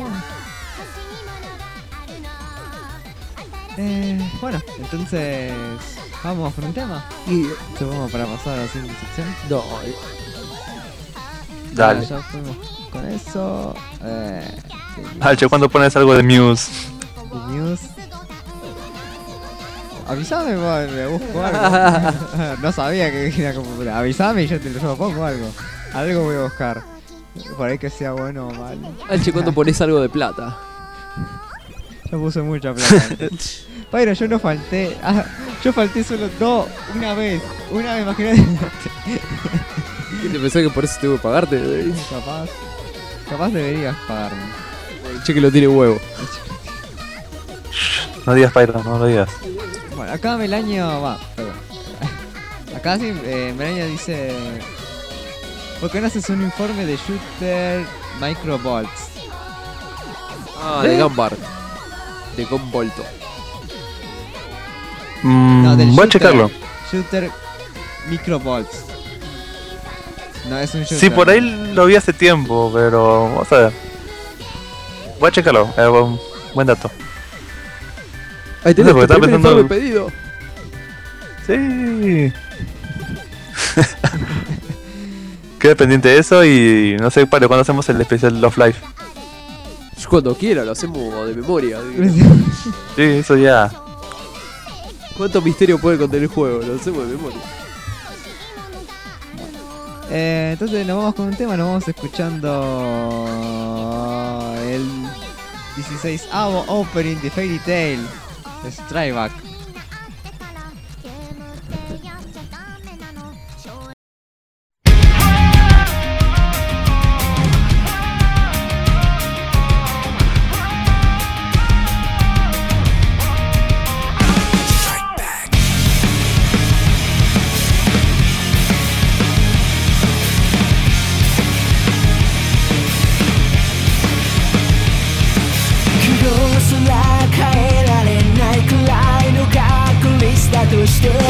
S3: Bueno, entonces vamos por un tema.
S6: Y
S3: supongo para pasar a la siguiente sección.
S6: No.
S4: Dale.
S3: Ya fuimos con eso.
S4: Alche, ¿cuándo pones algo de Muse?
S3: ¿De Muse? Avisame, me busco algo. No sabía que era como... Avisame y yo te lo pongo algo. Algo voy a buscar. Por ahí que sea bueno o malo.
S6: Alche, ¿cuándo pones algo de plata?
S3: Yo puse mucha plata. Pero yo no falté. Yo falté solo una vez, imagínate.
S6: ¿Qué te pensás que por eso tengo que pagarte?
S3: Capaz deberías pagarme.
S6: El cheque lo tiene huevo.
S4: No digas Pyro, no lo digas.
S3: Bueno, acá Melaño perdón. Acá sí, Melaño dice: ¿por qué no haces un informe de Shooter Microvolts?
S6: De Gunbar. De Gunvolto.
S3: No, del
S4: voy a checarlo.
S3: Shooter Microvolts. No, es un shooter.
S4: Sí, por ahí lo vi hace tiempo, pero vamos a ver. Voy a checarlo, buen dato.
S6: Ahí tenés,
S4: porque estaba pensando...
S6: el pedido.
S4: Sí. Queda pendiente de eso y no sé para cuándo hacemos el especial Love Life.
S6: Cuando quiera, lo hacemos de memoria.
S4: Sí, eso ya.
S6: ¿Cuánto misterio puede contener el juego? Lo hacemos de memoria.
S3: Entonces nos vamos con un tema, nos vamos escuchando el 16avo opening de Fairy Tail de Strike Back.
S8: としても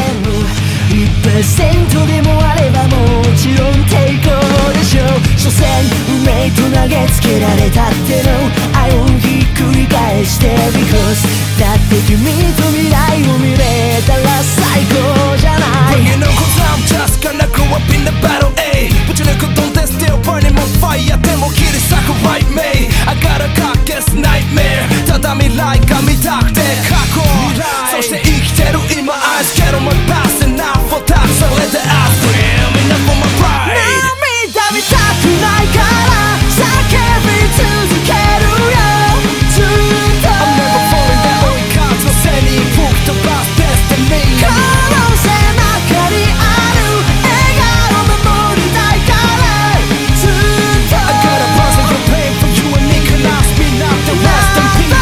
S8: 1% でもあればもちろん抵抗でしょう所詮運命と投げつけられたっての愛をひっくり返して Because だって君と未来を見れたら最高じゃない
S15: Bring it on cause I'm just gonna grow up in the battle A ぶち抜く don't they still burning my fire でも切り裂く right me I got a cock-ass nightmare ただ未来が見たくて過去そして生きてる今 I scared of my past and now for that so let the ass scream enough for my pride
S8: 涙見たくないから叫び続けるよずっと
S15: I'm never falling down 追い風の背に吹き飛ばす destiny
S8: この背中にある笑顔守りたいからずっと
S15: I got a personal pain for you and Nicholas be not the rest in peace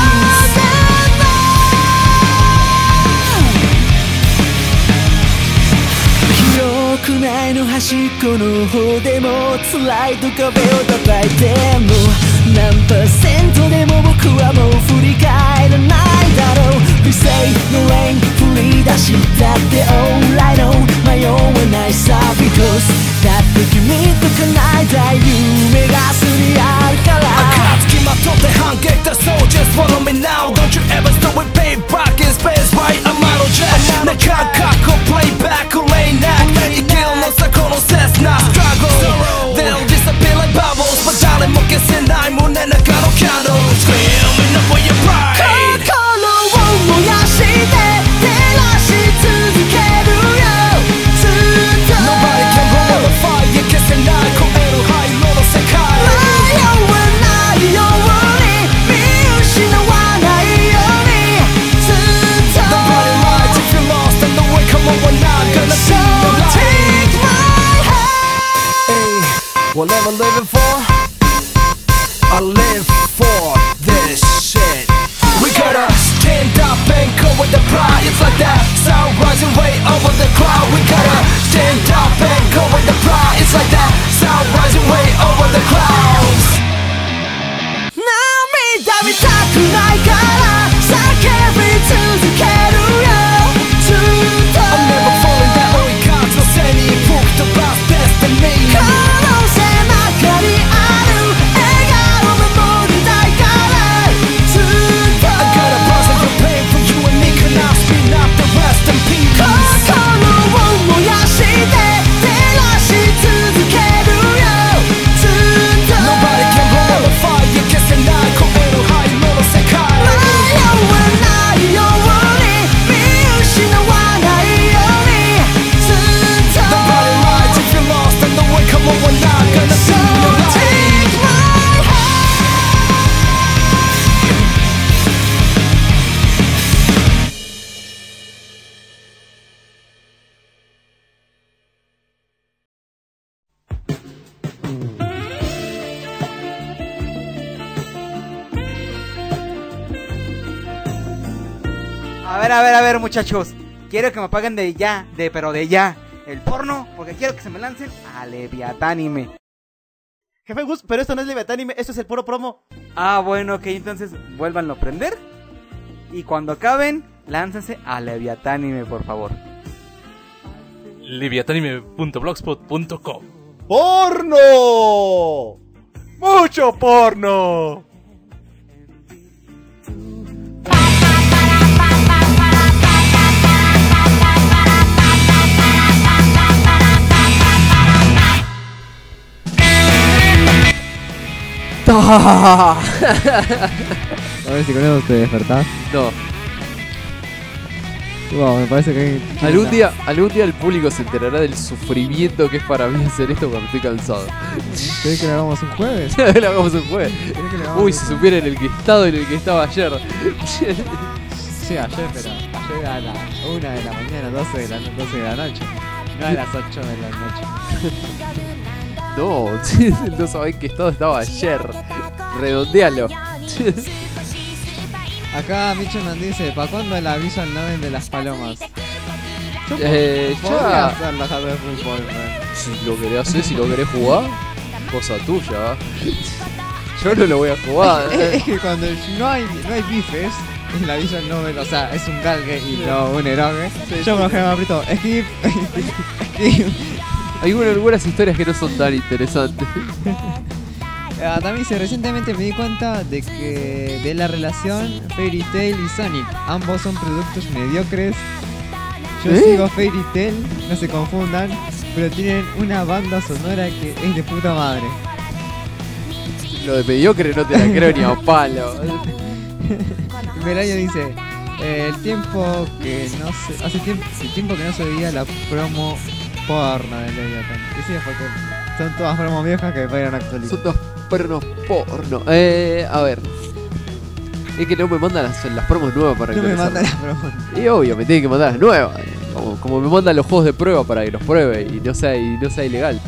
S8: 記憶内の端っこの方でも辛いと壁を叩いても何%でも僕はもう振り返らないだろう理性のレーン振り出したって All I know 迷わないさ Because だって君と叶えたい夢がすりあるから
S15: 暁まとって反撃だ So just follow me now Don't you ever stop with payback in space right I'm out of jet な感覚 playback レイナック生きるのさこの切な struggle They'll disappear like bubbles But 誰も消せない胸中の candle Screaming up for your pride
S8: 心を燃やして照らし続けるよずっと
S15: Whatever living for, I live for this shit. We gotta stand up and go with the pride. It's like that sound rising way over the cloud. We gotta stand up and go with the pride. It's like that sound rising way over the clouds. 涙見たくないから叫び続けるよずっと I'm never falling down 追い風の背に吹き飛ばす Destiny 可能性ばかりある笑顔守りたいからずっと I got a process of pain for you and me Can I spin up the rest in peace 心を燃やして照らし続けるよずっと Nobody can blow the fire 消せない声の灰色の世界迷わないように見失わないようにずっと Nobody lies if you're lost on the way Come on we're not gonna see you take my hand
S16: あver, muchachos. Quiero que me paguen de ya, pero de ya. El porno, porque quiero que se me lancen a Leviatánime.
S17: Jefe Gus, pero esto no es Leviatánime, esto es el puro promo.
S16: Ah, bueno, ok, entonces vuélvanlo a prender. Y cuando acaben, láncense a Leviatánime, por favor.
S4: Leviatánime.blogspot.com.
S17: ¡Porno! ¡Mucho porno!
S3: A ver si con eso te despertás.
S6: No.
S3: Wow, me parece que
S6: Algún día el público se enterará del sufrimiento que es para mí hacer esto cuando estoy cansado.
S3: ¿Querés que lo hagamos un jueves?
S6: Lo hagamos un jueves. Uy, si supieran el estado en el que estaba ayer.
S3: Sí, ayer, pero ayer a la 1 de la mañana, 12 de la noche. No a las 8 de la noche.
S6: No, no sabés qué estado estaba ayer. Redondealo.
S3: Acá Michoman dice, ¿para cuándo el aviso al noven de las palomas? Yo
S6: Ya.
S3: podría hacer la tarde de fútbol,
S6: Si lo querés hacer, si lo querés jugar, cosa tuya. Yo no lo voy a jugar.
S3: Es que cuando no hay bifes, es el aviso al noven, o sea, es un galgue y no un eroge. Yo por ejemplo aprieto skip.
S6: Hay algunas historias que no son tan interesantes.
S3: También dice, recientemente me di cuenta de la relación Fairy Tail y Sonic. Ambos son productos mediocres. Yo sigo Fairy Tail, no se confundan, pero tienen una banda sonora que es de puta madre.
S6: Lo de mediocre no te la creo ni a palo.
S3: Melayo dice, el tiempo que no se veía la promo porno de Leviathan. Y sí, porque son todas promos viejas que vayan a actualizar.
S6: Son todas promos porno. A ver. Es que no me mandan las promos nuevas para
S3: no
S6: actualizar.
S3: me mandan las promos.
S6: Y obvio, me tienen que mandar las nuevas. Como me mandan los juegos de prueba para que los pruebe y no sea ilegal.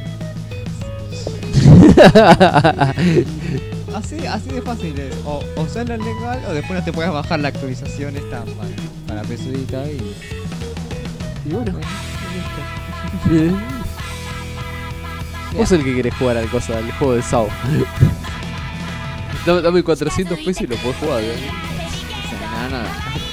S3: Así de fácil es. O usarlo legal o después no te puedes bajar la actualización esta para pesudita y
S6: bueno. Bien. Vos sos el que querés jugar al juego de Sao. Dame 400 pesos y lo podés jugar.
S3: Nada.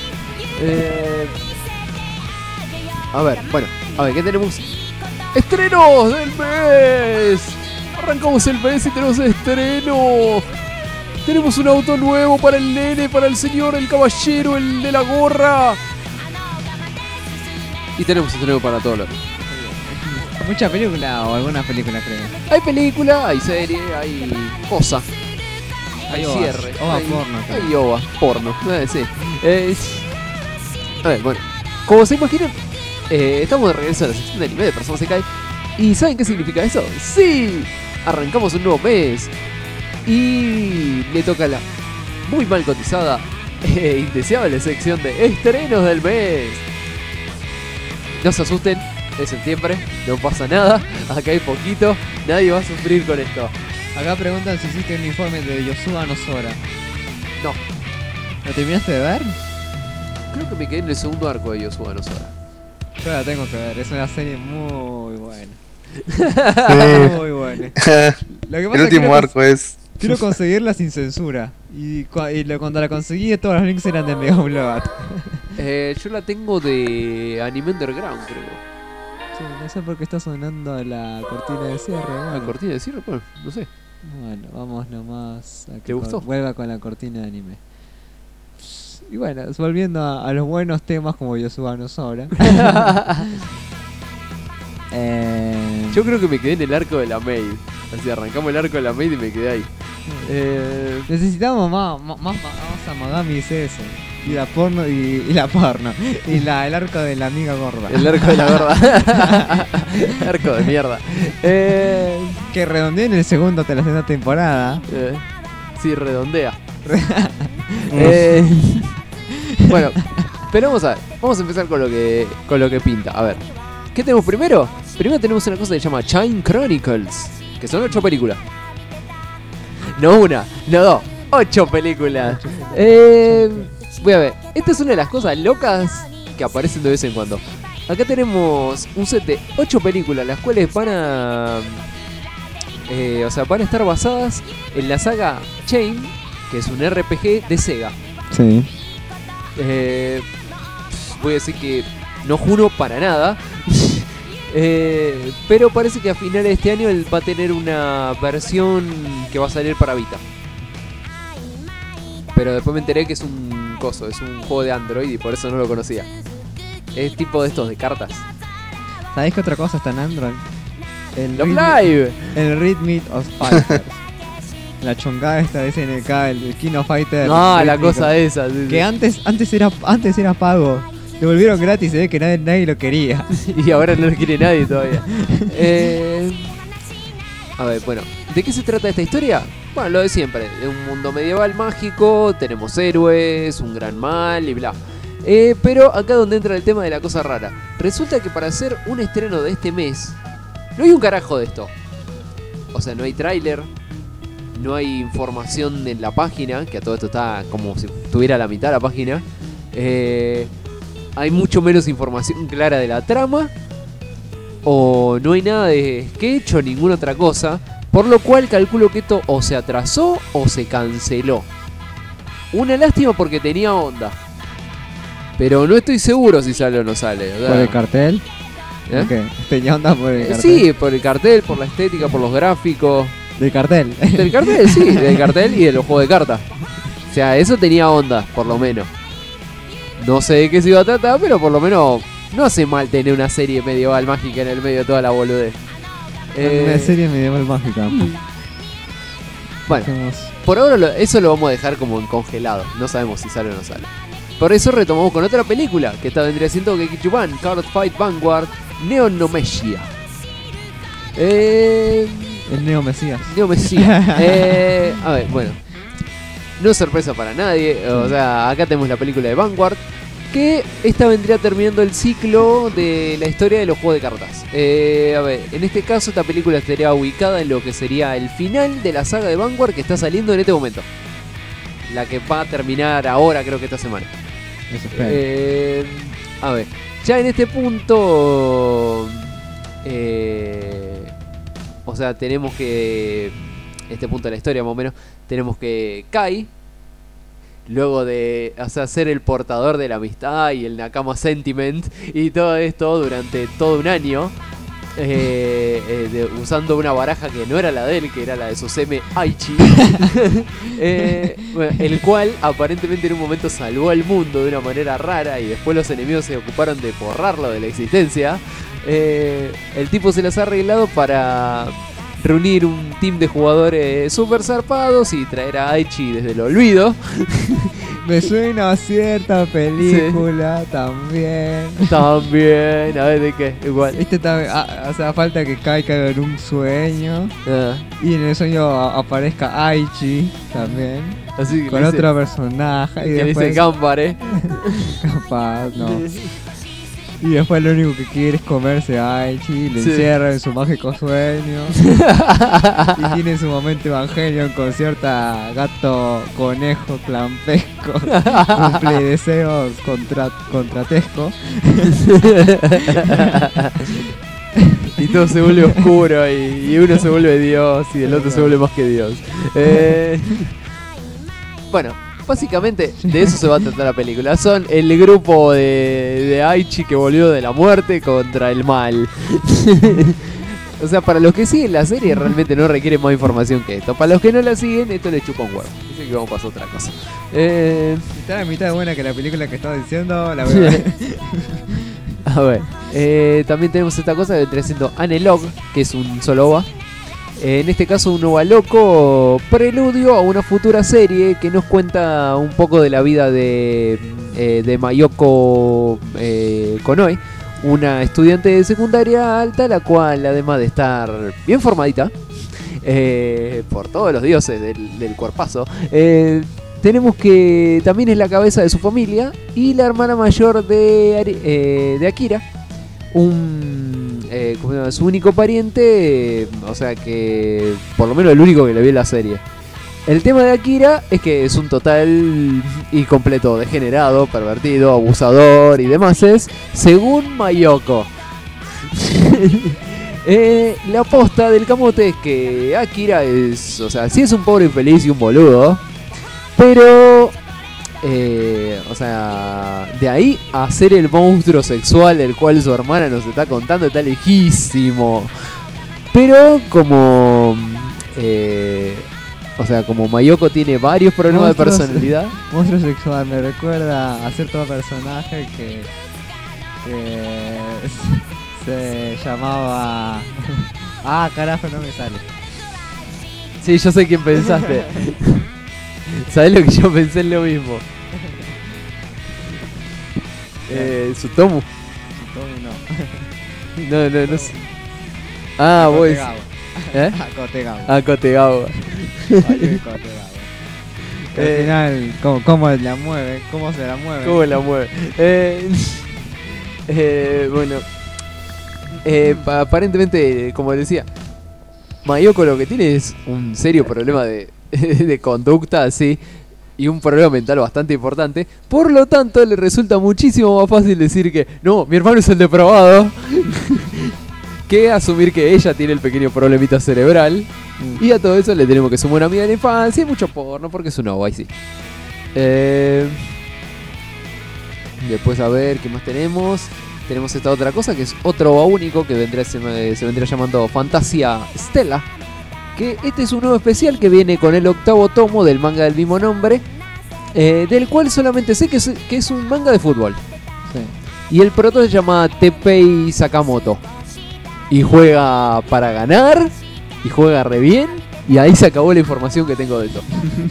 S6: A ver, ¿qué tenemos? ¡Estrenos del mes! Arrancamos el mes y tenemos estreno. Tenemos un auto nuevo para el nene, para el señor, el caballero, el de la gorra. Y tenemos estreno para todos los.
S3: Mucha película o algunas películas, creo.
S6: Hay película, hay serie, hay cosa. Hay
S3: ovas,
S6: cierre.
S3: ova
S6: hay
S3: porno, creo.
S6: Hay ova, porno. Sí. A ver, bueno. Como se imaginan, estamos de regreso a la sección de anime de Personas Sekai. ¿Y saben qué significa eso? ¡Sí! Arrancamos un nuevo mes. Y le toca la muy mal cotizada e indeseable sección de estrenos del mes. No se asusten, Es septiembre, no pasa nada, acá hay poquito, nadie va a sufrir con esto.
S3: Acá preguntan si hiciste un informe de Yosuga no Sora.
S6: No.
S3: ¿Lo terminaste de ver?
S6: Creo que me quedé en el segundo arco de Yosuga no Sora.
S3: Yo la tengo que ver, es una serie muy buena.
S4: Sí.
S3: Muy buena. Lo que
S4: El
S3: pasa
S4: último arco es...
S3: Quiero conseguirla sin censura. Y cuando la conseguí, todos los links eran de Mega Blood.
S6: Yo la tengo de Anime Underground, creo.
S3: Sí, no sé por qué está sonando la cortina de cierre. Bueno.
S6: ¿La cortina de cierre? Bueno, no sé.
S3: Bueno, vamos nomás a que
S6: ¿Te gustó?
S3: vuelva con la cortina de anime. Y bueno, volviendo a los buenos temas como Yosuga no Sora.
S6: Yo creo que me quedé en el arco de la Maid. Así arrancamos el arco de la Maid y me quedé ahí.
S3: Necesitamos más Amagami CS. Y la porno y la porno. Y el arco de la amiga gorda.
S6: El arco de la gorda. Arco de mierda.
S3: Que redondeé en el segundo de la segunda temporada.
S6: Sí, redondea. Bueno, pero vamos a ver. Vamos a empezar con lo que pinta. A ver, ¿qué tenemos primero? Primero tenemos una cosa que se llama Chain Chronicles, que son 8 películas. No una, no dos, 8 películas. Voy a ver, esta es una de las cosas locas que aparecen de vez en cuando. Acá tenemos un set de 8 películas, las cuales van a... van a estar basadas en la saga Chain, que es un RPG de Sega.
S3: Sí.
S6: Voy a decir que no juro para nada. Pero parece que a finales de este año él va a tener una versión que va a salir para Vita. Pero después me enteré que es un coso, es un juego de Android y por eso no lo conocía. Es tipo de estos de cartas.
S3: ¿Sabéis qué otra cosa está en Android?
S6: Love Live.
S3: El Rhythm of Fighters. La chongada esta de SNK, el King of Fighters.
S6: No, la cosa esa. Sí,
S3: que antes era pago. Lo volvieron gratis y se ve que nadie lo quería.
S6: Y ahora no lo quiere nadie todavía. A ver, bueno, ¿de qué se trata esta historia? Bueno, lo de siempre, de un mundo medieval mágico, tenemos héroes, un gran mal y bla. Pero acá donde entra el tema de la cosa rara. Resulta que para hacer un estreno de este mes, no hay un carajo de esto. O sea, no hay tráiler, no hay información en la página, que a todo esto está como si tuviera la mitad de la página. Hay mucho menos información clara de la trama. O no hay nada de sketch o ninguna otra cosa. Por lo cual calculo que esto o se atrasó o se canceló. Una lástima porque tenía onda. Pero no estoy seguro si sale o no sale.
S3: ¿Por el cartel? ¿Qué? ¿Tenía onda por el cartel?
S6: Sí, por el cartel, por la estética, por los gráficos.
S3: ¿Del cartel?
S6: Del cartel, sí, del cartel y de los juegos de cartas. O sea, eso tenía onda, por lo menos. No sé de qué se iba a tratar, pero por lo menos no hace mal tener una serie medieval mágica en el medio de toda la boludez.
S3: Una serie medieval mágica.
S6: Bueno, por ahora eso lo vamos a dejar como en congelado. No sabemos si sale o no sale. Por eso retomamos con otra película, que esta vendría siendo Gekichuban, Card Fight Vanguard, Neonomeshia.
S3: El Neo Mesías.
S6: A ver, bueno. No es sorpresa para nadie. O sea, acá tenemos la película de Vanguard, que esta vendría terminando el ciclo de la historia de los juegos de cartas. A ver, en este caso esta película estaría ubicada en lo que sería el final de la saga de Vanguard que está saliendo en este momento. La que va a terminar ahora, creo que esta semana. A ver, ya en este punto... o sea, tenemos que... Este punto de la historia más o menos, tenemos que Kai, luego de ser el portador de la amistad y el Nakama Sentiment y todo esto durante todo un año, usando una baraja que no era la de él, que era la de Suseme Aichi, bueno, el cual aparentemente en un momento salvó al mundo de una manera rara y después los enemigos se ocuparon de borrarlo de la existencia. El tipo se las ha arreglado para reunir un team de jugadores super zarpados y traer a Aichi desde el olvido.
S3: Me suena a cierta película, sí. También,
S6: a ver de qué, igual.
S3: O sea, falta que Kai caiga en un sueño y en el sueño aparezca Aichi también.
S6: Así que
S3: con otro personaje.
S6: Y que después... dice Gambare.
S3: Capaz, no. Y después lo único que quiere es comerse a Aichi, le
S6: Sí.
S3: encierra en su mágico sueño. Y tiene su momento Evangelion con cierta gato conejo clampesco. Cumple deseos contratesco.
S6: Y todo se vuelve oscuro y uno se vuelve Dios y el otro se vuelve más que Dios. Bueno, básicamente de eso se va a tratar la película. Son el grupo de Aichi que volvió de la muerte contra el mal. O sea, para los que siguen la serie realmente no requiere más información que esto. Para los que no la siguen, esto le chupa un huevo. Así que vamos a pasar a otra cosa.
S3: Está la mitad de buena que la película que estaba diciendo, la verdad.
S6: A ver, también tenemos esta cosa que vendría siendo Analog, que es un solo OVA. En este caso un OVA loco, preludio a una futura serie que nos cuenta un poco de la vida de Mayoko Konoe, una estudiante de secundaria alta, la cual además de estar bien formadita, por todos los dioses del cuerpazo, tenemos que también es la cabeza de su familia y la hermana mayor de Akira, ¿cómo se llama? Su único pariente, o sea que por lo menos el único que le vi en la serie. El tema de Akira es que es un total y completo degenerado, pervertido, abusador y demás, según Mayoko. La posta del camote es que Akira es, o sea, sí es un pobre infeliz y un boludo, pero o sea, de ahí a ser el monstruo sexual del cual su hermana nos está contando está lejísimo. Pero como o sea, como Mayoko tiene varios problemas de personalidad.
S3: Monstruo sexual me recuerda a cierto personaje que se llamaba... Ah, carajo, no me sale.
S6: Sí, yo sé quién pensaste. ¿Sabés lo que yo pensé en lo mismo? Sutomu.
S3: Sutomu
S6: No, no sé. Ah, vos. ¿Eh?
S3: Kotegawa.
S6: Kotegawa.
S3: Al final, ¿cómo la mueve? ¿Cómo se la mueve?
S6: ¿Cómo la mueve? Bueno, aparentemente, como decía, Mayoko lo que tiene es un serio problema de conducta, así, y un problema mental bastante importante. Por lo tanto, le resulta muchísimo más fácil decir que no, mi hermano es el depravado, que asumir que ella tiene el pequeño problemita cerebral. Y a todo eso le tenemos que sumar una amiga de la infancia y mucho porno, porque es un OVA, y sí. Después, a ver, ¿qué más tenemos? Tenemos esta otra cosa que es otro OVA único que se vendría llamando Fantasia Stella. Que este es un nuevo especial que viene con el 8º tomo del manga del mismo nombre, del cual solamente sé que es un manga de fútbol. Sí. Y el prota se llama Teppei Sakamoto. Y juega para ganar, y juega re bien, y ahí se acabó la información que tengo de todo.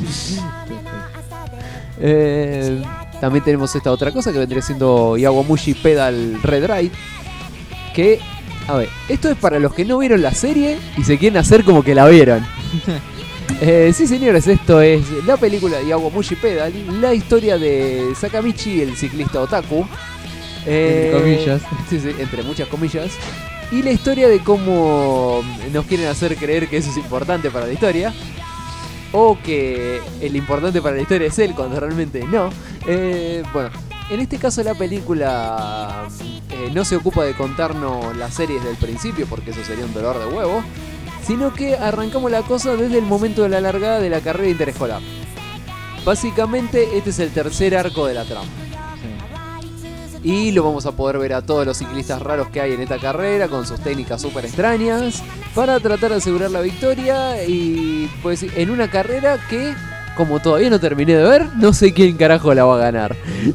S6: También tenemos esta otra cosa que vendría siendo Yawamushi Pedal Red Ride. Que, a ver, esto es para los que no vieron la serie y se quieren hacer como que la vieron. Sí, señores, esto es la película de Yawamushi Pedal, la historia de Sakamichi, el ciclista otaku.
S3: Entre comillas.
S6: Sí, entre muchas comillas. Y la historia de cómo nos quieren hacer creer que eso es importante para la historia. O que el importante para la historia es él, cuando realmente no. Bueno, en este caso la película no se ocupa de contarnos la serie desde el principio, porque eso sería un dolor de huevo. Sino que arrancamos la cosa desde el momento de la largada de la carrera interescolar. Básicamente este es el tercer arco de la trama. Y lo vamos a poder ver a todos los ciclistas raros que hay en esta carrera, con sus técnicas súper extrañas, para tratar de asegurar la victoria. Y pues en una carrera que, como todavía no terminé de ver, no sé quién carajo la va a ganar.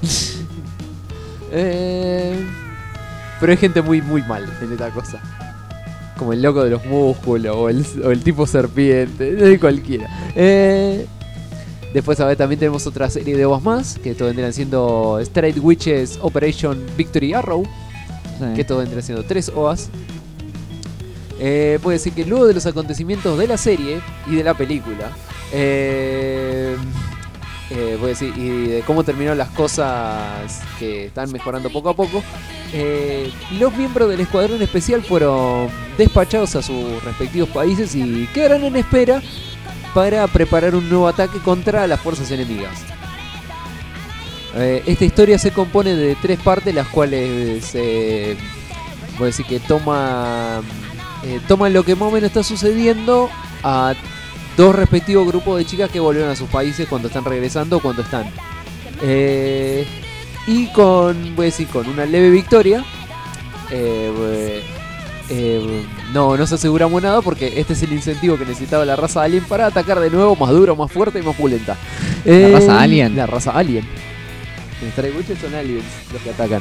S6: Pero hay gente muy mal en esta cosa, como el loco de los músculos o el tipo serpiente, cualquiera. Después, a ver, también tenemos otra serie de OVAs más, que esto vendrían siendo Straight Witches Operation Victory Arrow, sí. Que esto vendrían siendo 3 OVAs. Puedo decir que luego de los acontecimientos de la serie y de la película, voy a decir, y de cómo terminaron las cosas que están mejorando poco a poco, Los miembros del escuadrón especial fueron despachados a sus respectivos países y quedarán en espera para preparar un nuevo ataque contra las fuerzas enemigas. Esta historia se compone de 3 partes, las cuales voy a decir que toman lo que más o menos está sucediendo a 2 respectivos grupos de chicas que volvieron a sus países cuando están regresando o cuando están. Y con una leve victoria. No se aseguramos nada porque este es el incentivo que necesitaba la raza alien para atacar de nuevo, más duro, más fuerte y más pulenta.
S3: ¿La raza alien?
S6: La raza alien. En Star Wars son aliens los que atacan.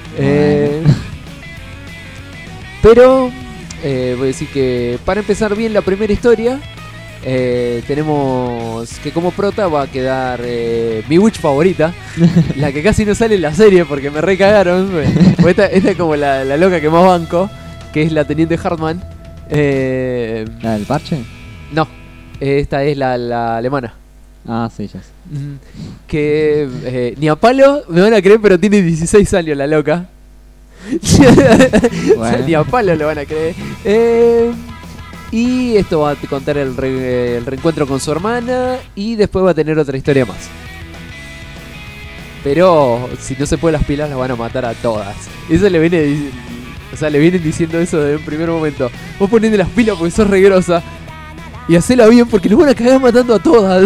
S6: Pero voy a decir que para empezar bien la primera historia, tenemos que como prota va a quedar mi witch favorita, la que casi no sale en la serie porque me recagaron. Esta es como la loca que más banco, que es la Teniente Hartman.
S3: ¿La del parche?
S6: No, esta es la alemana.
S3: Ah, sí, ya sé.
S6: Que ni a palo me van a creer, pero tiene 16 años la loca.
S3: Bueno.
S6: Ni a palo lo van a creer. Y esto va a contar el reencuentro con su hermana. Y después va a tener otra historia más. Pero si no se pone las pilas, las van a matar a todas. Eso le viene le vienen diciendo eso desde un primer momento. Vos ponete las pilas porque sos re grosa. Y hacela bien porque nos van a cagar matando a todas.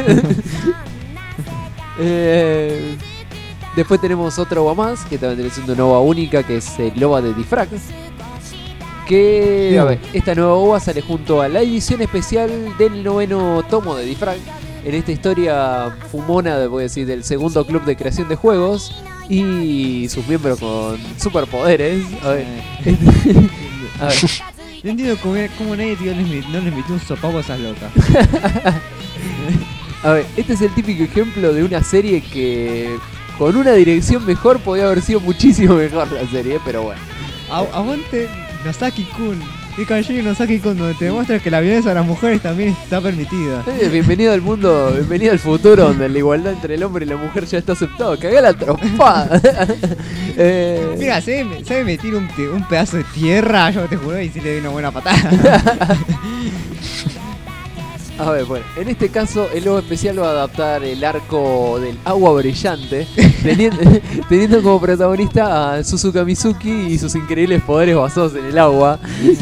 S6: Después tenemos otra OVA más, que también siendo una OVA única, que es el OVA de Difrag. Que, a ver, esta nueva OVA sale junto a la edición especial del 9º tomo de Difrag. En esta historia fumona, voy a decir, del segundo club de creación de juegos y sus miembros con superpoderes. A ver. A ver.
S3: No entiendo cómo nadie no les metió un sopapo a esas locas.
S6: A ver, este es el típico ejemplo de una serie que con una dirección mejor podía haber sido muchísimo mejor la serie, pero bueno.
S3: Aguante Nosaki-kun. Y Kanji Nosaki-kun, donde te demuestra que la violencia a las mujeres también está permitida.
S6: Bienvenido al mundo, bienvenido al futuro donde la igualdad entre el hombre y la mujer ya está aceptada. Cagá la trompada.
S3: Mira, sabe meter un pedazo de tierra, yo te juro, y si le doy una buena patada.
S6: A ver, bueno, en este caso el logo especial va a adaptar el arco del agua brillante, teniendo como protagonista a Suzuka Mizuki y sus increíbles poderes basados en el agua.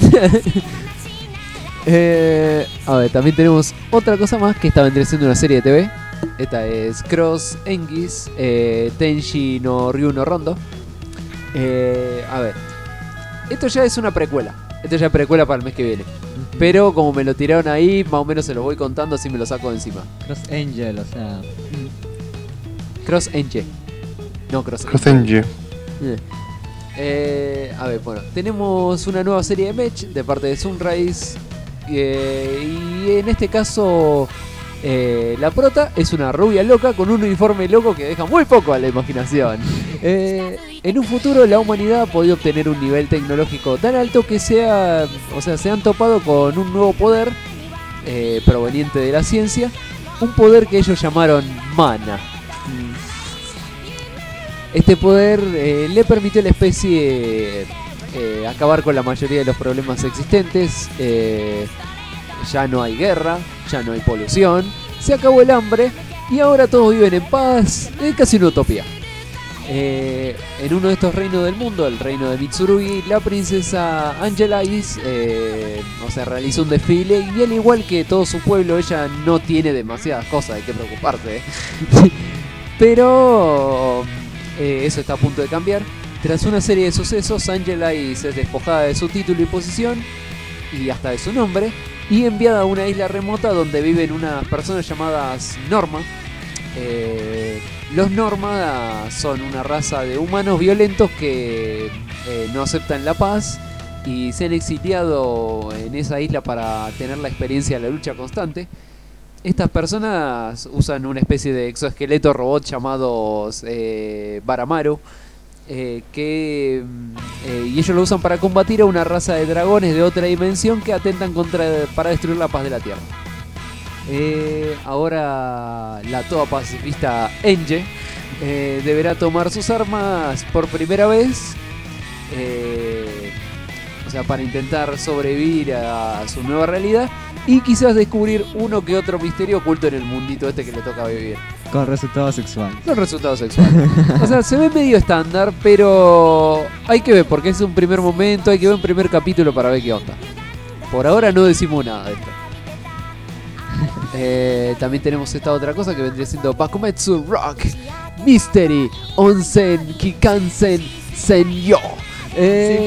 S6: A ver, también tenemos otra cosa más que está vendría siendo una serie de TV. Esta es Cross Engis Tenshi no Ryu no Rondo. A ver, esto ya es una precuela. Esto ya es precuela para el mes que viene. Pero como me lo tiraron ahí, más o menos se lo voy contando, así me lo saco de encima.
S3: Cross Angel, o sea.
S6: Cross Angel. No, Cross
S4: Angel.
S6: A ver, bueno, tenemos una nueva serie de Mech de parte de Sunrise. Y en este caso, la prota es una rubia loca con un uniforme loco que deja muy poco a la imaginación. En un futuro la humanidad ha podido obtener un nivel tecnológico tan alto que se han topado con un nuevo poder proveniente de la ciencia, un poder que ellos llamaron mana. Este poder le permitió a la especie acabar con la mayoría de los problemas existentes. Ya no hay guerra, ya no hay polución, se acabó el hambre y ahora todos viven en paz. Es casi una utopía. En uno de estos reinos del mundo, el reino de Mitsurugi, la princesa Angela Ice realizó un desfile y al igual que todo su pueblo, ella no tiene demasiadas cosas de qué preocuparse. Pero eso está a punto de cambiar. Tras una serie de sucesos, Angela Ice es despojada de su título y posición y hasta de su nombre y enviada a una isla remota donde viven unas personas llamadas Norma. Los Norma son una raza de humanos violentos que no aceptan la paz y se han exiliado en esa isla para tener la experiencia de la lucha constante. Estas personas usan una especie de exoesqueleto robot llamados Baramaru, y ellos lo usan para combatir a una raza de dragones de otra dimensión que atentan para destruir la paz de la Tierra. Ahora la toda pacifista Enge deberá tomar sus armas por primera vez o sea, para intentar sobrevivir a su nueva realidad y quizás descubrir uno que otro misterio oculto en el mundito este que le toca vivir.
S3: Con resultado sexual.
S6: Los resultados sexuales. O sea, se ve medio estándar, pero hay que ver, porque es un primer momento, hay que ver un primer capítulo para ver qué onda. Por ahora no decimos nada de esto. También tenemos esta otra cosa que vendría siendo Bakumetsu Rock Mystery Onsen Kikansen Senyo.
S3: Si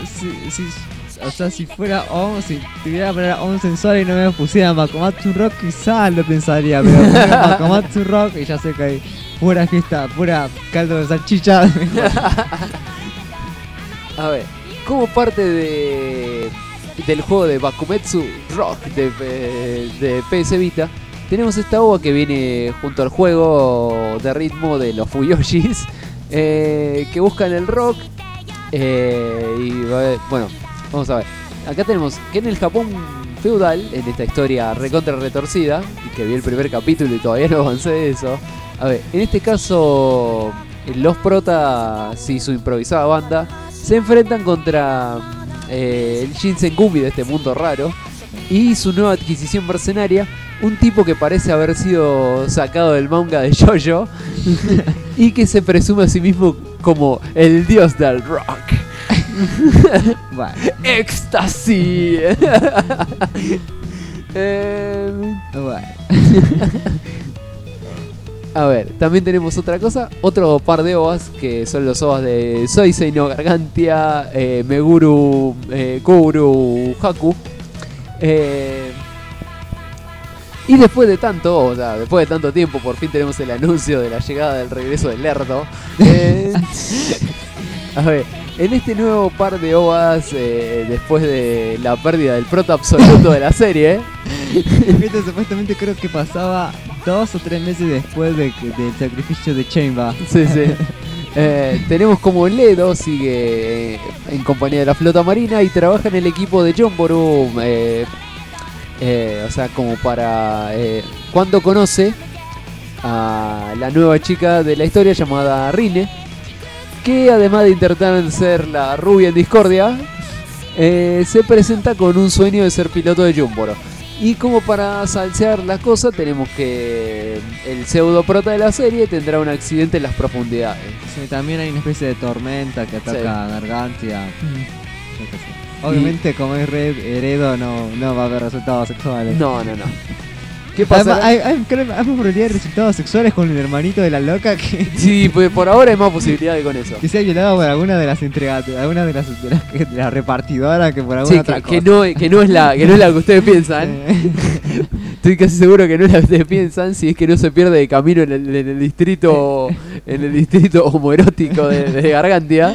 S3: fuera si tuviera la palabra onsen sola y no me pusiera Bakumatsu Rock, quizás lo pensaría, pero Bakumatsu Rock y ya sé que hay pura fiesta, pura caldo de salchicha.
S6: A ver, como parte del juego de Bakumetsu Rock de PS Vita, tenemos esta OVA que viene junto al juego de ritmo de los Fuyoshis, que buscan el rock. Bueno, vamos a ver. Acá tenemos que en el Japón feudal, en esta historia recontra retorcida, y que vi el primer capítulo y todavía no avancé de eso. A ver, en este caso, los protas y su improvisada banda se enfrentan contra el Shinsengumi de este mundo raro y su nueva adquisición mercenaria, un tipo que parece haber sido sacado del manga de JoJo y que se presume a sí mismo como el dios del rock. ¡Éxtasis! A ver, también tenemos otra cosa, otro par de ovas que son los ovas de Soisei no Gargantia, Meguru Kouru Haku. Y después de tanto tiempo, por fin tenemos el anuncio de la llegada del regreso del Lerdo. A ver, en este nuevo par de ovas, después de la pérdida del prota absoluto de la serie,
S3: esto supuestamente creo que pasaba 2 o 3 meses después del sacrificio de Chainba.
S6: Sí. Tenemos como Ledo sigue en compañía de la flota marina y trabaja en el equipo de Jonboru. O sea, como para cuando conoce a la nueva chica de la historia llamada Rine, que además de intentar ser la rubia en discordia, se presenta con un sueño de ser piloto de Jonboru. Y como para salsear la cosa, tenemos que el pseudo prota de la serie tendrá un accidente en las profundidades.
S3: Sí, también hay una especie de tormenta que ataca a Gargantia. Obviamente, como es Heredo, no va a haber resultados sexuales.
S6: No. ¿Qué pasa?
S3: Hay probabilidad de resultados sexuales con el hermanito de la loca que...
S6: Sí, pues por ahora hay más posibilidades con eso.
S3: Que sea violado por alguna de las alguna de las repartidoras que por alguna otra cosa.
S6: Que no es la que ustedes piensan. Estoy casi seguro que no es la que ustedes piensan, si es que no se pierde de camino en el distrito homoerótico de Gargantia.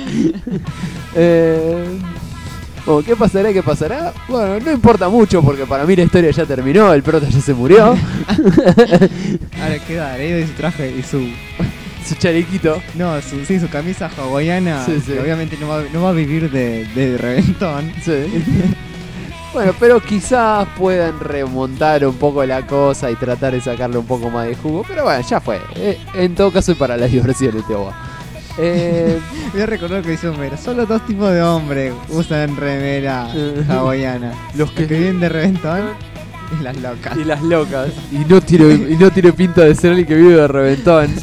S6: Bueno, ¿qué pasará? Bueno, no importa mucho porque para mí la historia ya terminó, el prota ya se murió.
S3: Ahora queda Heredo y su traje y su
S6: chalequito.
S3: No, su camisa hawaiana.
S6: Sí.
S3: Que obviamente no va a vivir de reventón.
S6: Sí. Bueno, pero quizás puedan remontar un poco la cosa y tratar de sacarle un poco más de jugo. Pero bueno, ya fue. En todo caso es para la diversión este OVA.
S3: Voy a recordar que dice Homero. Solo 2 tipos de hombres usan remera hawaiana.
S6: Los que
S3: viven de reventón y las locas.
S6: Y no tiene pinta de ser el que vive de reventón.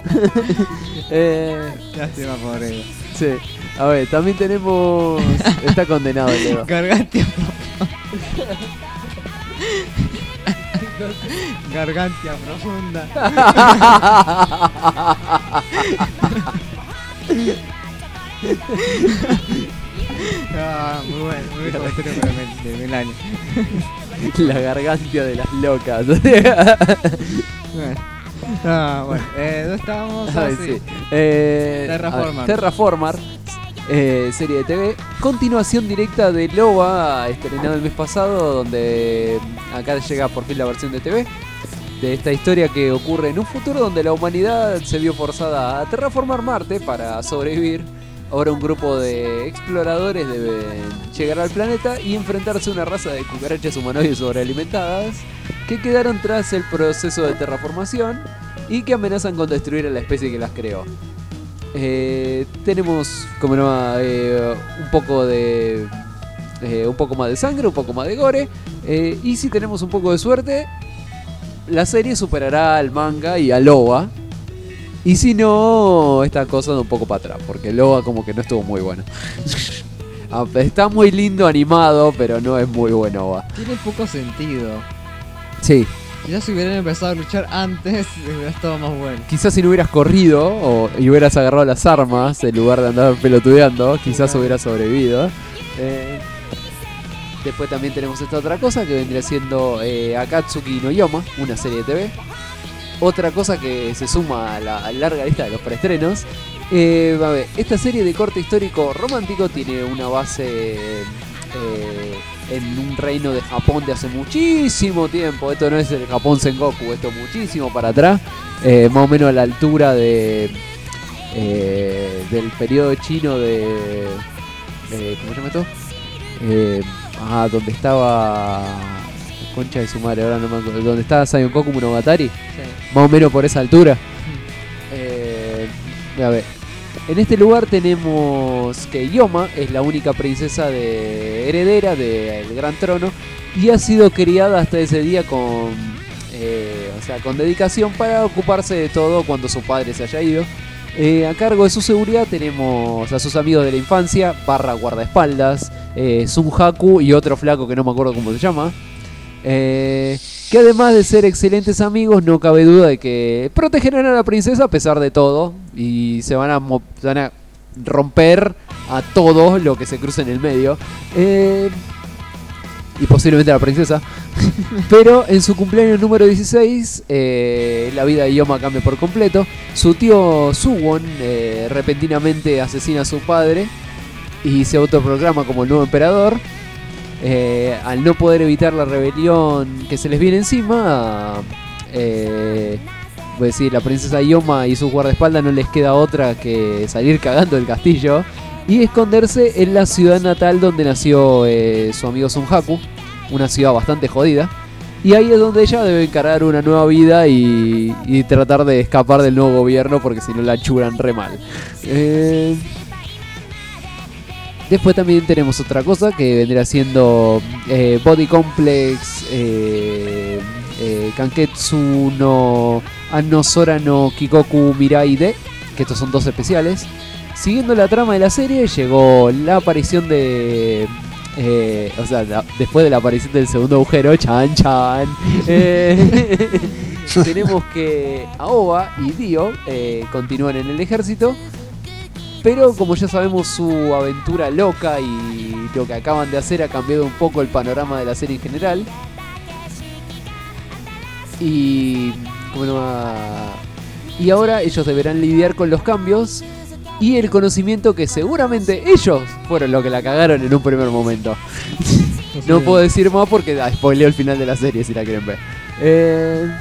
S3: Lástima por él.
S6: Sí. A ver, también tenemos... Está condenado el Leo.
S3: Gargantia profunda. Muy bueno la historia de Melania.
S6: La Gargantia de las locas.
S3: ¿dónde estábamos?
S6: Sí.
S3: Terraformar.
S6: Serie de TV, continuación directa de Loba, estrenada el mes pasado, donde acá llega por fin la versión de TV de esta historia que ocurre en un futuro donde la humanidad se vio forzada a terraformar Marte para sobrevivir. Ahora un grupo de exploradores deben llegar al planeta y enfrentarse a una raza de cucarachas humanoides sobrealimentadas que quedaron tras el proceso de terraformación y que amenazan con destruir a la especie que las creó. tenemos como no, un poco más de sangre, un poco más de gore, y si tenemos un poco de suerte, la serie superará al manga y al OVA. Y si no, esta cosa da un poco para atrás, porque el OVA como que no estuvo muy bueno. Está muy lindo animado, pero no es muy bueno OVA.
S3: Tiene poco sentido.
S6: Sí.
S3: Quizás si hubieran empezado a luchar antes, hubiera estado más bueno.
S6: Quizás si no hubieras corrido y hubieras agarrado las armas en lugar de andar pelotudeando, quizás hubieras sobrevivido. Después también tenemos esta otra cosa que vendría siendo Akatsuki no Yoma, una serie de TV. Otra cosa que se suma a la larga lista de los preestrenos. A ver, esta serie de corte histórico romántico tiene una base en un reino de Japón de hace muchísimo tiempo. Esto no es el Japón Sengoku, esto muchísimo para atrás, más o menos a la altura del periodo chino de ¿cómo se llama esto? Donde estaba concha de su madre, ahora no me acuerdo, donde estaba Sayonkoku Monogatari, más o menos por esa altura. A ver, en este lugar tenemos que Yoma es la única princesa heredera del Gran Trono y ha sido criada hasta ese día con dedicación para ocuparse de todo cuando su padre se haya ido. A cargo de su seguridad tenemos a sus amigos de la infancia, / guardaespaldas, Sun Haku y otro flaco que no me acuerdo cómo se llama. Que además de ser excelentes amigos, no cabe duda de que protegerán a la princesa a pesar de todo y se van a romper a todo lo que se cruce en el medio, y posiblemente a la princesa. Pero en su cumpleaños número 16 la vida de Yoma cambia por completo. Su tío Suwon repentinamente asesina a su padre y se autoproclama como el nuevo emperador. Al no poder evitar la rebelión que se les viene encima, voy a decir, la princesa Yoma y sus guardaespaldas no les queda otra que salir cagando del castillo y esconderse en la ciudad natal donde nació su amigo Sun Haku, una ciudad bastante jodida. Y ahí es donde ella debe encarar una nueva vida y tratar de escapar del nuevo gobierno, porque si no la churan re mal. Después también tenemos otra cosa que vendrá siendo Body Complex, Kanketsu no Anno Sora no Kikoku Mirai de, que estos son dos especiales. Siguiendo la trama de la serie, llegó la aparición de... después de la aparición del segundo agujero, chan chan, tenemos que Aoba y Dio continúan en el ejército. Pero como ya sabemos, su aventura loca y lo que acaban de hacer ha cambiado un poco el panorama de la serie en general. Y ahora ellos deberán lidiar con los cambios y el conocimiento que seguramente ellos fueron los que la cagaron en un primer momento. No puedo decir más porque spoileo el final de la serie si la quieren ver.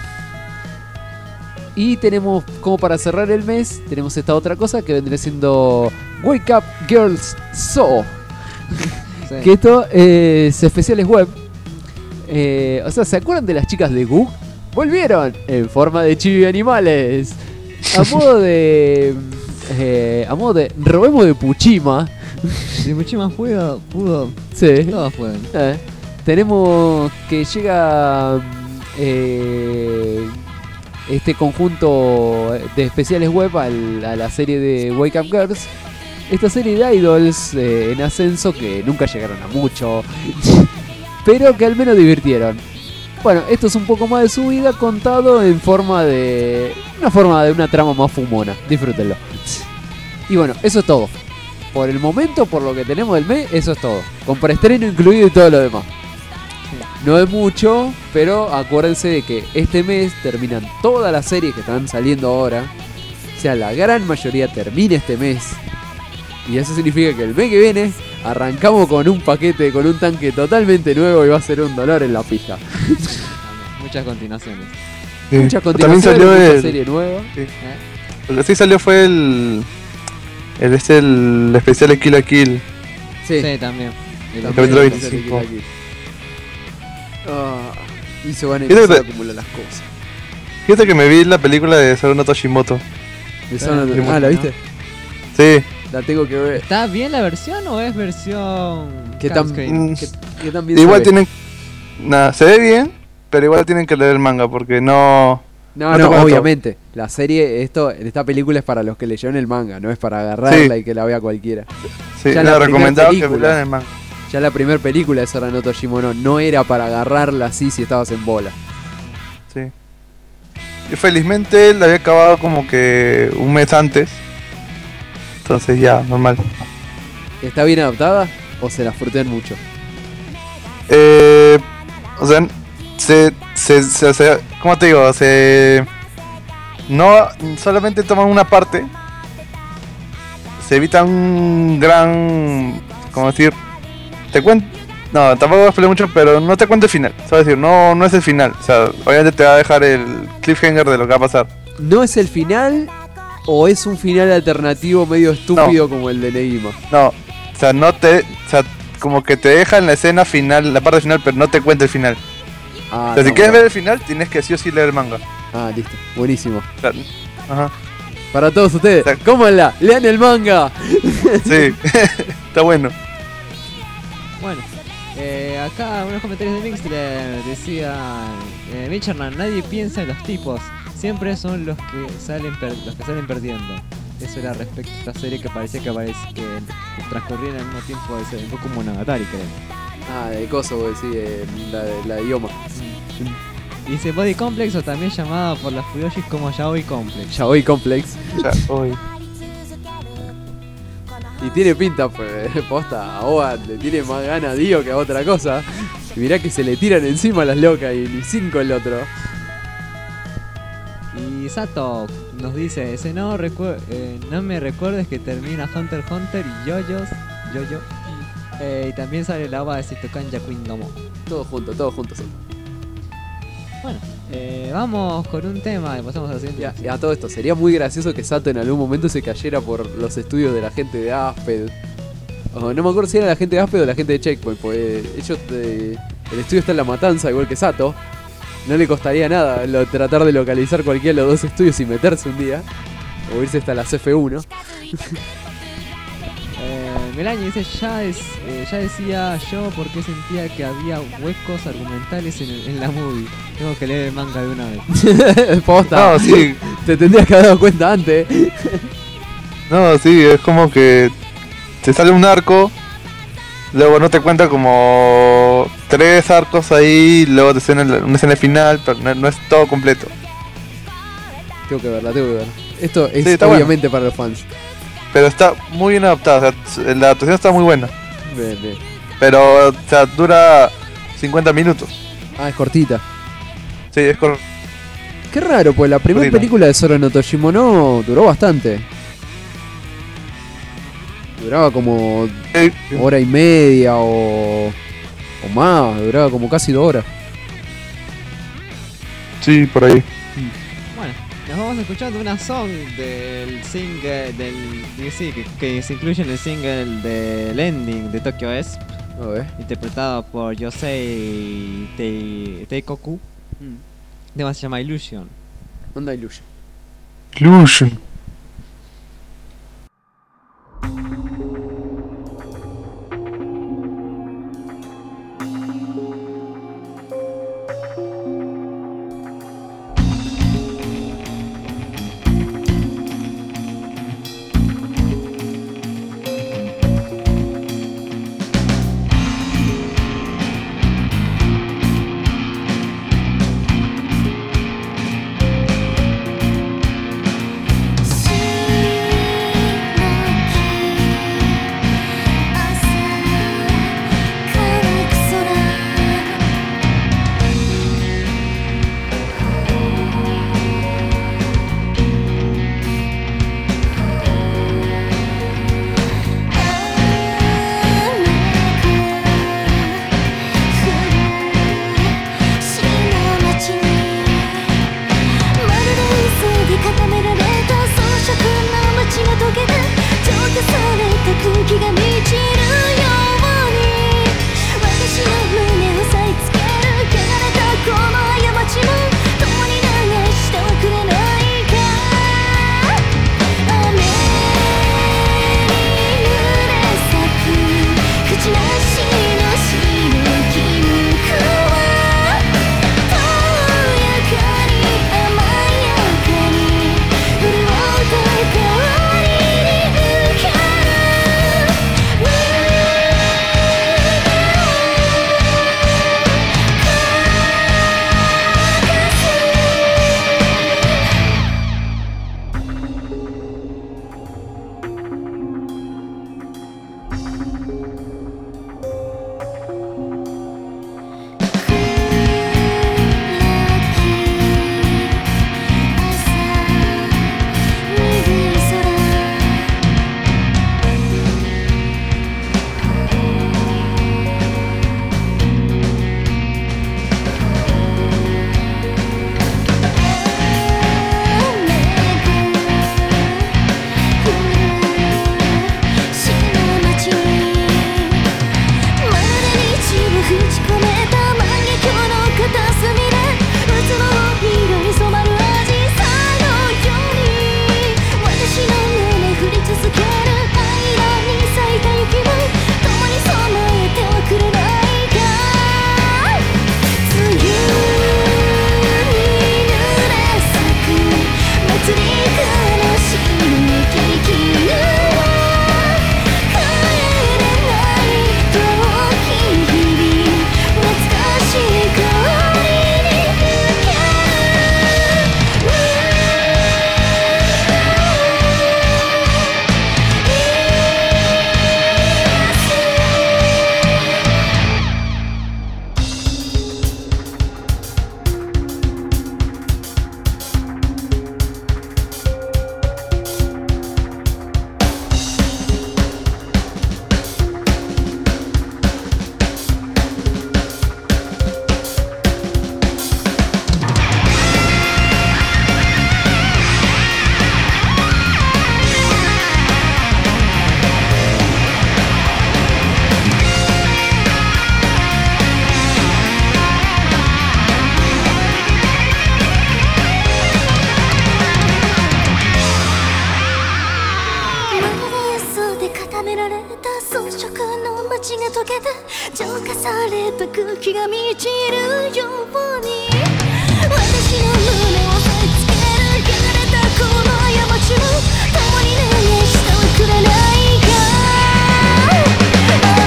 S6: Y tenemos, como para cerrar el mes, tenemos esta otra cosa que vendría siendo Wake Up Girls So. Sí. Que esto es especiales web. ¿se acuerdan de las chicas de Goo? Volvieron en forma de chibi animales. A modo de robemos de Puchima.
S3: De Puchima pudo.
S6: Sí.
S3: Todos pueden.
S6: Tenemos que llega este conjunto de especiales web a la serie de Wake Up Girls. Esta serie de idols en ascenso que nunca llegaron a mucho, pero que al menos divirtieron. Bueno, esto es un poco más de su vida contado en forma de una trama más fumona. Disfrútenlo. Y bueno, eso es todo. Por el momento, por lo que tenemos del mes, eso es todo. Con preestreno incluido y todo lo demás. No es mucho, pero acuérdense de que este mes terminan todas las series que están saliendo ahora. O sea, la gran mayoría termina este mes. Y eso significa que el mes que viene arrancamos con un paquete, con un tanque totalmente nuevo y va a ser un dolor en la pija.
S3: Muchas continuaciones.
S4: Sí.
S6: Muchas continuaciones,
S4: También
S6: mucha serie nueva.
S4: Sí. Lo que sí salió fue el especial de Kill la Kill.
S3: Sí, también.
S4: El capítulo 25.
S6: Y se van a empezar a acumular las cosas.
S4: Fíjate que me vi la película de Saruno Toshimoto.
S6: ¿La viste?
S4: Sí.
S6: La tengo que ver.
S3: ¿Está bien la versión o es versión
S6: ¿Qué
S3: cut
S6: tan,
S3: screen?
S6: qué tan bien
S4: Igual
S6: se ve?
S4: tienen... Nada, se ve bien, pero igual tienen que leer el manga porque no...
S6: No,
S4: te cuento.
S6: obviamente. La serie, esta película es para los que leyeron el manga, no es para agarrarla
S4: Sí.
S6: y que la vea cualquiera.
S4: Sí,
S6: Ya
S4: no,
S6: la primer
S4: recomendado que
S6: película.
S4: lean el manga.
S6: Ya la primera película de Sarano Toshimono no era para agarrarla así si estabas en bola.
S4: Sí. Y felizmente la había acabado como que un mes antes. Entonces ya, normal.
S6: ¿Está bien adaptada o se la frutean mucho?
S4: O sea, ¿cómo te digo? No solamente toman una parte. Se evita un gran... ¿Cómo decir? Te cuento... No, tampoco voy a explicar mucho, pero no te cuento el final. Es decir, no es el final. O sea, obviamente te va a dejar el cliffhanger de lo que va a pasar.
S6: ¿No es el final o es un final alternativo medio estúpido como el de Negima?
S4: No, o sea, como que te deja en la escena final, la parte final, pero no te cuenta el final.
S6: Ah,
S4: O sea, si
S6: no,
S4: quieres
S6: no.
S4: ver el final, tienes que sí o sí leer el manga.
S6: Ah, listo. Buenísimo.
S4: O sea, ajá.
S6: Para todos ustedes, cómanla, lean el manga.
S4: Sí, está bueno.
S3: Bueno, acá unos comentarios de Mixler decían: Micherman, nadie piensa en los tipos, siempre son los que salen perdiendo. Eso era respecto a esta serie que parecía que transcurrían al mismo tiempo de Goku Monogatari, creo.
S6: Ah, de coso, voy a decir, la de Ioma.
S3: Dice Body Complex, o también llamado por las Fuyoshis como Yaoi Complex.
S6: Yaoi Complex.
S4: Yaoi.
S6: Y tiene pinta, pues, posta, a Oa le tiene más ganas a Dio que a otra cosa. Y mirá que se le tiran encima a las locas y ni 5 el otro.
S3: Y Sato nos dice: no me recuerdes que termina Hunter x Hunter y Yo-Yo. Y también sale la ova de Sitokan Yakuin Domo.
S6: Todo junto.
S3: Bueno, vamos con un tema y pasamos al siguiente.
S6: Y a todo esto, sería muy gracioso que Sato en algún momento se cayera por los estudios de la gente de Asped. No me acuerdo si era la gente de Asped o la gente de Checkpoint, porque el estudio está en La Matanza, igual que Sato. No le costaría nada tratar de localizar cualquiera de los dos estudios y meterse un día. O irse hasta la CF1.
S3: Melania dice: ya decía yo por qué sentía que había huecos argumentales en la movie. Tengo que leer el manga de una vez.
S6: Posta.
S4: No, sí.
S6: Te tendrías que haber dado cuenta antes.
S4: No, sí, es como que te sale un arco, luego no te cuenta como 3 arcos ahí, luego te escena una escena final, pero no es todo completo.
S6: Tengo que verla. Esto es
S4: Sí, está
S6: obviamente para los fans.
S4: Pero está muy bien adaptada, o sea, la adaptación está muy buena.
S6: Bien.
S4: Pero, o sea, dura 50 minutos.
S6: Ah, es cortita.
S4: Sí, es cortita.
S6: Qué raro, pues la primera
S4: Cortita.
S6: película de Sora no Toshimono duró bastante. Duraba como hora y media o más, duraba como casi 2 horas.
S4: Sí, por ahí.
S3: Bueno, nos vamos escuchando una song del single que se incluye en el single del ending de Tokyo Esp, interpretado por Yosei Teikoku. El tema se llama Illusion.
S6: Onda Illusion.
S4: Illusion.
S2: た空気が満ちるように私の胸を押さえつける汚れたこの過ちも共にね下はくれないか雨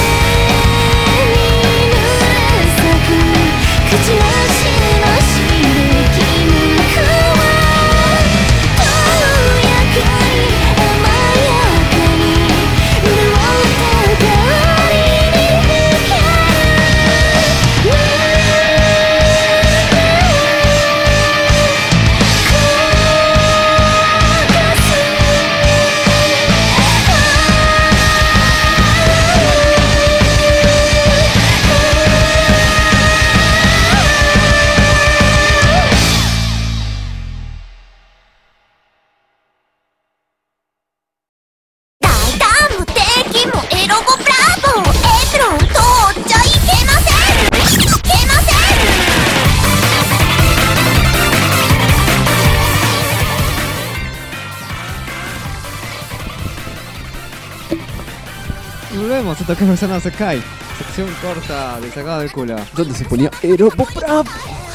S2: に濡れ咲く口なしのしる気分は遠やかに甘やかに潤った香りにふける
S3: Volvemos a tocar Persona Sekai, sección corta de sacado del culo.
S6: ¿Dónde se ponía Eroboprap?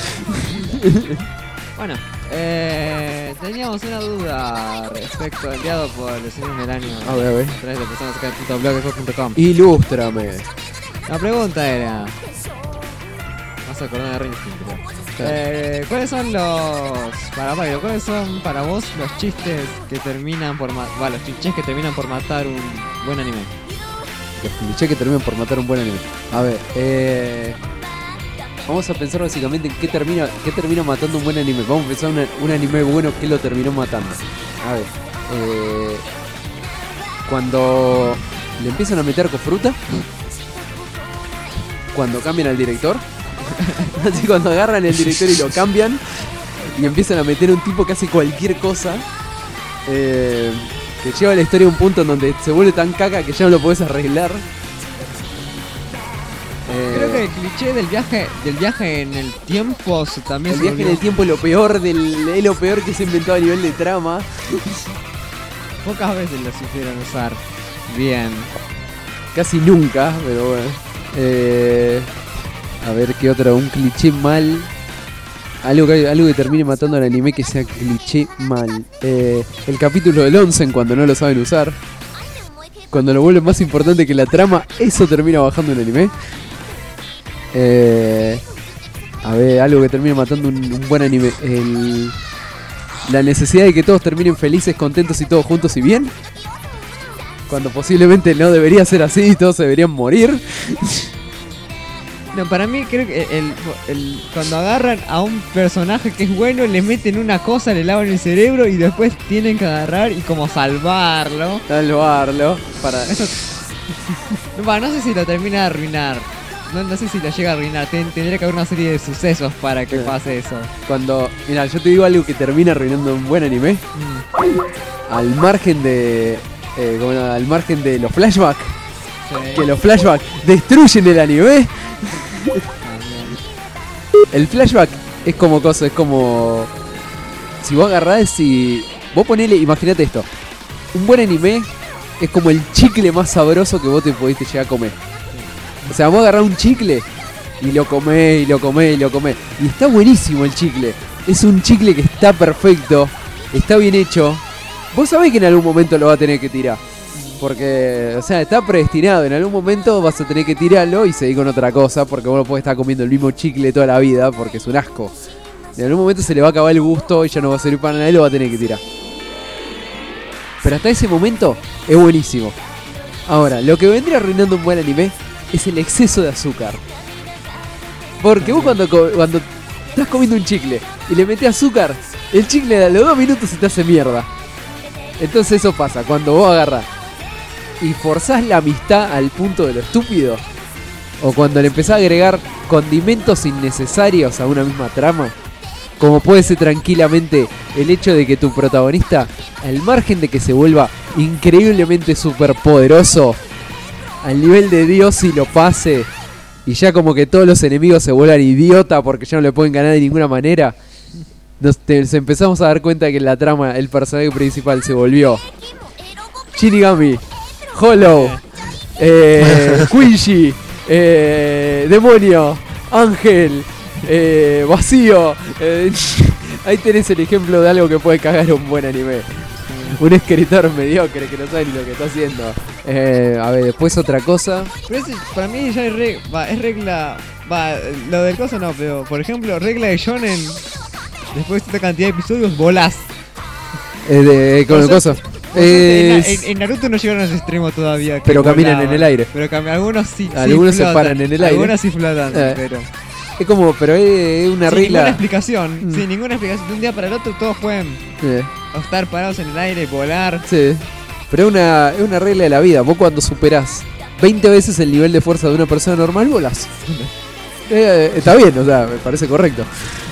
S3: Bueno, teníamos una duda respecto enviado por el señor Melanio.
S6: A ver.
S3: A través de personasekai.blogspot.com.
S6: Ilústrame.
S3: La pregunta era... Vas a acordar de Rinskin, creo. ¿Cuáles son ¿cuáles son para vos los chistes que terminan por los clichés que terminan por matar un buen anime?
S6: Los clichés que terminan por matar un buen anime. A ver, vamos a pensar básicamente en qué termina matando un buen anime. Vamos a pensar un anime bueno que lo terminó matando. A ver, cuando le empiezan a meter con fruta, cuando cambian al director, así cuando agarran el director y lo cambian y empiezan a meter un tipo que hace cualquier cosa. Que lleva la historia a un punto en donde se vuelve tan caca que ya no lo podés arreglar.
S3: Creo que el cliché del viaje en el tiempo también
S6: el viaje en el tiempo es lo peor que se inventó a nivel de trama.
S3: Pocas veces lo supieron usar bien.
S6: Casi nunca, pero bueno. A ver qué otro, un cliché mal. Algo que termine matando al anime que sea cliché mal. El capítulo del Onsen cuando no lo saben usar. Cuando lo vuelven más importante que la trama, eso termina bajando un anime. A ver, algo que termine matando un buen anime. La necesidad de que todos terminen felices, contentos y todos juntos y bien. Cuando posiblemente no debería ser así y todos se deberían morir.
S3: No, para mí creo que cuando agarran a un personaje que es bueno, le meten una cosa, le lavan el cerebro y después tienen que agarrar y como salvarlo.
S6: Para
S3: eso. No sé si lo termina de arruinar. No sé si lo llega a arruinar. Tendría que haber una serie de sucesos para que pase eso.
S6: Mira, yo te digo algo que termina arruinando un buen anime. Al margen de los flashbacks. Sí. Que los flashbacks destruyen el anime. El flashback es como si vos agarrás y vos ponele, imagínate esto, un buen anime es como el chicle más sabroso que vos te pudiste llegar a comer. O sea, vos agarrás un chicle y lo comés y está buenísimo el chicle. Es un chicle que está perfecto, está bien hecho. Vos sabés que en algún momento lo va a tener que tirar. Porque, o sea, está predestinado. En algún momento vas a tener que tirarlo y seguir con otra cosa. Porque vos no podés estar comiendo el mismo chicle toda la vida. Porque es un asco. En algún momento se le va a acabar el gusto y ya no va a servir para nada y lo va a tener que tirar. Pero hasta ese momento es buenísimo. Ahora, lo que vendría arruinando un buen anime es el exceso de azúcar. Porque vos cuando estás comiendo un chicle y le metés azúcar, el chicle a los 2 minutos se te hace mierda. Entonces eso pasa cuando vos agarrás y forzás la amistad al punto de lo estúpido, o cuando le empezás a agregar condimentos innecesarios a una misma trama, como puede ser tranquilamente el hecho de que tu protagonista, al margen de que se vuelva increíblemente superpoderoso, al nivel de Dios y lo pase, y ya como que todos los enemigos se vuelvan idiota porque ya no le pueden ganar de ninguna manera, nos empezamos a dar cuenta de que en la trama el personaje principal se volvió Shinigami, Hollow, Quincy, demonio, ángel, vacío. Ahí tenés el ejemplo de algo que puede cagar un buen anime. Un escritor mediocre que no sabe ni lo que está haciendo. A ver, después otra cosa.
S3: Pero para mí ya es regla. Lo del coso no, pero por ejemplo, regla de shonen. Después de esta cantidad de episodios, volás.
S6: Con el coso.
S3: En Naruto no llegaron a ese extremo todavía.
S6: Pero caminan en el aire.
S3: Pero algunos sí.
S6: Algunos
S3: sí
S6: se paran en el aire.
S3: Algunos sí flotan, pero.
S6: Es como, pero es una regla.
S3: Ninguna explicación. Sin ninguna explicación. De un día para el otro todos pueden estar parados en el aire, volar.
S6: Sí. Pero es una regla de la vida. Vos cuando superás 20 veces el nivel de fuerza de una persona normal, volás. Está bien, o sea, me parece correcto.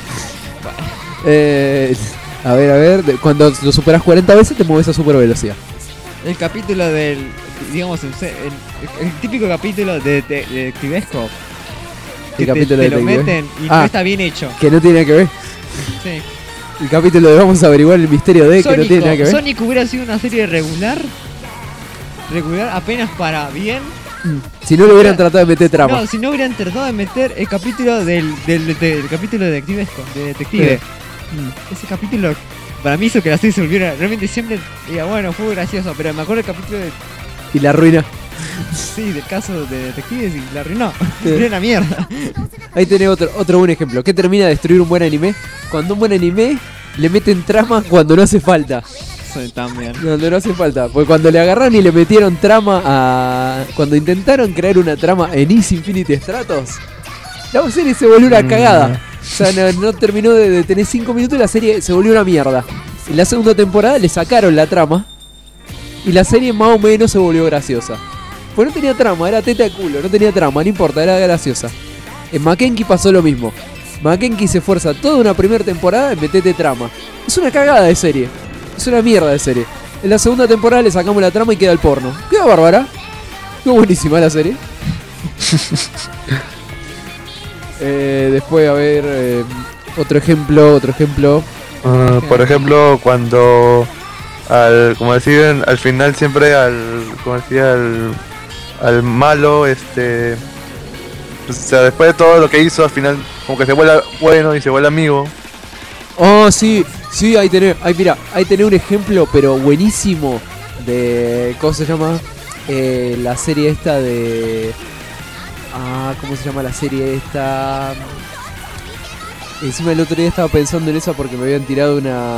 S6: A ver, cuando lo superás 40 veces te mueves a super velocidad.
S3: El capítulo del, digamos, el típico capítulo de Detectivesco.
S6: ¿Qué
S3: que
S6: capítulo
S3: te
S6: de
S3: lo
S6: Detective?
S3: meten y no está bien hecho.
S6: Que no tiene nada que ver.
S3: Sí.
S6: El capítulo de vamos a averiguar el misterio de que no tiene nada que ver.
S3: Sonic hubiera sido una serie regular apenas para bien.
S6: Si no le hubieran tratado de meter trama.
S3: No, si no hubieran tratado de meter el capítulo del capítulo de Detective. Ese capítulo para mí hizo que la serie se volviera realmente siempre. Diga, bueno, fue gracioso, pero me acuerdo el capítulo de.
S6: Y la arruina.
S3: Sí, del caso de detectives y la arruinó. Era una mierda.
S6: Ahí tenés otro buen ejemplo. ¿Qué termina de destruir un buen anime? Cuando un buen anime le meten trama cuando no hace falta.
S3: Sí, también.
S6: Cuando no hace falta. Porque cuando le agarraron y le metieron trama a. Cuando intentaron crear una trama en Is Infinity Stratos, la serie se volvió una cagada. O sea, no terminó de tener 5 minutos y la serie se volvió una mierda. En la segunda temporada le sacaron la trama y la serie más o menos se volvió graciosa. Pues no tenía trama, era teta de culo, no tenía trama, no importa, era graciosa. En Mackenzie pasó lo mismo. Mackenzie se esfuerza toda una primera temporada en meterte trama. Es una cagada de serie, es una mierda de serie. En la segunda temporada le sacamos la trama y queda el porno. Queda bárbara, quedó buenísima la serie. Después, a ver, otro ejemplo.
S4: Por ejemplo, cuando como decían, al final siempre como decía, al malo, o sea, después de todo lo que hizo, al final como que se vuelve bueno y se vuelve amigo.
S6: Oh, sí, ahí tenés un ejemplo, pero buenísimo, de, ¿cómo se llama? La serie esta de... ¿cómo se llama la serie esta? Encima el otro día estaba pensando en eso porque me habían tirado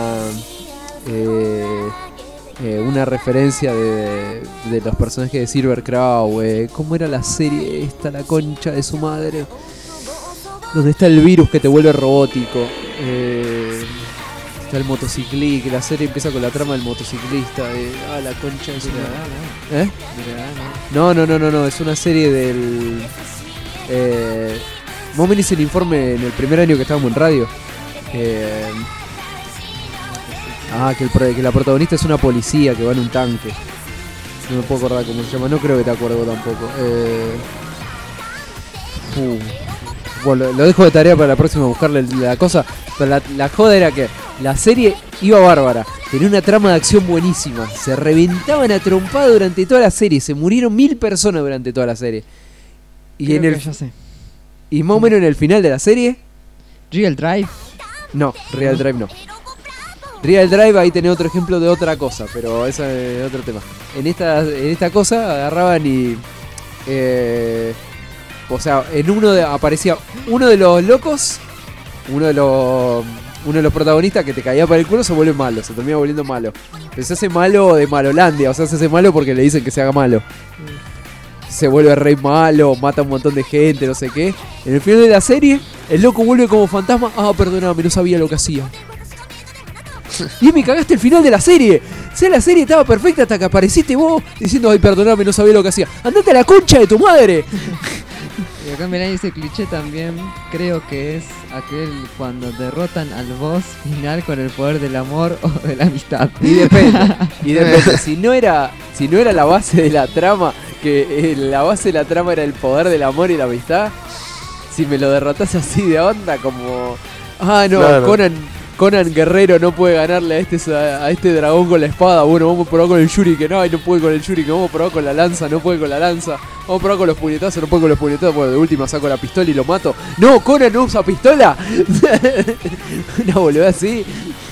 S6: una referencia de los personajes de Silver Crow. ¿Cómo era la serie esta? La concha de su madre. Donde está el virus que te vuelve robótico. Está el motociclista. La serie empieza con la trama del motociclista. La concha de su madre. No. Es una serie del... vos me hice el informe en el primer año que estábamos en radio. Que la protagonista es una policía que va en un tanque. No me puedo acordar cómo se llama. No creo que te acuerdo tampoco. Bueno, lo dejo de tarea para la próxima, buscarle la cosa. Pero la joda era que la serie iba bárbara. Tenía una trama de acción buenísima. Se reventaban a trompada durante toda la serie. Se murieron 1000 personas durante toda la serie. Y y más o menos en el final de la serie.
S3: ¿Real Drive?
S6: No, Real Drive no. Real Drive ahí tenés otro ejemplo de otra cosa, pero ese es otro tema. En esta cosa agarraban y... o sea, aparecía uno de los locos, uno de los protagonistas que te caía para el culo, se vuelve malo, se termina volviendo malo. Pero se hace malo de Malolandia, o sea, se hace malo porque le dicen que se haga malo. Se vuelve rey malo, mata a un montón de gente, no sé qué. En el final de la serie, el loco vuelve como fantasma. Perdóname, no sabía lo que hacía. Y me cagaste el final de la serie. O sea, la serie estaba perfecta hasta que apareciste vos diciendo, perdóname, no sabía lo que hacía. Andate a la concha de tu madre.
S3: Y acá mirá, ese cliché también creo que es aquel cuando derrotan al boss final con el poder del amor o de la amistad.
S6: Y depende. Si no era la base de la trama, que la base de la trama era el poder del amor y la amistad, si me lo derrotás así de onda como... Claro. Conan Guerrero no puede ganarle a este dragón con la espada. Bueno, vamos a probar con el Shuriken. Ay, no puede con el Shuriken. Vamos a probar con la lanza. No puede con la lanza. Vamos a probar con los puñetazos. No puede con los puñetazos. Bueno, de última saco la pistola y lo mato. No, Conan no usa pistola. Una boludez así.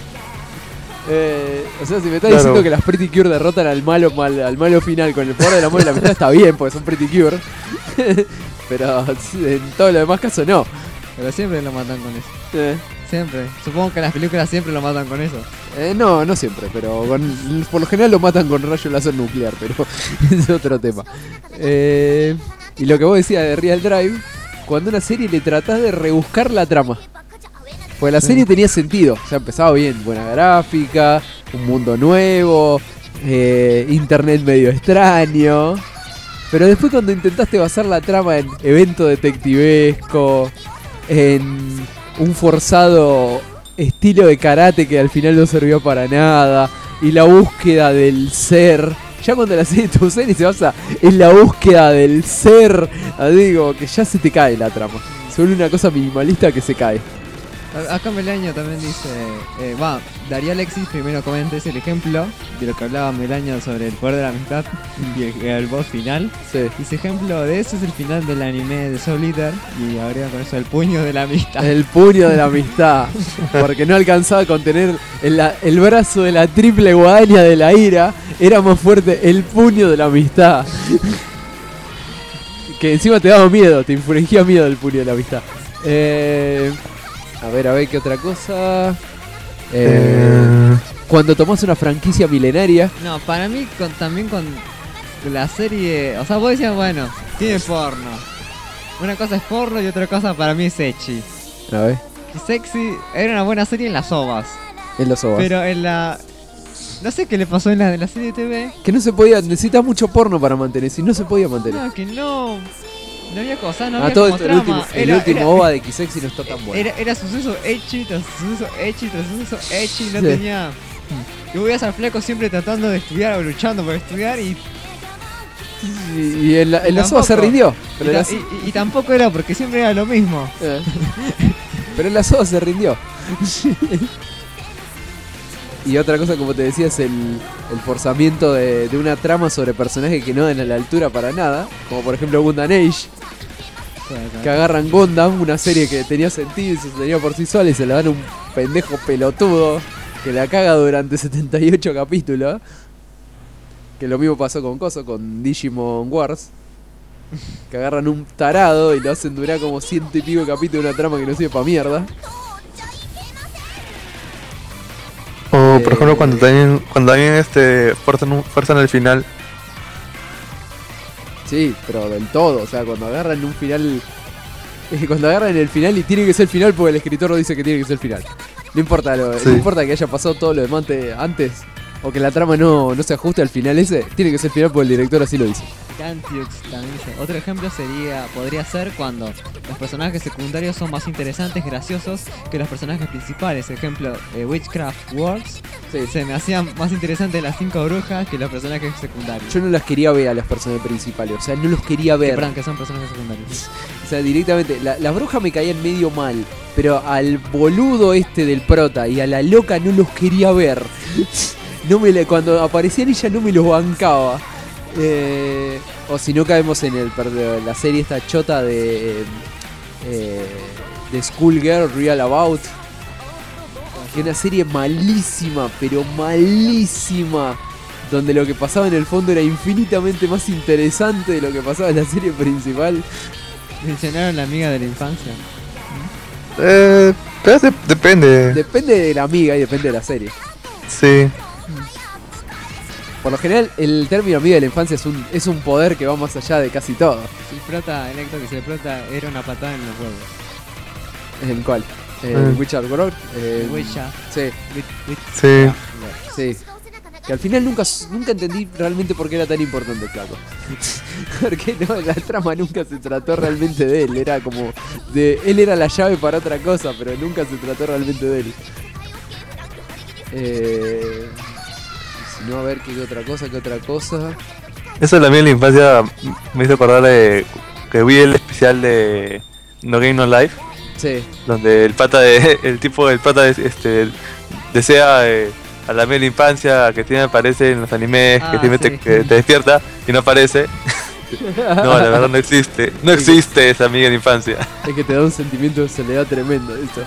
S6: O sea, si me estás diciendo que las Pretty Cure derrotan al malo final con el poder del amor y la amistad, está bien, porque son Pretty Cure. Pero en todo lo demás casos no.
S3: Pero siempre lo matan con eso. Siempre. Supongo que en las películas siempre lo matan con eso.
S6: No siempre, pero por lo general lo matan con rayo láser nuclear, pero es otro tema. Y lo que vos decías de Real Drive, cuando a una serie le tratás de rebuscar la trama. Porque la serie tenía sentido, o sea, empezaba bien, buena gráfica, un mundo nuevo, internet medio extraño. Pero después cuando intentaste basar la trama en evento detectivesco, en un forzado estilo de karate que al final no sirvió para nada, y la búsqueda del ser, ya cuando la serie tu serie se basa en la búsqueda del ser, digo que ya se te cae la trama. Se vuelve una cosa minimalista que se cae.
S3: Acá Melaño también dice, Daría Alexis primero comenta el ejemplo de lo que hablaba Melaño sobre el poder de la amistad y el boss final.
S6: Sí.
S3: Ese ejemplo de eso es el final del anime de Soul Eater y agrega con eso el puño de la amistad.
S6: El puño de la amistad, porque no alcanzaba a contener el brazo de la triple guadaña de la ira, era más fuerte el puño de la amistad. Que encima te daba miedo, te infringía miedo el puño de la amistad. A ver, ¿qué otra cosa? Cuando tomás una franquicia milenaria.
S3: No, para mí también con la serie... O sea, vos decías, bueno, tiene porno. Una cosa es porno y otra cosa para mí es ecchi.
S6: A ver.
S3: Y Sexy era una buena serie en las ovas.
S6: En las ovas.
S3: Pero en la... No sé qué le pasó en la de la serie de TV.
S6: Que no se podía... Necesitas mucho porno para mantener. Si no se podía mantener.
S3: No, que no... No había cosa, no había
S6: todo
S3: como
S6: esto,
S3: trama.
S6: el último OVA de X-Sexy no está tan bueno.
S3: Era suceso ecchi tras suceso ecchi tras suceso ecchi. No tenía... Y veías al flaco siempre tratando de estudiar o luchando por estudiar y...
S6: Y en las OVA se rindió. Pero
S3: y tampoco era porque siempre era lo mismo.
S6: Pero en las OVA se rindió. Y otra cosa, como te decía, es el forzamiento de una trama sobre personajes que no dan a la altura para nada. Como por ejemplo Gundam Age. Que agarran Gundam, una serie que tenía sentido y se sostenía por sí sola, y se la dan a un pendejo pelotudo que la caga durante 78 capítulos. Que lo mismo pasó con Digimon Wars. Que agarran un tarado y lo hacen durar como 100 y pico capítulos de una trama que no sirve pa' mierda.
S4: O por ejemplo cuando también fuerzan el final.
S6: Sí, pero del todo, o sea, cuando agarran un final, cuando agarran el final y tiene que ser el final porque el escritor dice que tiene que ser el final. No importa no importa que haya pasado todo lo demás antes o que la trama no se ajuste al final ese, tiene que ser el final porque el director así lo dice.
S3: Cantiux también dice. Otro ejemplo podría ser cuando los personajes secundarios son más interesantes, graciosos que los personajes principales. Ejemplo, Witchcraft Wars.
S6: Sí.
S3: Se me hacían más interesantes las 5 brujas que los personajes secundarios.
S6: Yo no las quería ver a los personajes principales, o sea, no los quería ver.
S3: Perdón, que son personajes secundarios.
S6: O sea, directamente, las brujas me caían medio mal, pero al boludo del prota y a la loca no los quería ver. Cuando aparecían ella no me los bancaba. O si no caemos en la serie esta chota de Schoolgirl Real About, que es una serie malísima, pero malísima, donde lo que pasaba en el fondo era infinitamente más interesante de lo que pasaba en la serie principal.
S3: Mencionaron la amiga de la infancia.
S4: Pero depende.
S6: Depende de la amiga y depende de la serie.
S4: Sí.
S6: Por lo general, el término amiga de la infancia es un poder que va más allá de casi todo.
S3: El prota, Electro, que se prota era una patada en los huevos.
S6: ¿En cuál? Witcher World.
S3: Witcher.
S6: Sí.
S4: Sí.
S6: Sí. Que al final nunca entendí realmente por qué era tan importante el flaco. Porque no, la trama nunca se trató realmente de él. Era como él era la llave para otra cosa, pero nunca se trató realmente de él. Si no, a ver qué otra cosa.
S4: Eso también en la infancia me hizo acordar de que vi el especial de No Game No Life.
S6: Sí.
S4: Donde el pata desea a la media infancia que tiene, aparece en los animes, que te despierta y no aparece. No, la verdad no existe. No existe esa amiga de infancia.
S6: Es que te da un sentimiento de soledad tremendo esto.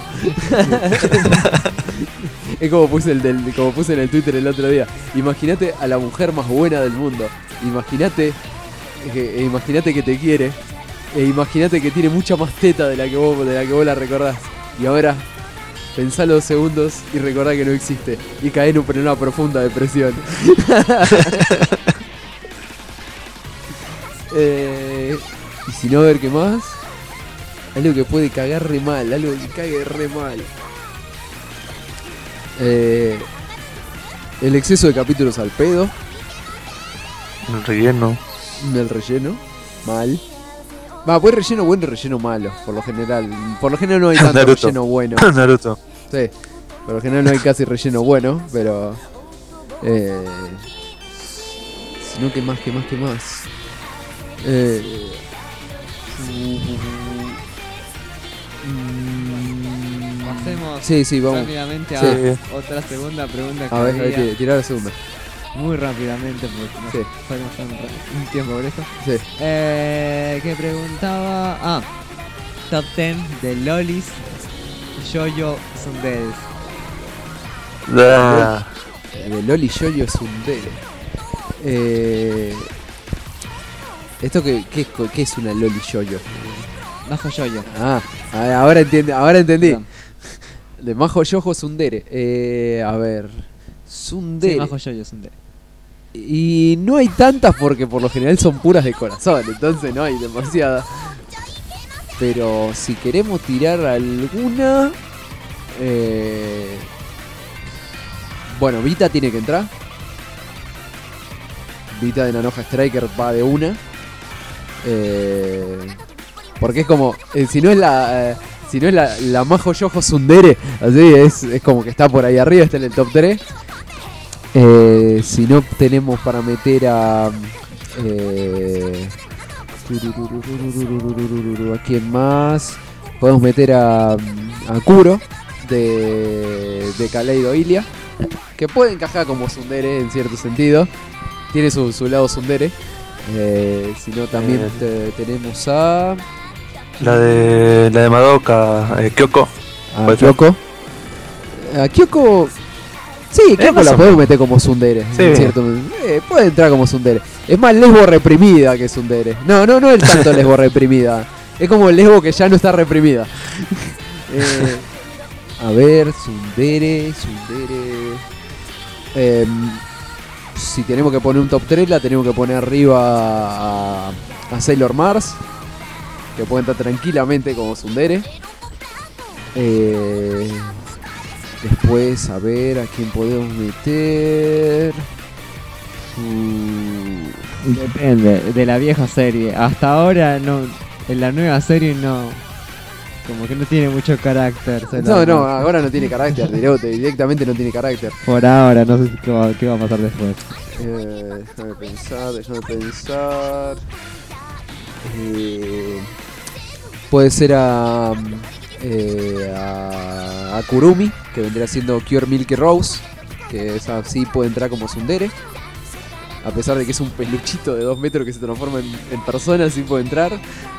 S6: Es como puse en el Twitter el otro día. Imagínate a la mujer más buena del mundo. Imagínate que te quiere. E imagínate que tiene mucha más teta de la que vos la recordás. Y ahora pensá 2 segundos y recordá que no existe. Y cae en una profunda depresión. Y si no, a ver qué más. Algo que puede cagar re mal. Algo que cague re mal. El exceso de capítulos al pedo.
S4: El relleno. Mal.
S6: Va, pues relleno bueno y relleno malo, por lo general. Por lo general no hay tanto
S4: Naruto.
S6: relleno bueno.
S4: Naruto.
S6: Sí, por lo general no hay casi relleno bueno, pero... Sino que más.
S3: Pasemos
S6: Sí, vamos.
S3: rápidamente a otra segunda pregunta que
S6: A ver,
S3: había.
S6: hay que tirar la segunda.
S3: Muy rápidamente porque no podemos hacer un tiempo por esto.
S6: Sí.
S3: Que preguntaba... Top 10 de lolis Yoyo Sundays.
S6: De Loli Yoyo Tsundere. ¿Esto qué es una Loli Yoyo?
S3: Majo Yoyo.
S6: Ahora entendí. Perdón. De Majo Yoyo Tsundere. A ver. Tsundere.
S3: Sí, Majo Yoyo Tsundere.
S6: Y no hay tantas porque por lo general son puras de corazón, entonces no hay demasiadas. Pero si queremos tirar alguna... Bueno, Vita tiene que entrar. Vita de Nanoha Striker va de una. Porque es como... si no es la Majo Yojo Tsundere, así es como que está por ahí arriba, está en el top 3. Si no tenemos para meter a... ¿a quién más? Podemos meter a Kuro de Kaleido Ilia, que puede encajar como tsundere en cierto sentido. Tiene su lado tsundere. Si no, también tenemos a...
S4: La de Madoka, Kyoko.
S6: Kyoko. A Kyoko... Sí, Kyoko la podemos meter como tsundere,
S4: sí.
S6: ¿Cierto? Puede entrar como tsundere. Es más lesbo reprimida que tsundere. No es tanto lesbo reprimida. Es como el lesbo que ya no está reprimida. A ver, tsundere. Si tenemos que poner un top 3, la tenemos que poner arriba a Sailor Mars, que puede entrar tranquilamente como tsundere. Después, a ver, ¿a quién podemos meter?
S3: Depende, de la vieja serie. Hasta ahora no, en la nueva serie no, como que no tiene mucho carácter.
S6: No, ahora no tiene carácter, directamente no tiene carácter.
S3: Por ahora, no sé qué va a pasar después.
S6: Déjame pensar. Puede ser a Kurumi, que vendría siendo Cure Milky Rose, que es así, puede entrar como tsundere. A pesar de que es un peluchito de 2 metros que se transforma en persona, sí puede entrar.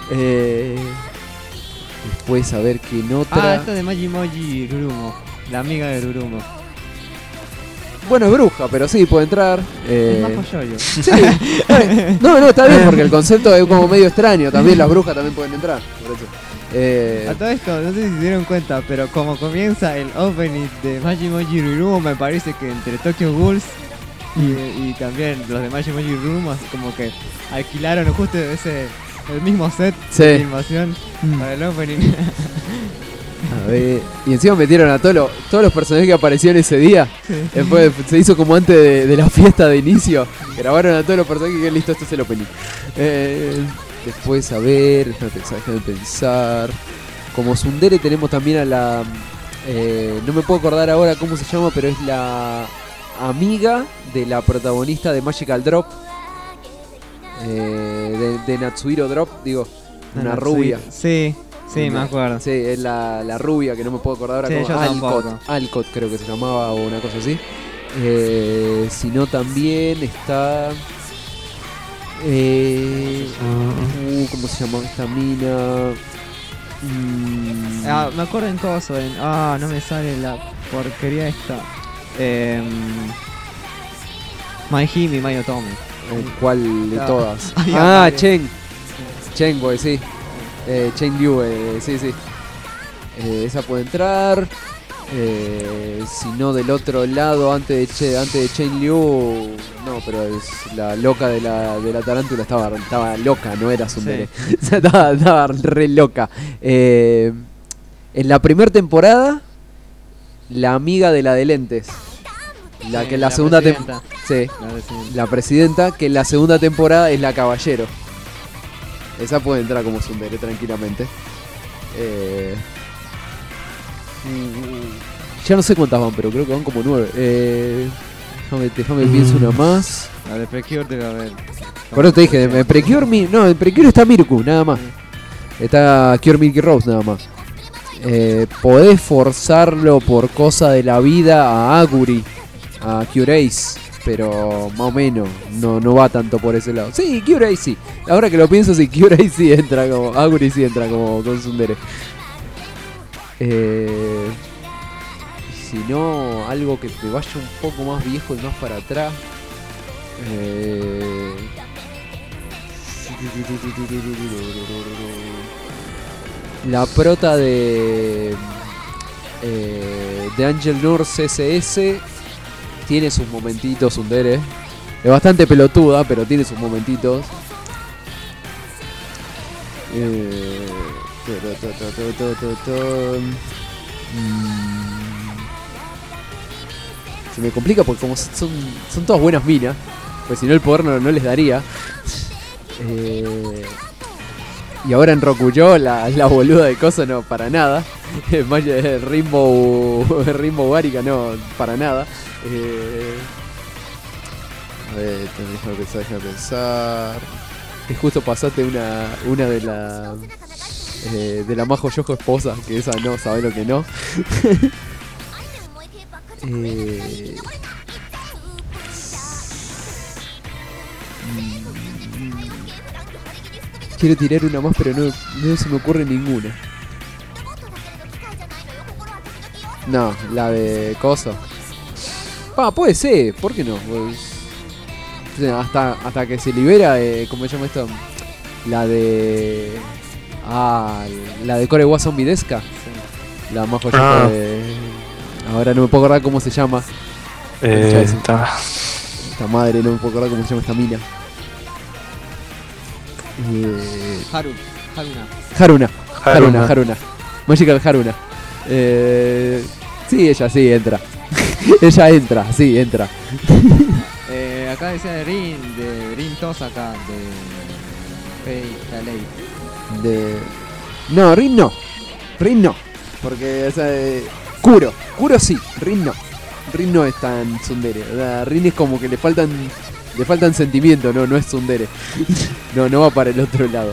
S6: Después a ver quién otra.
S3: Esta de Majimoji Rurumo, la amiga de Rurumo.
S6: Bueno, es bruja, pero sí puede entrar.
S3: Es Majo Yoyo.
S6: Sí. No, está bien, porque el concepto es como medio extraño. También las brujas también pueden entrar. Por eso.
S3: A todo esto, no sé si se dieron cuenta, pero como comienza el opening de Majimoji Rurumo, me parece que entre Tokyo Ghouls y también los de Majimoji Rurumo, como que alquilaron justo el mismo set de animación para el opening.
S6: A ver, y encima metieron a todos los personajes que aparecieron ese día. Después se hizo como antes de la fiesta de inicio. Grabaron a todos los personajes que listo, esto es el opening. Después, a ver, déjame pensar. Como tsundere tenemos también a la... no me puedo acordar ahora cómo se llama, pero es la amiga de la protagonista de Magical Drop. De Natsuhiro Drop, digo. Una rubia.
S3: Sí, Sí, me acuerdo.
S6: Sí, es la rubia que no me puedo acordar ahora.
S3: Sí, yo tampoco.
S6: Alcott creo que se llamaba o una cosa así. Sino también está... ¿cómo se llama esta mina?
S3: Me acuerdo en coso. No me sale la porquería esta. My Hime, My Otome.
S6: ¿Cuál de todas? Chen, pues sí. Chen Liu, sí. Esa puede entrar. Si no, del otro lado, antes de Chen Liu, no, pero es la loca de la tarántula estaba loca, no era tsundere. Sí. estaba re loca. En la primera temporada, la amiga de la de lentes. La que en la segunda temporada. Sí, la presidenta, que en la segunda temporada es la caballero. Esa puede entrar como tsundere tranquilamente. Ya no sé cuántas van, pero creo que van como 9. Déjame pienso una más.
S3: La de Precure debe haber.
S6: Por eso te dije, en Precure está Mirku, nada más. Está Cure Milky Rose, nada más. Podés forzarlo por cosa de la vida a Aguri, a Cure Ace, pero más o menos no va tanto por ese lado. Sí, Cure Ace sí. Ahora que lo pienso, sí, Cure Ace sí entra como. Aguri sí entra como con tsundere. Si no, algo que te vaya un poco más viejo y más para atrás. La prota de Angel Nurse SS tiene sus momentitos, tsundere. Es bastante pelotuda, pero tiene sus momentitos. Se me complica porque como son todas buenas minas, pues si no el poder no les daría. Y ahora en Rokuyo la boluda de cosa no, para nada. Rainbow Warriga no, para nada. A ver, déjame pensar. Y justo pasaste una de la Majo Yojo esposa, que esa no, sabe lo que no. Quiero tirar una más, pero no se me ocurre ninguna. No, la de Coso. Puede ser, ¿por qué no? Pues, hasta que se libera, ¿cómo se llama esto? La de Kore wa Zombie Deska. Sí. La más joyita de... Ahora no me puedo acordar cómo se llama. Esta madre, no me puedo acordar cómo se llama esta mina. Haruna. Magical Haruna. Sí, ella sí entra. Ella entra.
S3: Acá decía de Rin Tosaka, de Fate
S6: No, Rin no. Porque, o sea, Kuro sí, Rin no es tan tsundere. O sea, Rin es como que le faltan sentimientos, no es tsundere. no va para el otro lado.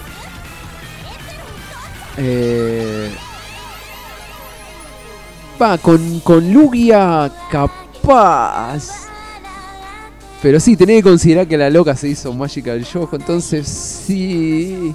S6: Con Lugia capaz. Pero sí, tenés que considerar que la loca se hizo Magical Yojo, entonces sí.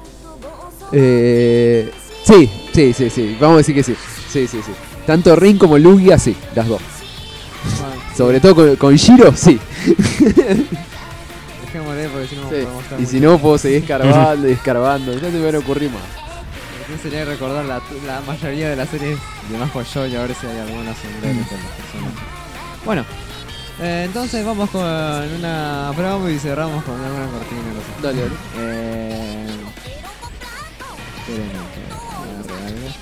S6: Sí. Vamos a decir que sí. Sí. Tanto Rin como Lugia, sí, las dos. Sobre todo con Shiro, sí.
S3: Dejémosle porque si no podemos estar.
S6: Y si no, puedo seguir escarbando. No se me van a ocurrir más.
S3: Sería recordar la mayoría de las series de Mahou Shoujo y a ver si hay algunas similares con los personajes. Bueno, entonces vamos con una promo y cerramos con alguna cortina. No sé.
S6: Dale.
S3: Esperen que agarre algo.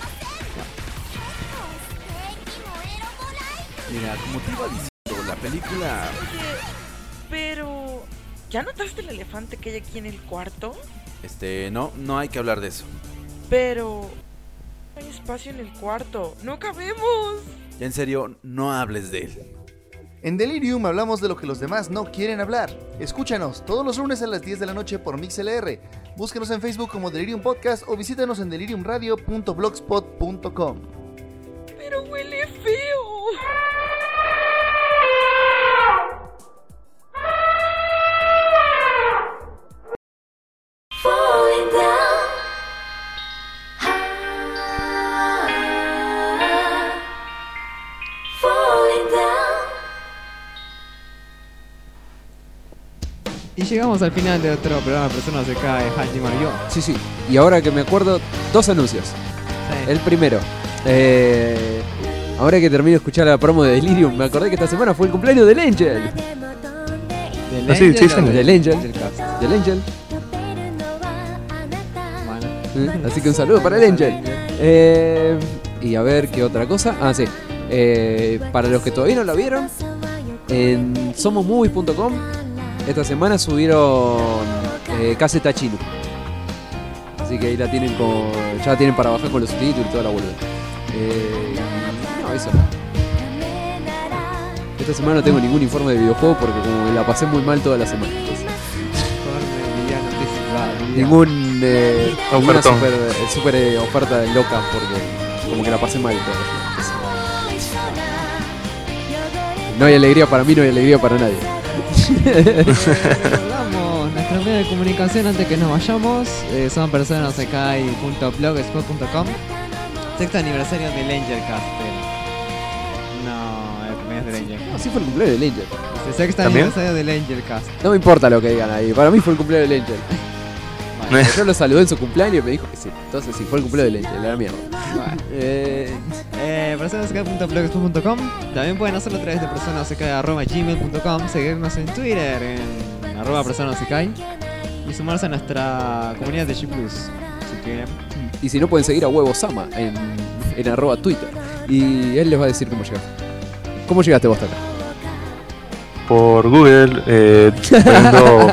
S18: Mira, como te iba diciendo, la película...
S19: Pero... ¿ya notaste el elefante que hay aquí en el cuarto?
S18: No hay que hablar de eso.
S19: Pero... no hay espacio en el cuarto. ¡No cabemos!
S18: Ya en serio, no hables de él.
S17: En Delirium hablamos de lo que los demás no quieren hablar. Escúchanos todos los lunes a las 10 de la noche por MixLR.
S20: Búsquenos en Facebook como Delirium Podcast o visítanos en deliriumradio.blogspot.com.
S19: Pero huele feo.
S2: Falling down. Falling down.
S3: Y llegamos al final de otro programa de Persona se cae Haji Mario.
S6: Sí. Y ahora que me acuerdo, 2 anuncios.
S3: Sí.
S6: El primero. Ahora que termino de escuchar la promo de Delirium, me acordé que esta semana fue el cumpleaños del Angel.
S3: ¿Del
S4: sí,
S3: Angel
S4: sí,
S3: o
S4: sí.
S6: Del Angel.
S3: del cast?
S6: Del Angel.
S3: Bueno.
S6: Así que un saludo para el Angel. Y a ver qué otra cosa. Ah, sí. Para los que todavía no la vieron, en somosmovies.com esta semana subieron Caseta Chino. Así que ahí la tienen ya la tienen para bajar con los subtítulos y toda la boludez. No, eso no. Esta semana no tengo ningún informe de videojuego porque como me la pasé muy mal toda la semana. Entonces, ninguna
S4: Ofertón.
S6: super oferta loca porque como que la pasé mal toda la semana. Entonces, no hay alegría para mí, no hay alegría para nadie.
S3: Recordamos nuestra medio de comunicación antes que nos vayamos. Son personassekai.blogspot.com. Sexto aniversario del Angel Cast. No, el cumpleaños del Angel.
S6: No, sí fue el cumpleaños del Angel.
S3: Dice sexto
S4: ¿También?
S3: aniversario del Angel Cast.
S6: No me importa lo que digan ahí, para mí fue el cumpleaños del Angel. Bueno, yo lo saludé en su cumpleaños y me dijo que sí. Entonces sí, fue el cumpleaños del Angel, la mierda.
S3: Personassekai.blogspot.com. También pueden hacerlo a través de personassekai@gmail.com. Seguirnos en Twitter en @personassekai y sumarse a nuestra comunidad de G+. Si quieren.
S6: Y si no, pueden seguir a Huevo Sama en @Twitter. Y él les va a decir cómo llegaste. ¿Cómo llegaste vos hasta acá?
S4: Por Google, poniendo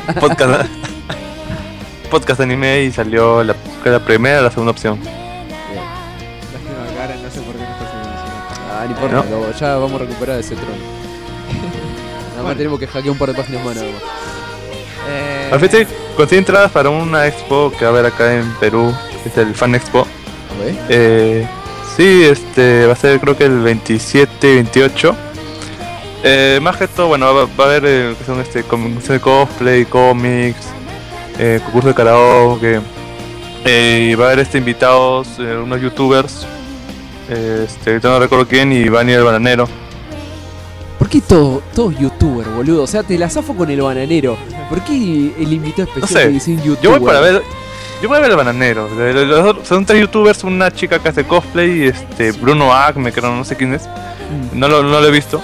S4: podcast anime y salió la primera o la segunda opción.
S3: Lástima, Karen, no sé por qué no estás mencionando.
S6: Ah, no importa, ya vamos a recuperar ese trono. Nada más tenemos que hackear un par de páginas más nada más.
S4: Al fin conseguí entradas para una expo que va a haber acá en Perú, que es el Fan Expo. Sí, va a ser creo que el 27 y 28. Más que todo, bueno, va a haber que son concursos de cosplay, cómics, concurso de karaoke, y va a haber invitados, unos youtubers, no recuerdo quién, y Bani el Bananero.
S6: ¿Por qué todos youtubers, boludo? O sea, te la zafo con el Bananero. ¿Por qué el invitado especial
S4: No sé,
S6: te dice un youtuber?
S4: yo voy a ver el Bananero. Son 3 youtubers, una chica que hace cosplay, y Bruno Acme, que no sé quién es. No lo he visto.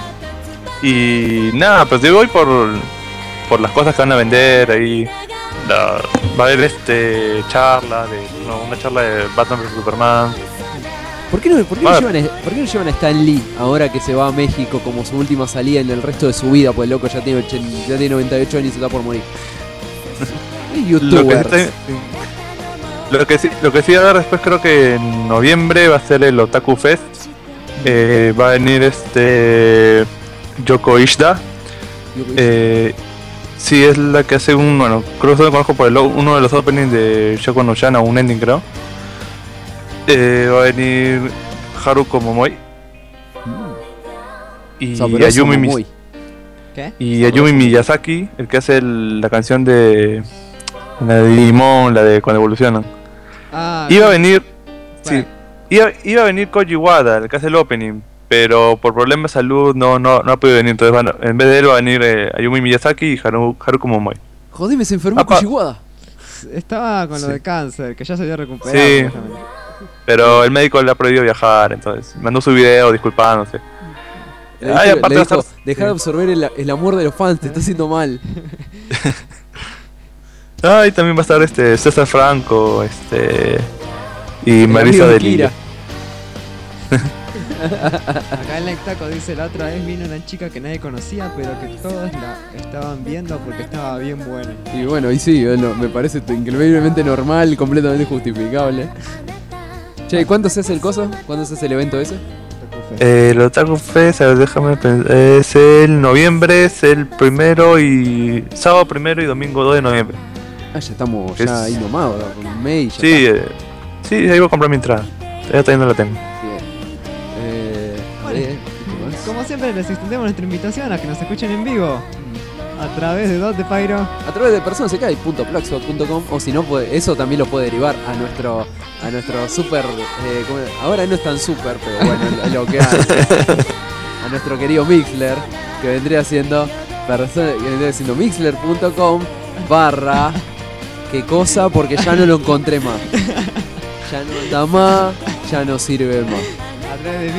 S4: Y nada, pues yo voy por las cosas que van a vender ahí. Va a haber charla una charla de Batman vs Superman.
S6: ¿Por qué no llevan a Stan Lee ahora que se va a México como su última salida en el resto de su vida? Pues el loco ya tiene 98 años y se está por morir. YouTubers.
S4: Lo que sí va a haber después, creo que en noviembre va a ser el Otaku Fest. Va a venir Yoko Ishida. Sí, es la que hace creo que lo conozco por uno de los openings de Shoko no Yana, un ending creo. Va a venir Haruko Momoi. Y Ayumi Miyazaki, el que hace la canción de la de Digimon, la de cuando evolucionan. Iba a venir iba a venir Koji Wada, el que hace el opening, pero por problemas de salud no ha podido venir. Entonces en vez de él va a venir Ayumi Miyazaki y Haruko Momoi.
S6: Jodeme, se enfermó Koji Wada.
S3: Estaba con lo de cáncer, que ya se había recuperado.
S4: Sí, pero el médico le ha prohibido viajar, entonces mandó su video disculpándose.
S6: Aparte dejar de absorber el amor de los fans, te está haciendo mal.
S4: Y también va a estar César Franco, y Marisa de Lilla.
S3: Acá en Lectaco dice: la otra vez vino una chica que nadie conocía, pero que todos la estaban viendo porque estaba bien buena.
S6: Y bueno, y sí, me parece increíblemente normal, completamente justificable. Che, ¿cuándo se hace el coso? ¿Cuándo se hace el evento ese?
S4: El Otaku Fest, a ver, déjame pensar. Es el noviembre, es el sábado 1 y domingo 2 de noviembre.
S6: Ah, ya estamos ya ahí nomás, con un mail.
S4: Sí, sí, ahí voy a comprar mi entrada. Todavía no la tengo.
S3: Como siempre, les extendemos nuestra invitación a que nos escuchen en vivo. ¿A través de dónde, Pyro?
S6: A través de personasecai.blogspot.com, o si no, eso también lo puede derivar a nuestro super... ahora no es tan super, pero bueno, lo que hay. A nuestro querido Mixler, que vendría siendo mixler.com/ ¿qué cosa? Porque ya no lo encontré más. Ya no está más, ya no sirve más.
S3: A través de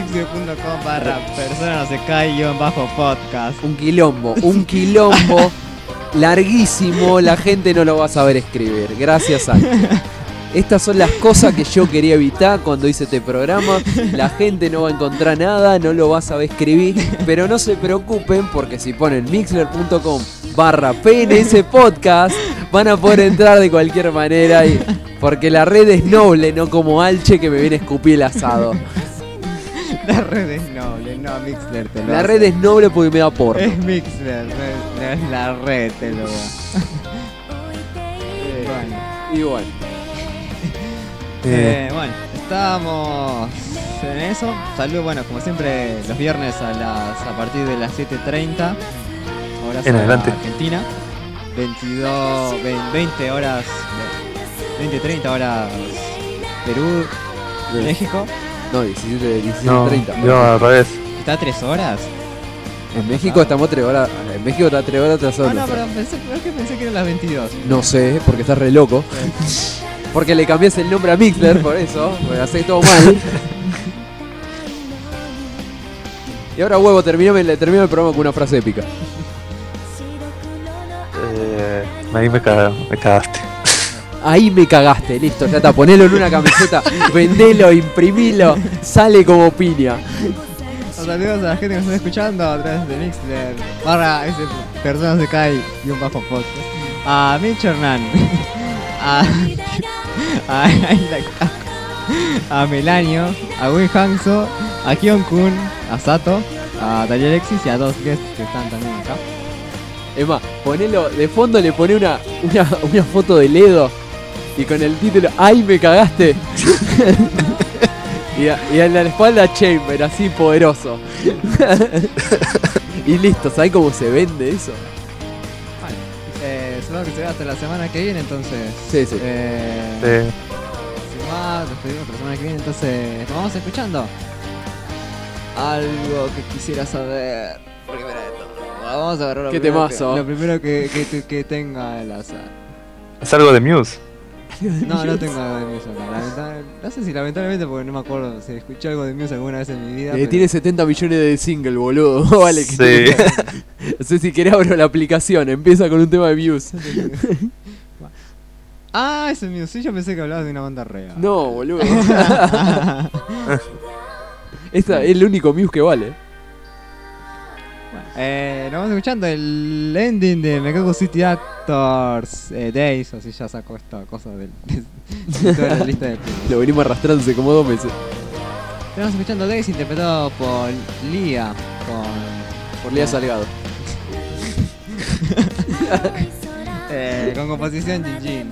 S3: mixler.com/persona-no-se-cae-podcast.
S6: Un quilombo larguísimo, la gente no lo va a saber escribir. Gracias a estas son las cosas que yo quería evitar cuando hice este programa. La gente no va a encontrar nada, no lo va a saber escribir, pero no se preocupen porque si ponen mixler.com/PNS podcast van a poder entrar de cualquier manera porque la red es noble, no como Alche que me viene a escupir el asado.
S3: La red es noble, no Mixler te lo
S6: La
S3: hace.
S6: red es noble porque me da porno.
S3: Es Mixler, no es la red te lo da.
S6: Igual.
S3: Bueno, estamos en eso. Saludos, bueno, como siempre, los viernes a partir de las 7:30 horas
S4: en adelante.
S3: Argentina. 20 horas, 20:30 horas Perú, México.
S6: No, 17:30.
S4: No, al revés.
S3: ¿Está a 3 horas?
S6: En México estamos 3 horas. En México está 3 horas tras
S3: Ah,
S6: horas.
S3: no, pero pensé que eran las 22.
S6: No sé, porque estás re loco. Porque le cambias el nombre a Mixler, por eso. Me hacés todo mal. Y ahora, huevo, termino el programa con una frase épica.
S4: Ahí me cagaste.
S6: Ahí me cagaste, listo, ya está. Ponelo en una camiseta, vendelo, imprimilo, sale como piña.
S3: Saludos a la gente que nos está escuchando a través de Mixler / Persona se cae _podcast. A Mitch Hernán, a Melanio, a Win Hanso, a Kion Kun, a Sato, a Dalia Alexis y a dos guests que están también acá.
S6: Es más, ponelo, de fondo le pone una foto de Ledo y con el título ¡Ay, me cagaste! y en la espalda Chamber, así poderoso. Y listo, ¿sabes cómo se vende eso?
S3: Supongo que se ve hasta la semana que viene, entonces.
S6: Sí.
S3: Sin más, nos pedimos la semana que viene, entonces nos vamos escuchando. Algo que quisiera saber. Porque mira esto. Vamos a agarrar
S6: ¿Qué temazo?
S3: Lo primero que tenga el azar.
S4: ¿Es algo de Muse?
S3: No tengo algo de Muse acá. No sé si lamentablemente, porque no me acuerdo si escuché algo de Muse alguna vez en mi vida. Pero...
S6: Tiene 70 millones de singles, boludo. Vale, que
S4: sí.
S6: No sé si querés abro la aplicación. Empieza con un tema de Muse.
S3: Ah, ese Muse. Sí, yo pensé que hablabas de una banda real.
S6: No, boludo. Esta es el único Muse que vale.
S3: Nos vamos escuchando el ending de Mekaku City Actors Days, así ya sacó esta cosa de toda la lista de
S6: Lo venimos arrastrando hace como 2 meses.
S3: Estamos escuchando Days interpretado por Lía
S6: por Lía Salgado.
S3: Con composición Jinjin.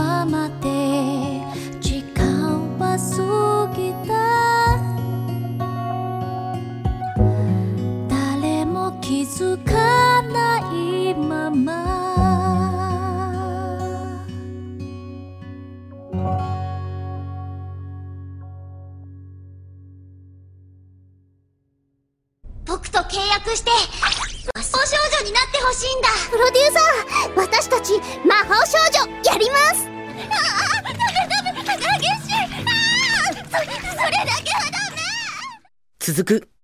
S2: ままで時間は過ぎた誰も気づかないまま
S21: 僕と契約して魔法少女になってほしいんだ。プロデューサー、私たち魔法少女やります。ダメ激しい。それだけはダメ。
S22: 続く。